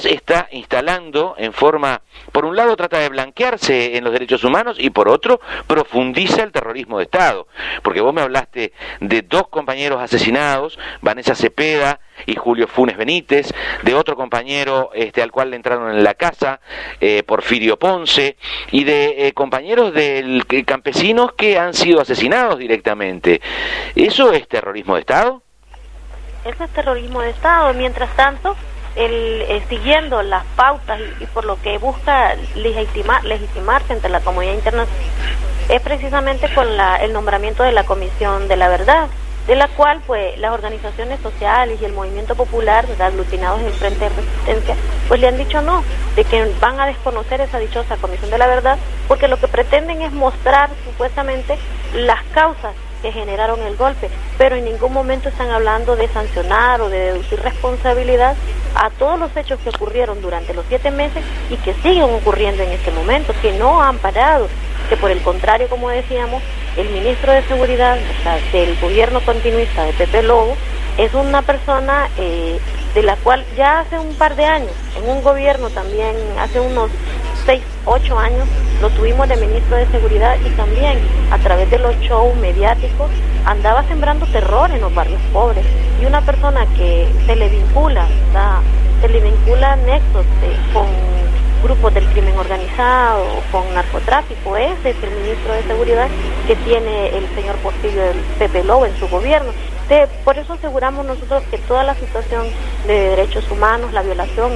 está instalando en forma, por un lado trata de blanquearse en los derechos humanos y por otro profundiza el terrorismo de Estado, porque vos me hablaste de dos compañeros asesinados, Vanessa Cepeda y Julio Funes Benítez, de otro compañero este, al cual le entraron en la casa, eh, Porfirio Ponce, y de eh, compañeros del eh, campesinos que han sido asesinados directamente. ¿Eso es terrorismo de Estado? Eso es terrorismo de Estado. Mientras tanto, el, eh, siguiendo las pautas y, y por lo que busca legitimar, legitimarse ante la comunidad internacional, es precisamente con la, el nombramiento de la Comisión de la Verdad, de la cual pues las organizaciones sociales y el movimiento popular, ¿verdad?, aglutinados en el Frente de Resistencia, pues le han dicho no, de que van a desconocer esa dichosa Comisión de la Verdad, porque lo que pretenden es mostrar supuestamente las causas que generaron el golpe, pero en ningún momento están hablando de sancionar o de deducir responsabilidad a todos los hechos que ocurrieron durante los siete meses y que siguen ocurriendo en este momento, que no han parado, que por el contrario, como decíamos, el ministro de Seguridad, o sea, del gobierno continuista de Pepe Lobo, es una persona eh, de la cual ya hace un par de años, en un gobierno también, hace unos seis, ocho años, lo tuvimos de ministro de Seguridad y también a través de los shows mediáticos andaba sembrando terror en los barrios pobres. Y una persona que se le vincula, o sea, se le vincula nexos de, con grupos del crimen organizado, con narcotráfico, ese es el ministro de Seguridad que tiene el señor Porfirio Pepe Lobo en su gobierno. De, por eso aseguramos nosotros que toda la situación de derechos humanos, la violación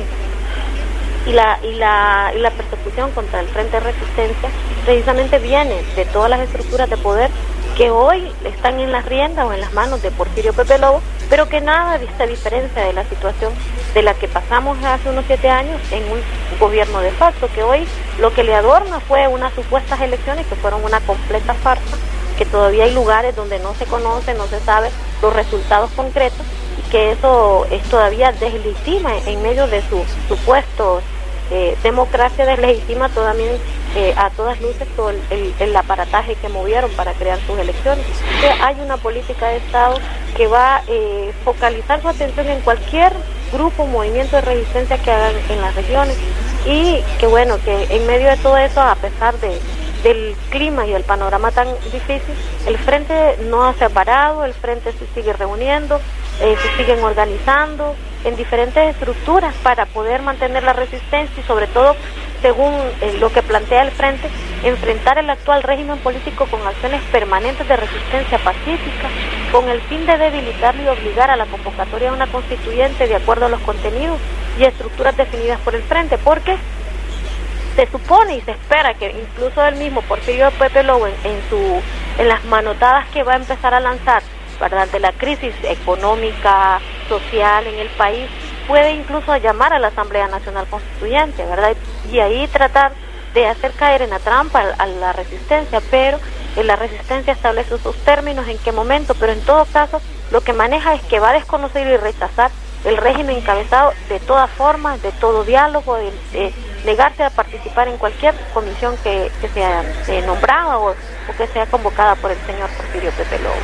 y la, y la, y la persecución contra el Frente de Resistencia precisamente viene de todas las estructuras de poder que hoy están en las riendas o en las manos de Porfirio Pepe Lobo, pero que nada se diferencia de la situación de la que pasamos hace unos siete años en un gobierno de facto, que hoy lo que le adorna fue unas supuestas elecciones que fueron una completa farsa, que todavía hay lugares donde no se conoce, no se sabe los resultados concretos, y que eso es todavía deslegitima en medio de su supuesto eh, democracia, deslegitima todavía eh, a todas luces todo el, el, el aparataje que movieron para crear sus elecciones. Entonces, hay una política de Estado que va a eh, focalizar su atención en cualquier grupo, movimiento de resistencia que hagan en las regiones, y que bueno, que en medio de todo eso, a pesar de del clima y el panorama tan difícil, el Frente no se ha parado, el Frente se sigue reuniendo, eh, se siguen organizando en diferentes estructuras para poder mantener la resistencia y sobre todo, según eh, lo que plantea el Frente, enfrentar el actual régimen político con acciones permanentes de resistencia pacífica, con el fin de debilitarlo y obligar a la convocatoria de una constituyente de acuerdo a los contenidos y estructuras definidas por el Frente, porque se supone y se espera que incluso el mismo Porfirio Pepe Lobo en, en, su, en las manotadas que va a empezar a lanzar, ¿verdad?, de la crisis económica, social en el país, puede incluso llamar a la Asamblea Nacional Constituyente, ¿verdad?, y ahí tratar de hacer caer en la trampa a, a la resistencia, pero en la resistencia establece sus términos, en qué momento, pero en todo caso lo que maneja es que va a desconocer y rechazar el régimen encabezado de todas formas, de todo diálogo, de, de negarse a participar en cualquier comisión que, que sea eh, nombrada o, o que sea convocada por el señor Porfirio Pepe Lobo.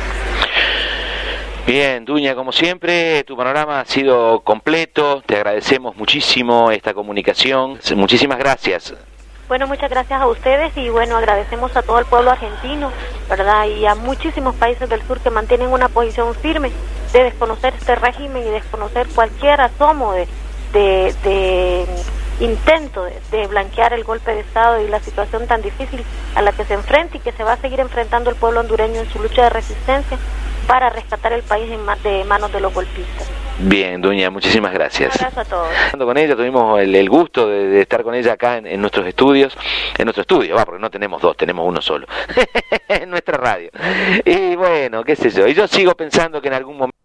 Bien, Duña, como siempre, tu panorama ha sido completo, te agradecemos muchísimo esta comunicación, muchísimas gracias. Bueno, muchas gracias a ustedes y bueno, agradecemos a todo el pueblo argentino, ¿verdad?, y a muchísimos países del sur que mantienen una posición firme de desconocer este régimen y desconocer cualquier asomo de, de, de intento de, de blanquear el golpe de Estado y la situación tan difícil a la que se enfrenta y que se va a seguir enfrentando el pueblo hondureño en su lucha de resistencia para rescatar el país en ma de manos de los golpistas. Bien, Duña, muchísimas gracias. Un abrazo a todos. Hablando con ella, tuvimos el, el gusto de, de estar con ella acá en, en nuestros estudios, en nuestro estudio, va, porque no tenemos dos, tenemos uno solo, en nuestra radio. Y bueno, qué sé yo, y yo sigo pensando que en algún momento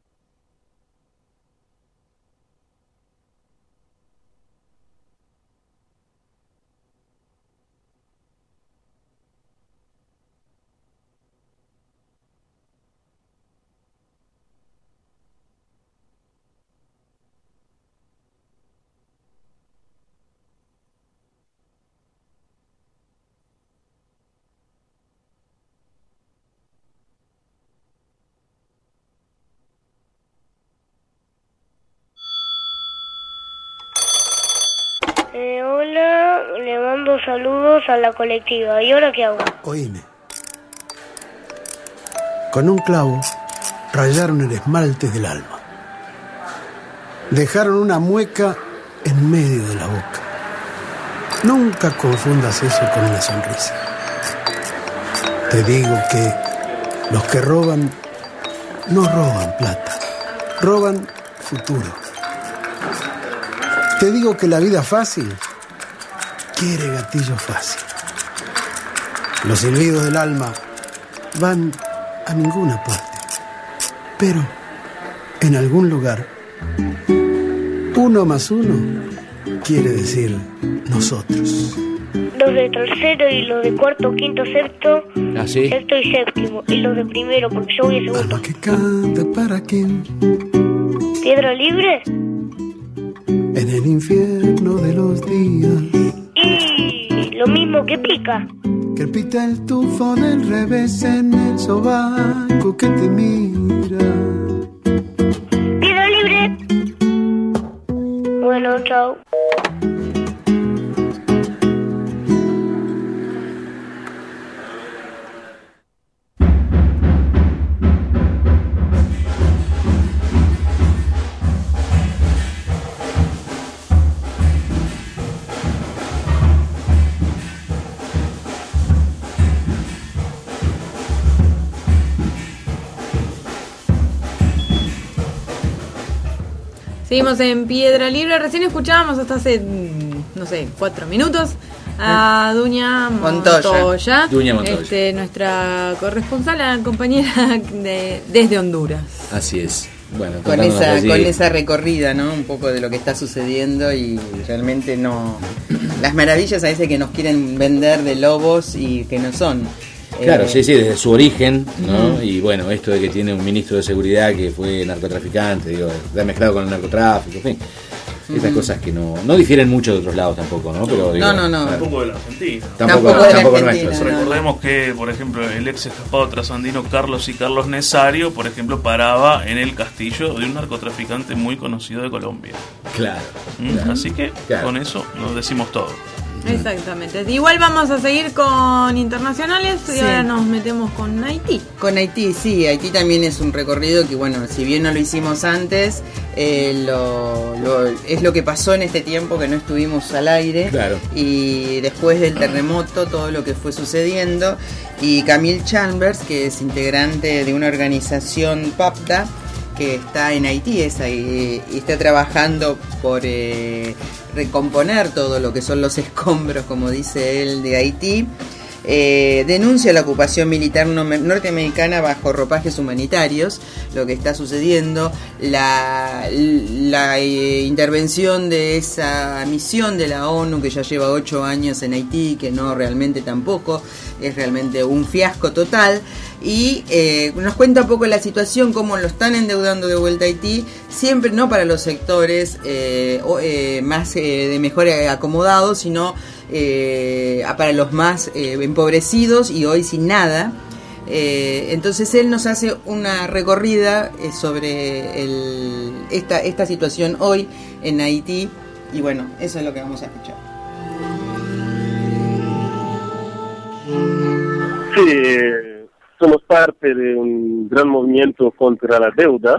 Eh, hola, le mando saludos a la colectiva. ¿Y ahora qué hago? Oíme. Con un clavo rayaron el esmalte del alma. Dejaron una mueca en medio de la boca. Nunca confundas eso con una sonrisa. Te digo que los que roban no roban plata, roban futuro. Te digo que la vida fácil quiere gatillo fácil. Los silbidos del alma van a ninguna parte, pero en algún lugar uno más uno quiere decir nosotros. Los de tercero y los de cuarto, quinto, sexto, ¿Ah, sí? sexto y séptimo. Y los de primero, porque yo voy a segundo. Alma que canta para quién. ¿Piedra libre? En el infierno de los días. Y lo mismo que pica. Que pita el tufo del revés en el sobaco que te mira. ¿Piedra libre? Bueno, chao. Seguimos en Piedra Libre. Recién escuchábamos hasta hace, no sé, cuatro minutos a Duña Montoya, Montoya. Duña Montoya. Este, nuestra corresponsal, la compañera de, desde Honduras. Así es. Bueno, Con contándonos esa, allí. con esa recorrida, ¿no? Un poco de lo que está sucediendo y realmente no... Las maravillas a veces que nos quieren vender de lobos y que no son. Claro, Eh, sí, sí, desde su origen, ¿no? Ujú. Y bueno, esto de que tiene un ministro de seguridad que fue narcotraficante, digo, está mezclado con el narcotráfico, en fin. Esas Ujú. cosas que no, no difieren mucho de otros lados tampoco, ¿no? Pero, digo, No, no, no. claro. Tampoco de la Argentina. Tampoco, Tampoco de la tampoco Argentina, nuestro. no. Recordemos que, por ejemplo, el ex escapado trasandino Carlos y Carlos Nesario, por ejemplo, paraba en el castillo de un narcotraficante muy conocido de Colombia. Claro. ¿Mm? claro. Así que Claro. con eso nos decimos todo. Exactamente. Igual vamos a seguir con internacionales y Sí. ahora nos metemos con Haití. Con Haití, sí, Haití también es un recorrido que, bueno, si bien no lo hicimos antes, eh, lo, lo- es lo que pasó en este tiempo que no estuvimos al aire. Claro. Y después del terremoto, todo lo que fue sucediendo. Y Camille Chambers, que es integrante de una organización PAPTA, que está en Haití, es ahí, y está trabajando por eh, recomponer todo lo que son los escombros, como dice él, de Haití. Eh, denuncia la ocupación militar no- norteamericana bajo ropajes humanitarios, lo que está sucediendo, la, la eh, intervención de esa misión de la ONU que ya lleva ocho años en Haití, que no realmente tampoco, es realmente un fiasco total. Y eh, nos cuenta un poco la situación, cómo lo están endeudando de vuelta a Haití, siempre no para los sectores eh, o, eh, más eh, de mejor acomodados, sino eh, para los más eh, empobrecidos y hoy sin nada. Eh, entonces él nos hace una recorrida eh, sobre el, esta, esta situación hoy en Haití y bueno, eso es lo que vamos a escuchar. Sí, eh, somos parte de un gran movimiento contra la deuda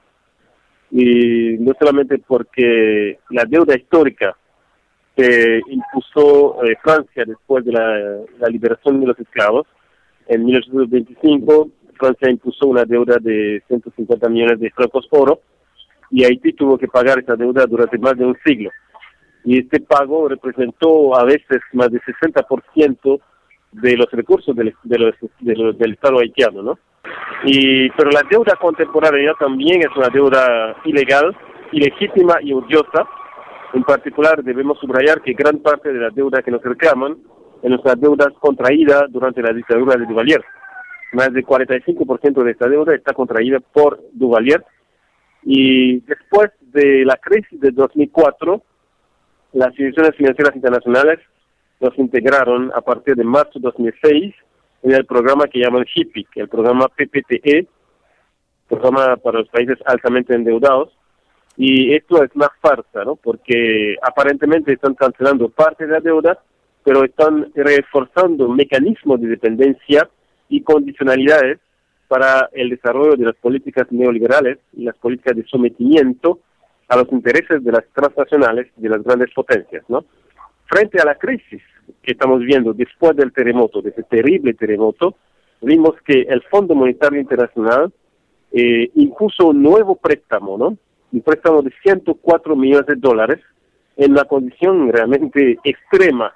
y no solamente porque la deuda histórica que impuso eh, Francia después de la, la liberación de los esclavos. En mil ochocientos veinticinco, Francia impuso una deuda de ciento cincuenta millones de francos oro y Haití tuvo que pagar esa deuda durante más de un siglo. Y este pago representó a veces más de sesenta por ciento de los recursos del, de los, de los, del Estado haitiano, ¿no? Y, pero la deuda contemporánea también es una deuda ilegal, ilegítima y odiosa. En particular, debemos subrayar que gran parte de la deuda que nos reclaman es nuestras deudas contraídas durante la dictadura de Duvalier. Más del cuarenta y cinco por ciento de esta deuda está contraída por Duvalier. Y después de la crisis de dos mil cuatro, las instituciones financieras internacionales nos integraron a partir de marzo de dos mil seis en el programa que llaman HIPIC, el programa P P T E, programa para los países altamente endeudados, Y esto es una farsa, ¿no? Porque aparentemente están cancelando parte de la deuda, pero están reforzando mecanismos de dependencia y condicionalidades para el desarrollo de las políticas neoliberales y las políticas de sometimiento a los intereses de las transnacionales de las grandes potencias, ¿no? Frente a la crisis que estamos viendo después del terremoto, de ese terrible terremoto, vimos que el Fondo Monetario Internacional eh, impuso un nuevo préstamo, ¿no? Un préstamo de ciento cuatro millones de dólares en una condición realmente extrema,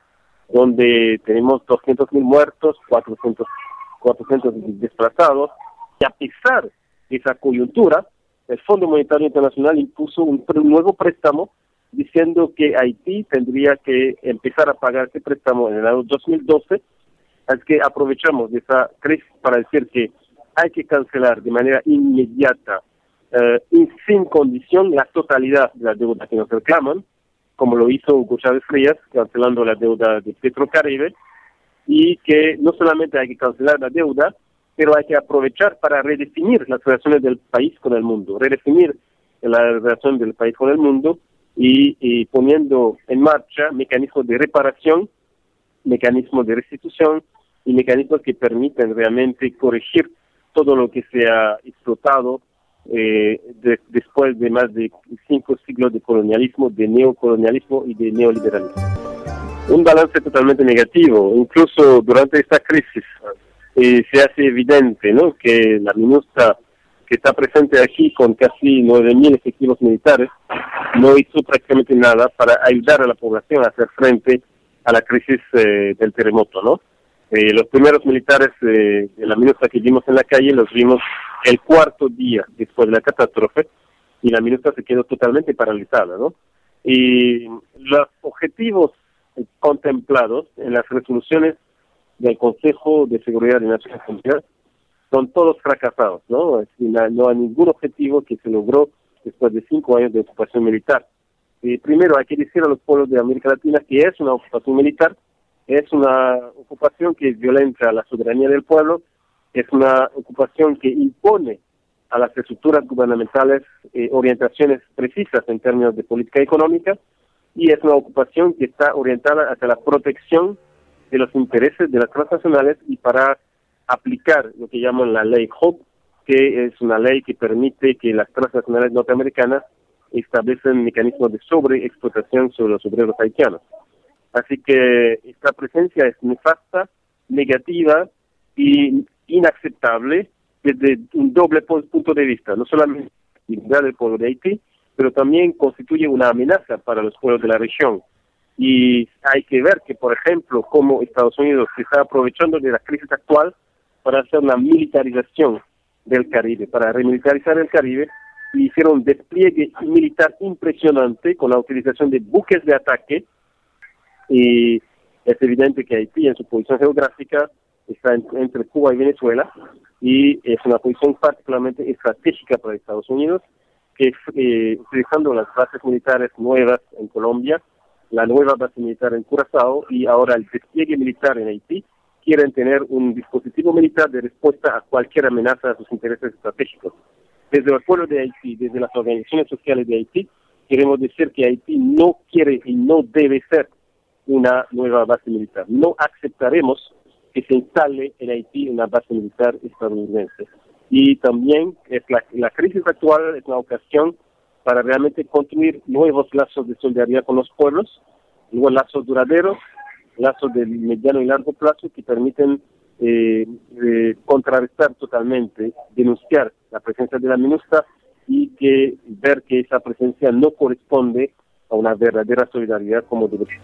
donde tenemos doscientos mil muertos, cuatrocientos, cuatrocientos desplazados, y a pesar de esa coyuntura, el Fondo Monetario Internacional impuso un, un nuevo préstamo diciendo que Haití tendría que empezar a pagar ese préstamo en el año dos mil doce, así que aprovechamos de esa crisis para decir que hay que cancelar de manera inmediata, eh, y sin condición, la totalidad de la deuda que nos reclaman, como lo hizo Hugo Chávez Frías, cancelando la deuda de Petrocaribe, y que no solamente hay que cancelar la deuda, pero hay que aprovechar para redefinir las relaciones del país con el mundo, redefinir la relación del país con el mundo y, y poniendo en marcha mecanismos de reparación, mecanismos de restitución y mecanismos que permiten realmente corregir todo lo que se ha explotado eh, de, después de más de cinco siglos de colonialismo, de neocolonialismo y de neoliberalismo. Un balance totalmente negativo, incluso durante esta crisis eh, se hace evidente, ¿no?, que la MINUSTA, que está presente aquí con casi nueve mil efectivos militares, no hizo prácticamente nada para ayudar a la población a hacer frente a la crisis eh, del terremoto, ¿no? Eh, los primeros militares eh, de la MINUSTA que vimos en la calle los vimos el cuarto día después de la catástrofe y la MINUSTA se quedó totalmente paralizada, ¿no? Y los objetivos contemplados en las resoluciones del Consejo de Seguridad de Naciones Unidas son todos fracasados, ¿no? Es decir, no hay ningún objetivo que se logró después de cinco años de ocupación militar. Y primero hay que decir a los pueblos de América Latina que es una ocupación militar, es una ocupación que violenta la soberanía del pueblo, es una ocupación que impone a las estructuras gubernamentales eh, orientaciones precisas en términos de política económica, y es una ocupación que está orientada hacia la protección de los intereses de las transnacionales y para aplicar lo que llaman la ley Hope, que es una ley que permite que las transnacionales norteamericanas establecen mecanismos de sobreexplotación sobre los obreros haitianos. Así que esta presencia es nefasta, negativa y inaceptable desde un doble punto de vista, no solamente la dignidad del pueblo de Haití, pero también constituye una amenaza para los pueblos de la región. Y hay que ver que, por ejemplo, cómo Estados Unidos se está aprovechando de la crisis actual para hacer una militarización del Caribe, para remilitarizar el Caribe, y hicieron un despliegue militar impresionante con la utilización de buques de ataque. Y es evidente que Haití, en su posición geográfica, está en, entre Cuba y Venezuela, y es una posición particularmente estratégica para Estados Unidos, que eh, utilizando las bases militares nuevas en Colombia, la nueva base militar en Curazao y ahora el despliegue militar en Haití, quieren tener un dispositivo militar de respuesta a cualquier amenaza a sus intereses estratégicos. Desde el pueblo de Haití, desde las organizaciones sociales de Haití, queremos decir que Haití no quiere y no debe ser una nueva base militar. No aceptaremos que se instale en Haití una base militar estadounidense. Y también es la, la crisis actual es una ocasión para realmente construir nuevos lazos de solidaridad con los pueblos, nuevos lazos duraderos, lazos de mediano y largo plazo que permiten eh, eh, contrarrestar totalmente, denunciar la presencia de la MINUSTA y que ver que esa presencia no corresponde a una verdadera solidaridad como debería.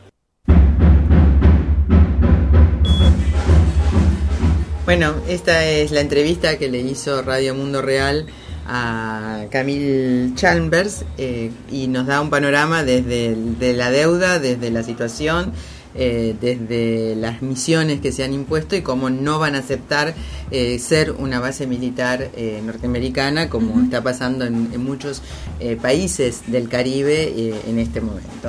Bueno, esta es la entrevista que le hizo Radio Mundo Real a Camille Chambers eh, y nos da un panorama desde el, de la deuda, desde la situación, eh, desde las misiones que se han impuesto y cómo no van a aceptar eh, ser una base militar eh, norteamericana como uh-huh. está pasando en, en muchos eh, países del Caribe eh, en este momento.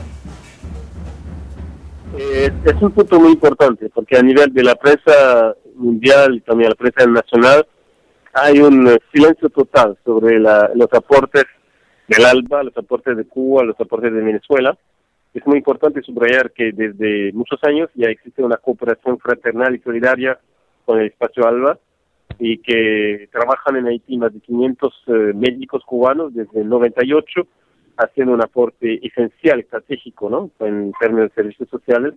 Eh, es un punto muy importante porque a nivel de la prensa mundial y también la prensa nacional hay un uh, silencio total sobre la, los aportes del ALBA, los aportes de Cuba, los aportes de Venezuela. Es muy importante subrayar que desde muchos años ya existe una cooperación fraternal y solidaria con el espacio ALBA y que trabajan en Haití más de quinientos eh, médicos cubanos desde el noventa y ocho, haciendo un aporte esencial, estratégico, ¿no?, en términos de servicios sociales,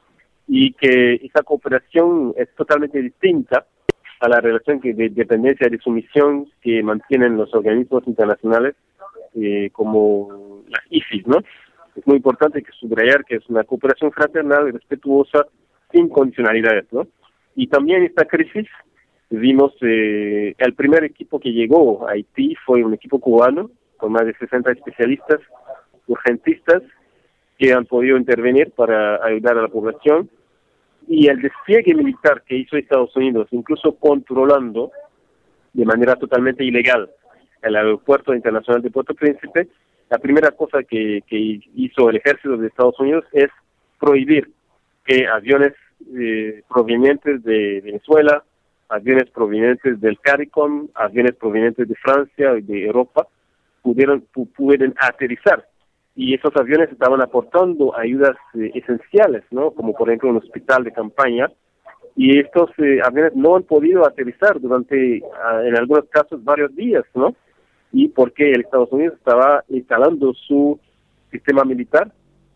y que esa cooperación es totalmente distinta a la relación que de dependencia de sumisión que mantienen los organismos internacionales eh, como las I F I S, ¿no? Es muy importante que subrayar que es una cooperación fraternal y respetuosa sin condicionalidades, ¿no? Y también esta crisis vimos eh, el primer equipo que llegó a Haití fue un equipo cubano con más de sesenta especialistas urgentistas que han podido intervenir para ayudar a la población, y el despliegue militar que hizo Estados Unidos, incluso controlando de manera totalmente ilegal el aeropuerto internacional de Puerto Príncipe, la primera cosa que, que hizo el ejército de Estados Unidos es prohibir que aviones eh, provenientes de Venezuela, aviones provenientes del CARICOM, aviones provenientes de Francia y de Europa pudieron pu pueden aterrizar. Y esos aviones estaban aportando ayudas eh, esenciales, ¿no?, como por ejemplo un hospital de campaña, y estos eh, aviones no han podido aterrizar durante, uh, en algunos casos, varios días, ¿no?, y porque el Estados Unidos estaba instalando su sistema militar,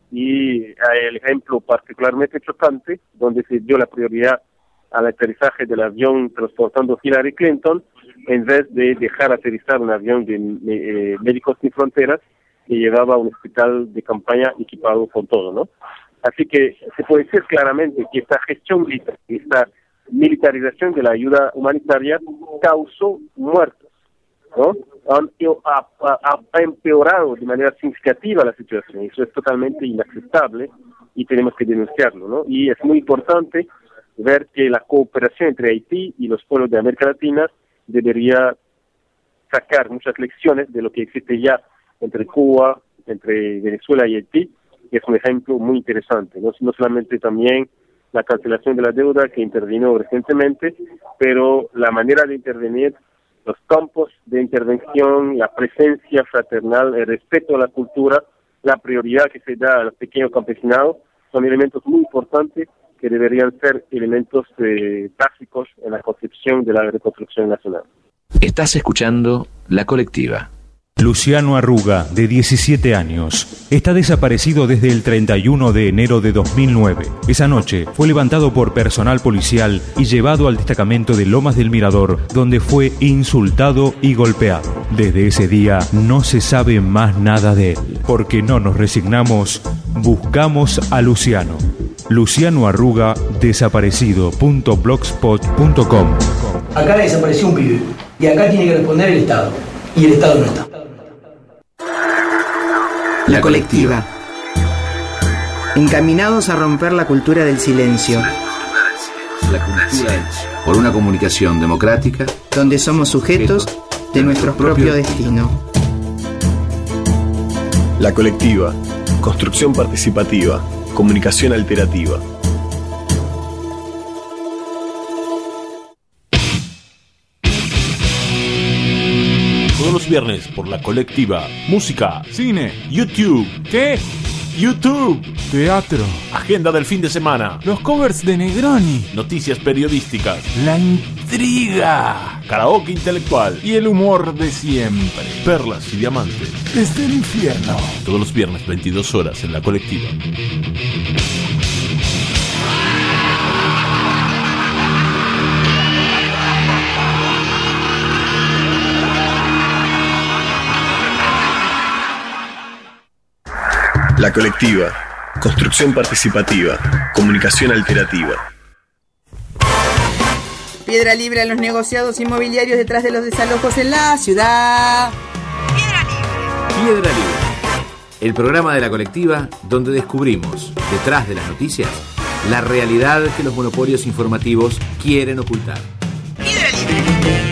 y uh, el ejemplo particularmente chocante, donde se dio la prioridad al aterrizaje del avión transportando Hillary Clinton, en vez de dejar aterrizar un avión de eh, Médicos Sin Fronteras, que llevaba a un hospital de campaña equipado con todo, ¿no? Así que se puede decir claramente que esta gestión militar, esta militarización de la ayuda humanitaria causó muertos, ¿no? Ha, ha, ha empeorado de manera significativa la situación. Eso es totalmente inaceptable y tenemos que denunciarlo, ¿no? Y es muy importante ver que la cooperación entre Haití y los pueblos de América Latina debería sacar muchas lecciones de lo que existe ya entre Cuba, entre Venezuela y Haití, que es un ejemplo muy interesante, no, no solamente también la cancelación de la deuda que intervino recientemente, pero la manera de intervenir, los campos de intervención, la presencia fraternal, el respeto a la cultura, la prioridad que se da a los pequeños campesinados, son elementos muy importantes que deberían ser elementos eh, básicos en la concepción de la reconstrucción nacional. Estás escuchando La Colectiva. Luciano Arruga, de diecisiete años, está desaparecido desde el treinta y uno de enero de dos mil nueve. Esa noche fue levantado por personal policial y llevado al destacamento de Lomas del Mirador, donde fue insultado y golpeado. Desde ese día no se sabe más nada de él. Porque no nos resignamos, buscamos a Luciano. Luciano Arruga, desaparecido punto blogspot punto com. Acá desapareció un pibe y acá tiene que responder el Estado, y el Estado no está. La Colectiva. Encaminados a romper la cultura del silencio. La cultura por una comunicación democrática, donde somos sujetos de nuestro propio destino. La Colectiva. Construcción participativa. Comunicación alterativa. Todos los viernes por La Colectiva. Música, cine, YouTube. ¿Qué? YouTube. Teatro. Agenda del fin de semana. Los covers de Negroni. Noticias periodísticas. La intriga. Karaoke intelectual. Y el humor de siempre. Perlas y diamantes. Desde el infierno. Todos los viernes, veintidós horas en La Colectiva. La Colectiva. Construcción participativa. Comunicación alterativa. Piedra libre a los negociados inmobiliarios detrás de los desalojos en la ciudad. Piedra Libre. Piedra Libre. El programa de La Colectiva donde descubrimos, detrás de las noticias, la realidad que los monopolios informativos quieren ocultar. Piedra Libre.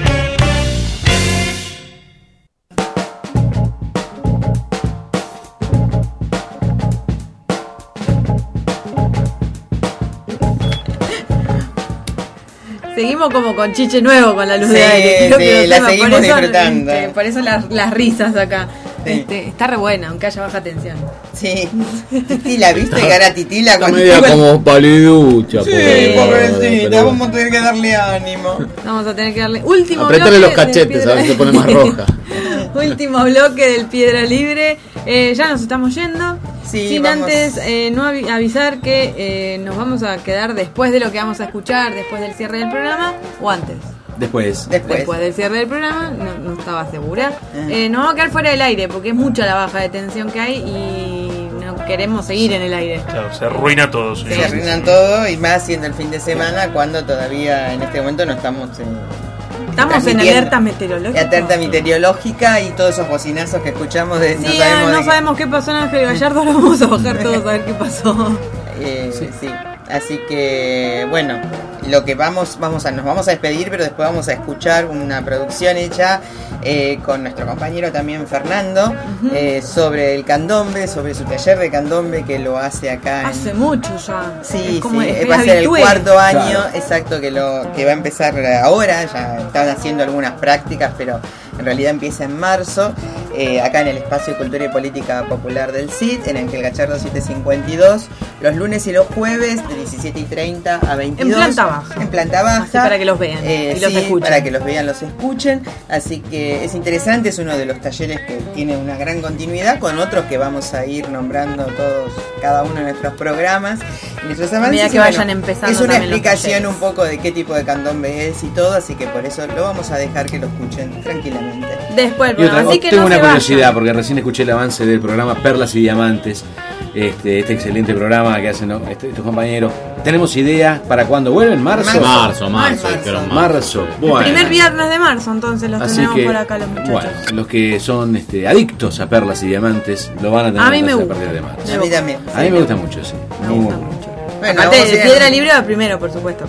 Seguimos como con chiche nuevo con la luz sí, de aire. Creo sí, que la tema, seguimos por eso, disfrutando. Este, por eso las, las risas acá. Este, está re buena, aunque haya baja tensión. Sí. Titila, ¿viste? Cara Titila Está con media como paliducha. Sí, pobre. pobrecita, Pero- vamos a tener que darle ánimo. Vamos a tener que darle último Apretale los bloque del cachetes, Piedra- a ver si se pone más roja. Último bloque del Piedra Libre. Eh, ya nos estamos yendo. Sí, Sin vamos. antes eh, no avi- avisar que eh, nos vamos a quedar después de lo que vamos a escuchar, después del cierre del programa, o antes. Después. Después. Después del cierre del programa, no, no estaba segura. Eh, nos vamos a quedar fuera del aire porque es mucha la baja de tensión que hay y no queremos seguir en el aire. Claro, se arruina todo, señor. Se arruinan todo y más siendo el fin de semana cuando todavía en este momento no estamos eh, Estamos en transmitiendo. alerta meteorológica. Alerta meteorológica y todos esos bocinazos que escuchamos de Sí, no eh, sabemos, no de qué- sabemos qué pasó en Ángel Gallardo, ahora vamos a bajar todos a ver qué pasó. Eh, sí. Así que bueno, lo que vamos, vamos a, nos vamos a despedir, pero después vamos a escuchar una producción hecha eh, con nuestro compañero también Fernando, eh, sobre el candombe, sobre su taller de candombe que lo hace acá. en- Hace mucho ya. Sí, Es como- sí, es va a ser el habitué. cuarto año, Claro. exacto, que lo que va a empezar ahora, ya están haciendo algunas prácticas, pero en realidad empieza en marzo, eh, acá en el Espacio de Cultura y Política Popular del C I D, en Ángel Gallardo setecientos cincuenta y dos, los lunes y los jueves de diecisiete y treinta a veintidós. En planta baja. En planta baja. Así para que los vean Eh, y los sí, escuchen. para que los vean, los escuchen. Así que es interesante, es uno de los talleres que tiene una gran continuidad con otros que vamos a ir nombrando todos, cada uno de nuestros programas y nuestros avances. medida que Y vayan empezando es una también los explicación talleres. un poco de qué tipo de candombe es y todo, así que por eso lo vamos a dejar que lo escuchen tranquilamente. Después, Y otra, así que tengo no una se curiosidad, vayan. porque recién escuché el avance del programa Perlas y Diamantes, este, este excelente programa que hacen ¿no? este- estos compañeros. ¿Tenemos idea para cuándo vuelven? ¿Marzo? Marzo, marzo, dijeron Marzo, bueno. El primer viernes de marzo, entonces los Así tenemos que, por acá los muchachos. bueno, los que son este, adictos a Perlas y Diamantes lo van a tener A mí me a gusta. partir de marzo. A mí también. A mí me gusta mucho, sí. Muy- Bueno, Aparte vamos a de ir- Piedra Libre va primero, por supuesto.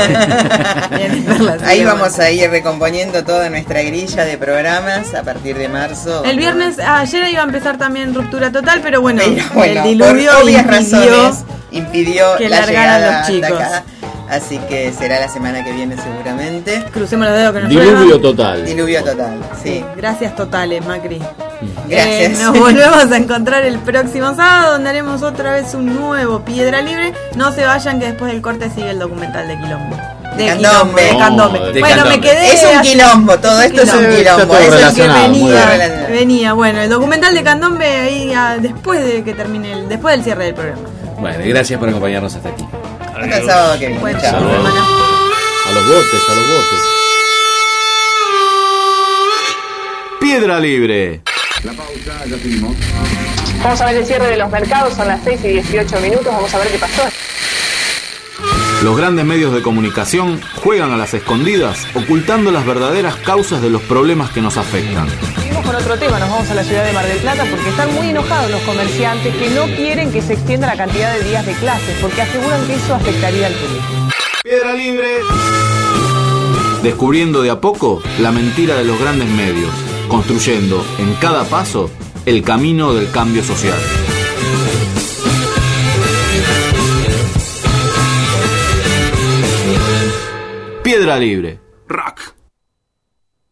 Bien, Perlas, Ahí sí, vamos a ir recomponiendo toda nuestra grilla de programas a partir de marzo. El viernes, ayer iba a empezar también Ruptura Total, pero bueno, Pero bueno, el diluvio por obvias impidió razones impidió que la largaran llegada los chicos. hasta acá. Así que será la semana que viene seguramente. Crucemos los dedos que nos Diluvio llueva. total. Diluvio total, sí. Gracias totales, Macri. Gracias. Eh, nos volvemos a encontrar el próximo sábado, donde haremos otra vez un nuevo Piedra Libre. No se vayan, que después del corte sigue el documental de Quilombo. De Candombe. Quilombo, de Candombe. No, de bueno, Candombe. me quedé. Es un así- quilombo, todo esto es un quilombo. Es Eso el es que muy venía, bien. venía. Bueno, el documental de Candombe ahí ah, después de que termine el, después del cierre del programa. Bueno, gracias por acompañarnos hasta aquí. Hasta el sábado que viene. Buen Chao. fin de semana. A los botes, a los botes. Piedra Libre. La pausa, ya seguimos. Vamos a ver el cierre de los mercados, son las seis y dieciocho minutos, vamos a ver qué pasó. Los grandes medios de comunicación juegan a las escondidas, ocultando las verdaderas causas de los problemas que nos afectan. Seguimos con otro tema, nos vamos a la ciudad de Mar del Plata porque están muy enojados los comerciantes que no quieren que se extienda la cantidad de días de clases porque aseguran que eso afectaría al turismo. Piedra Libre. Descubriendo de a poco la mentira de los grandes medios, construyendo en cada paso el camino del cambio social. Piedra Libre. Rock.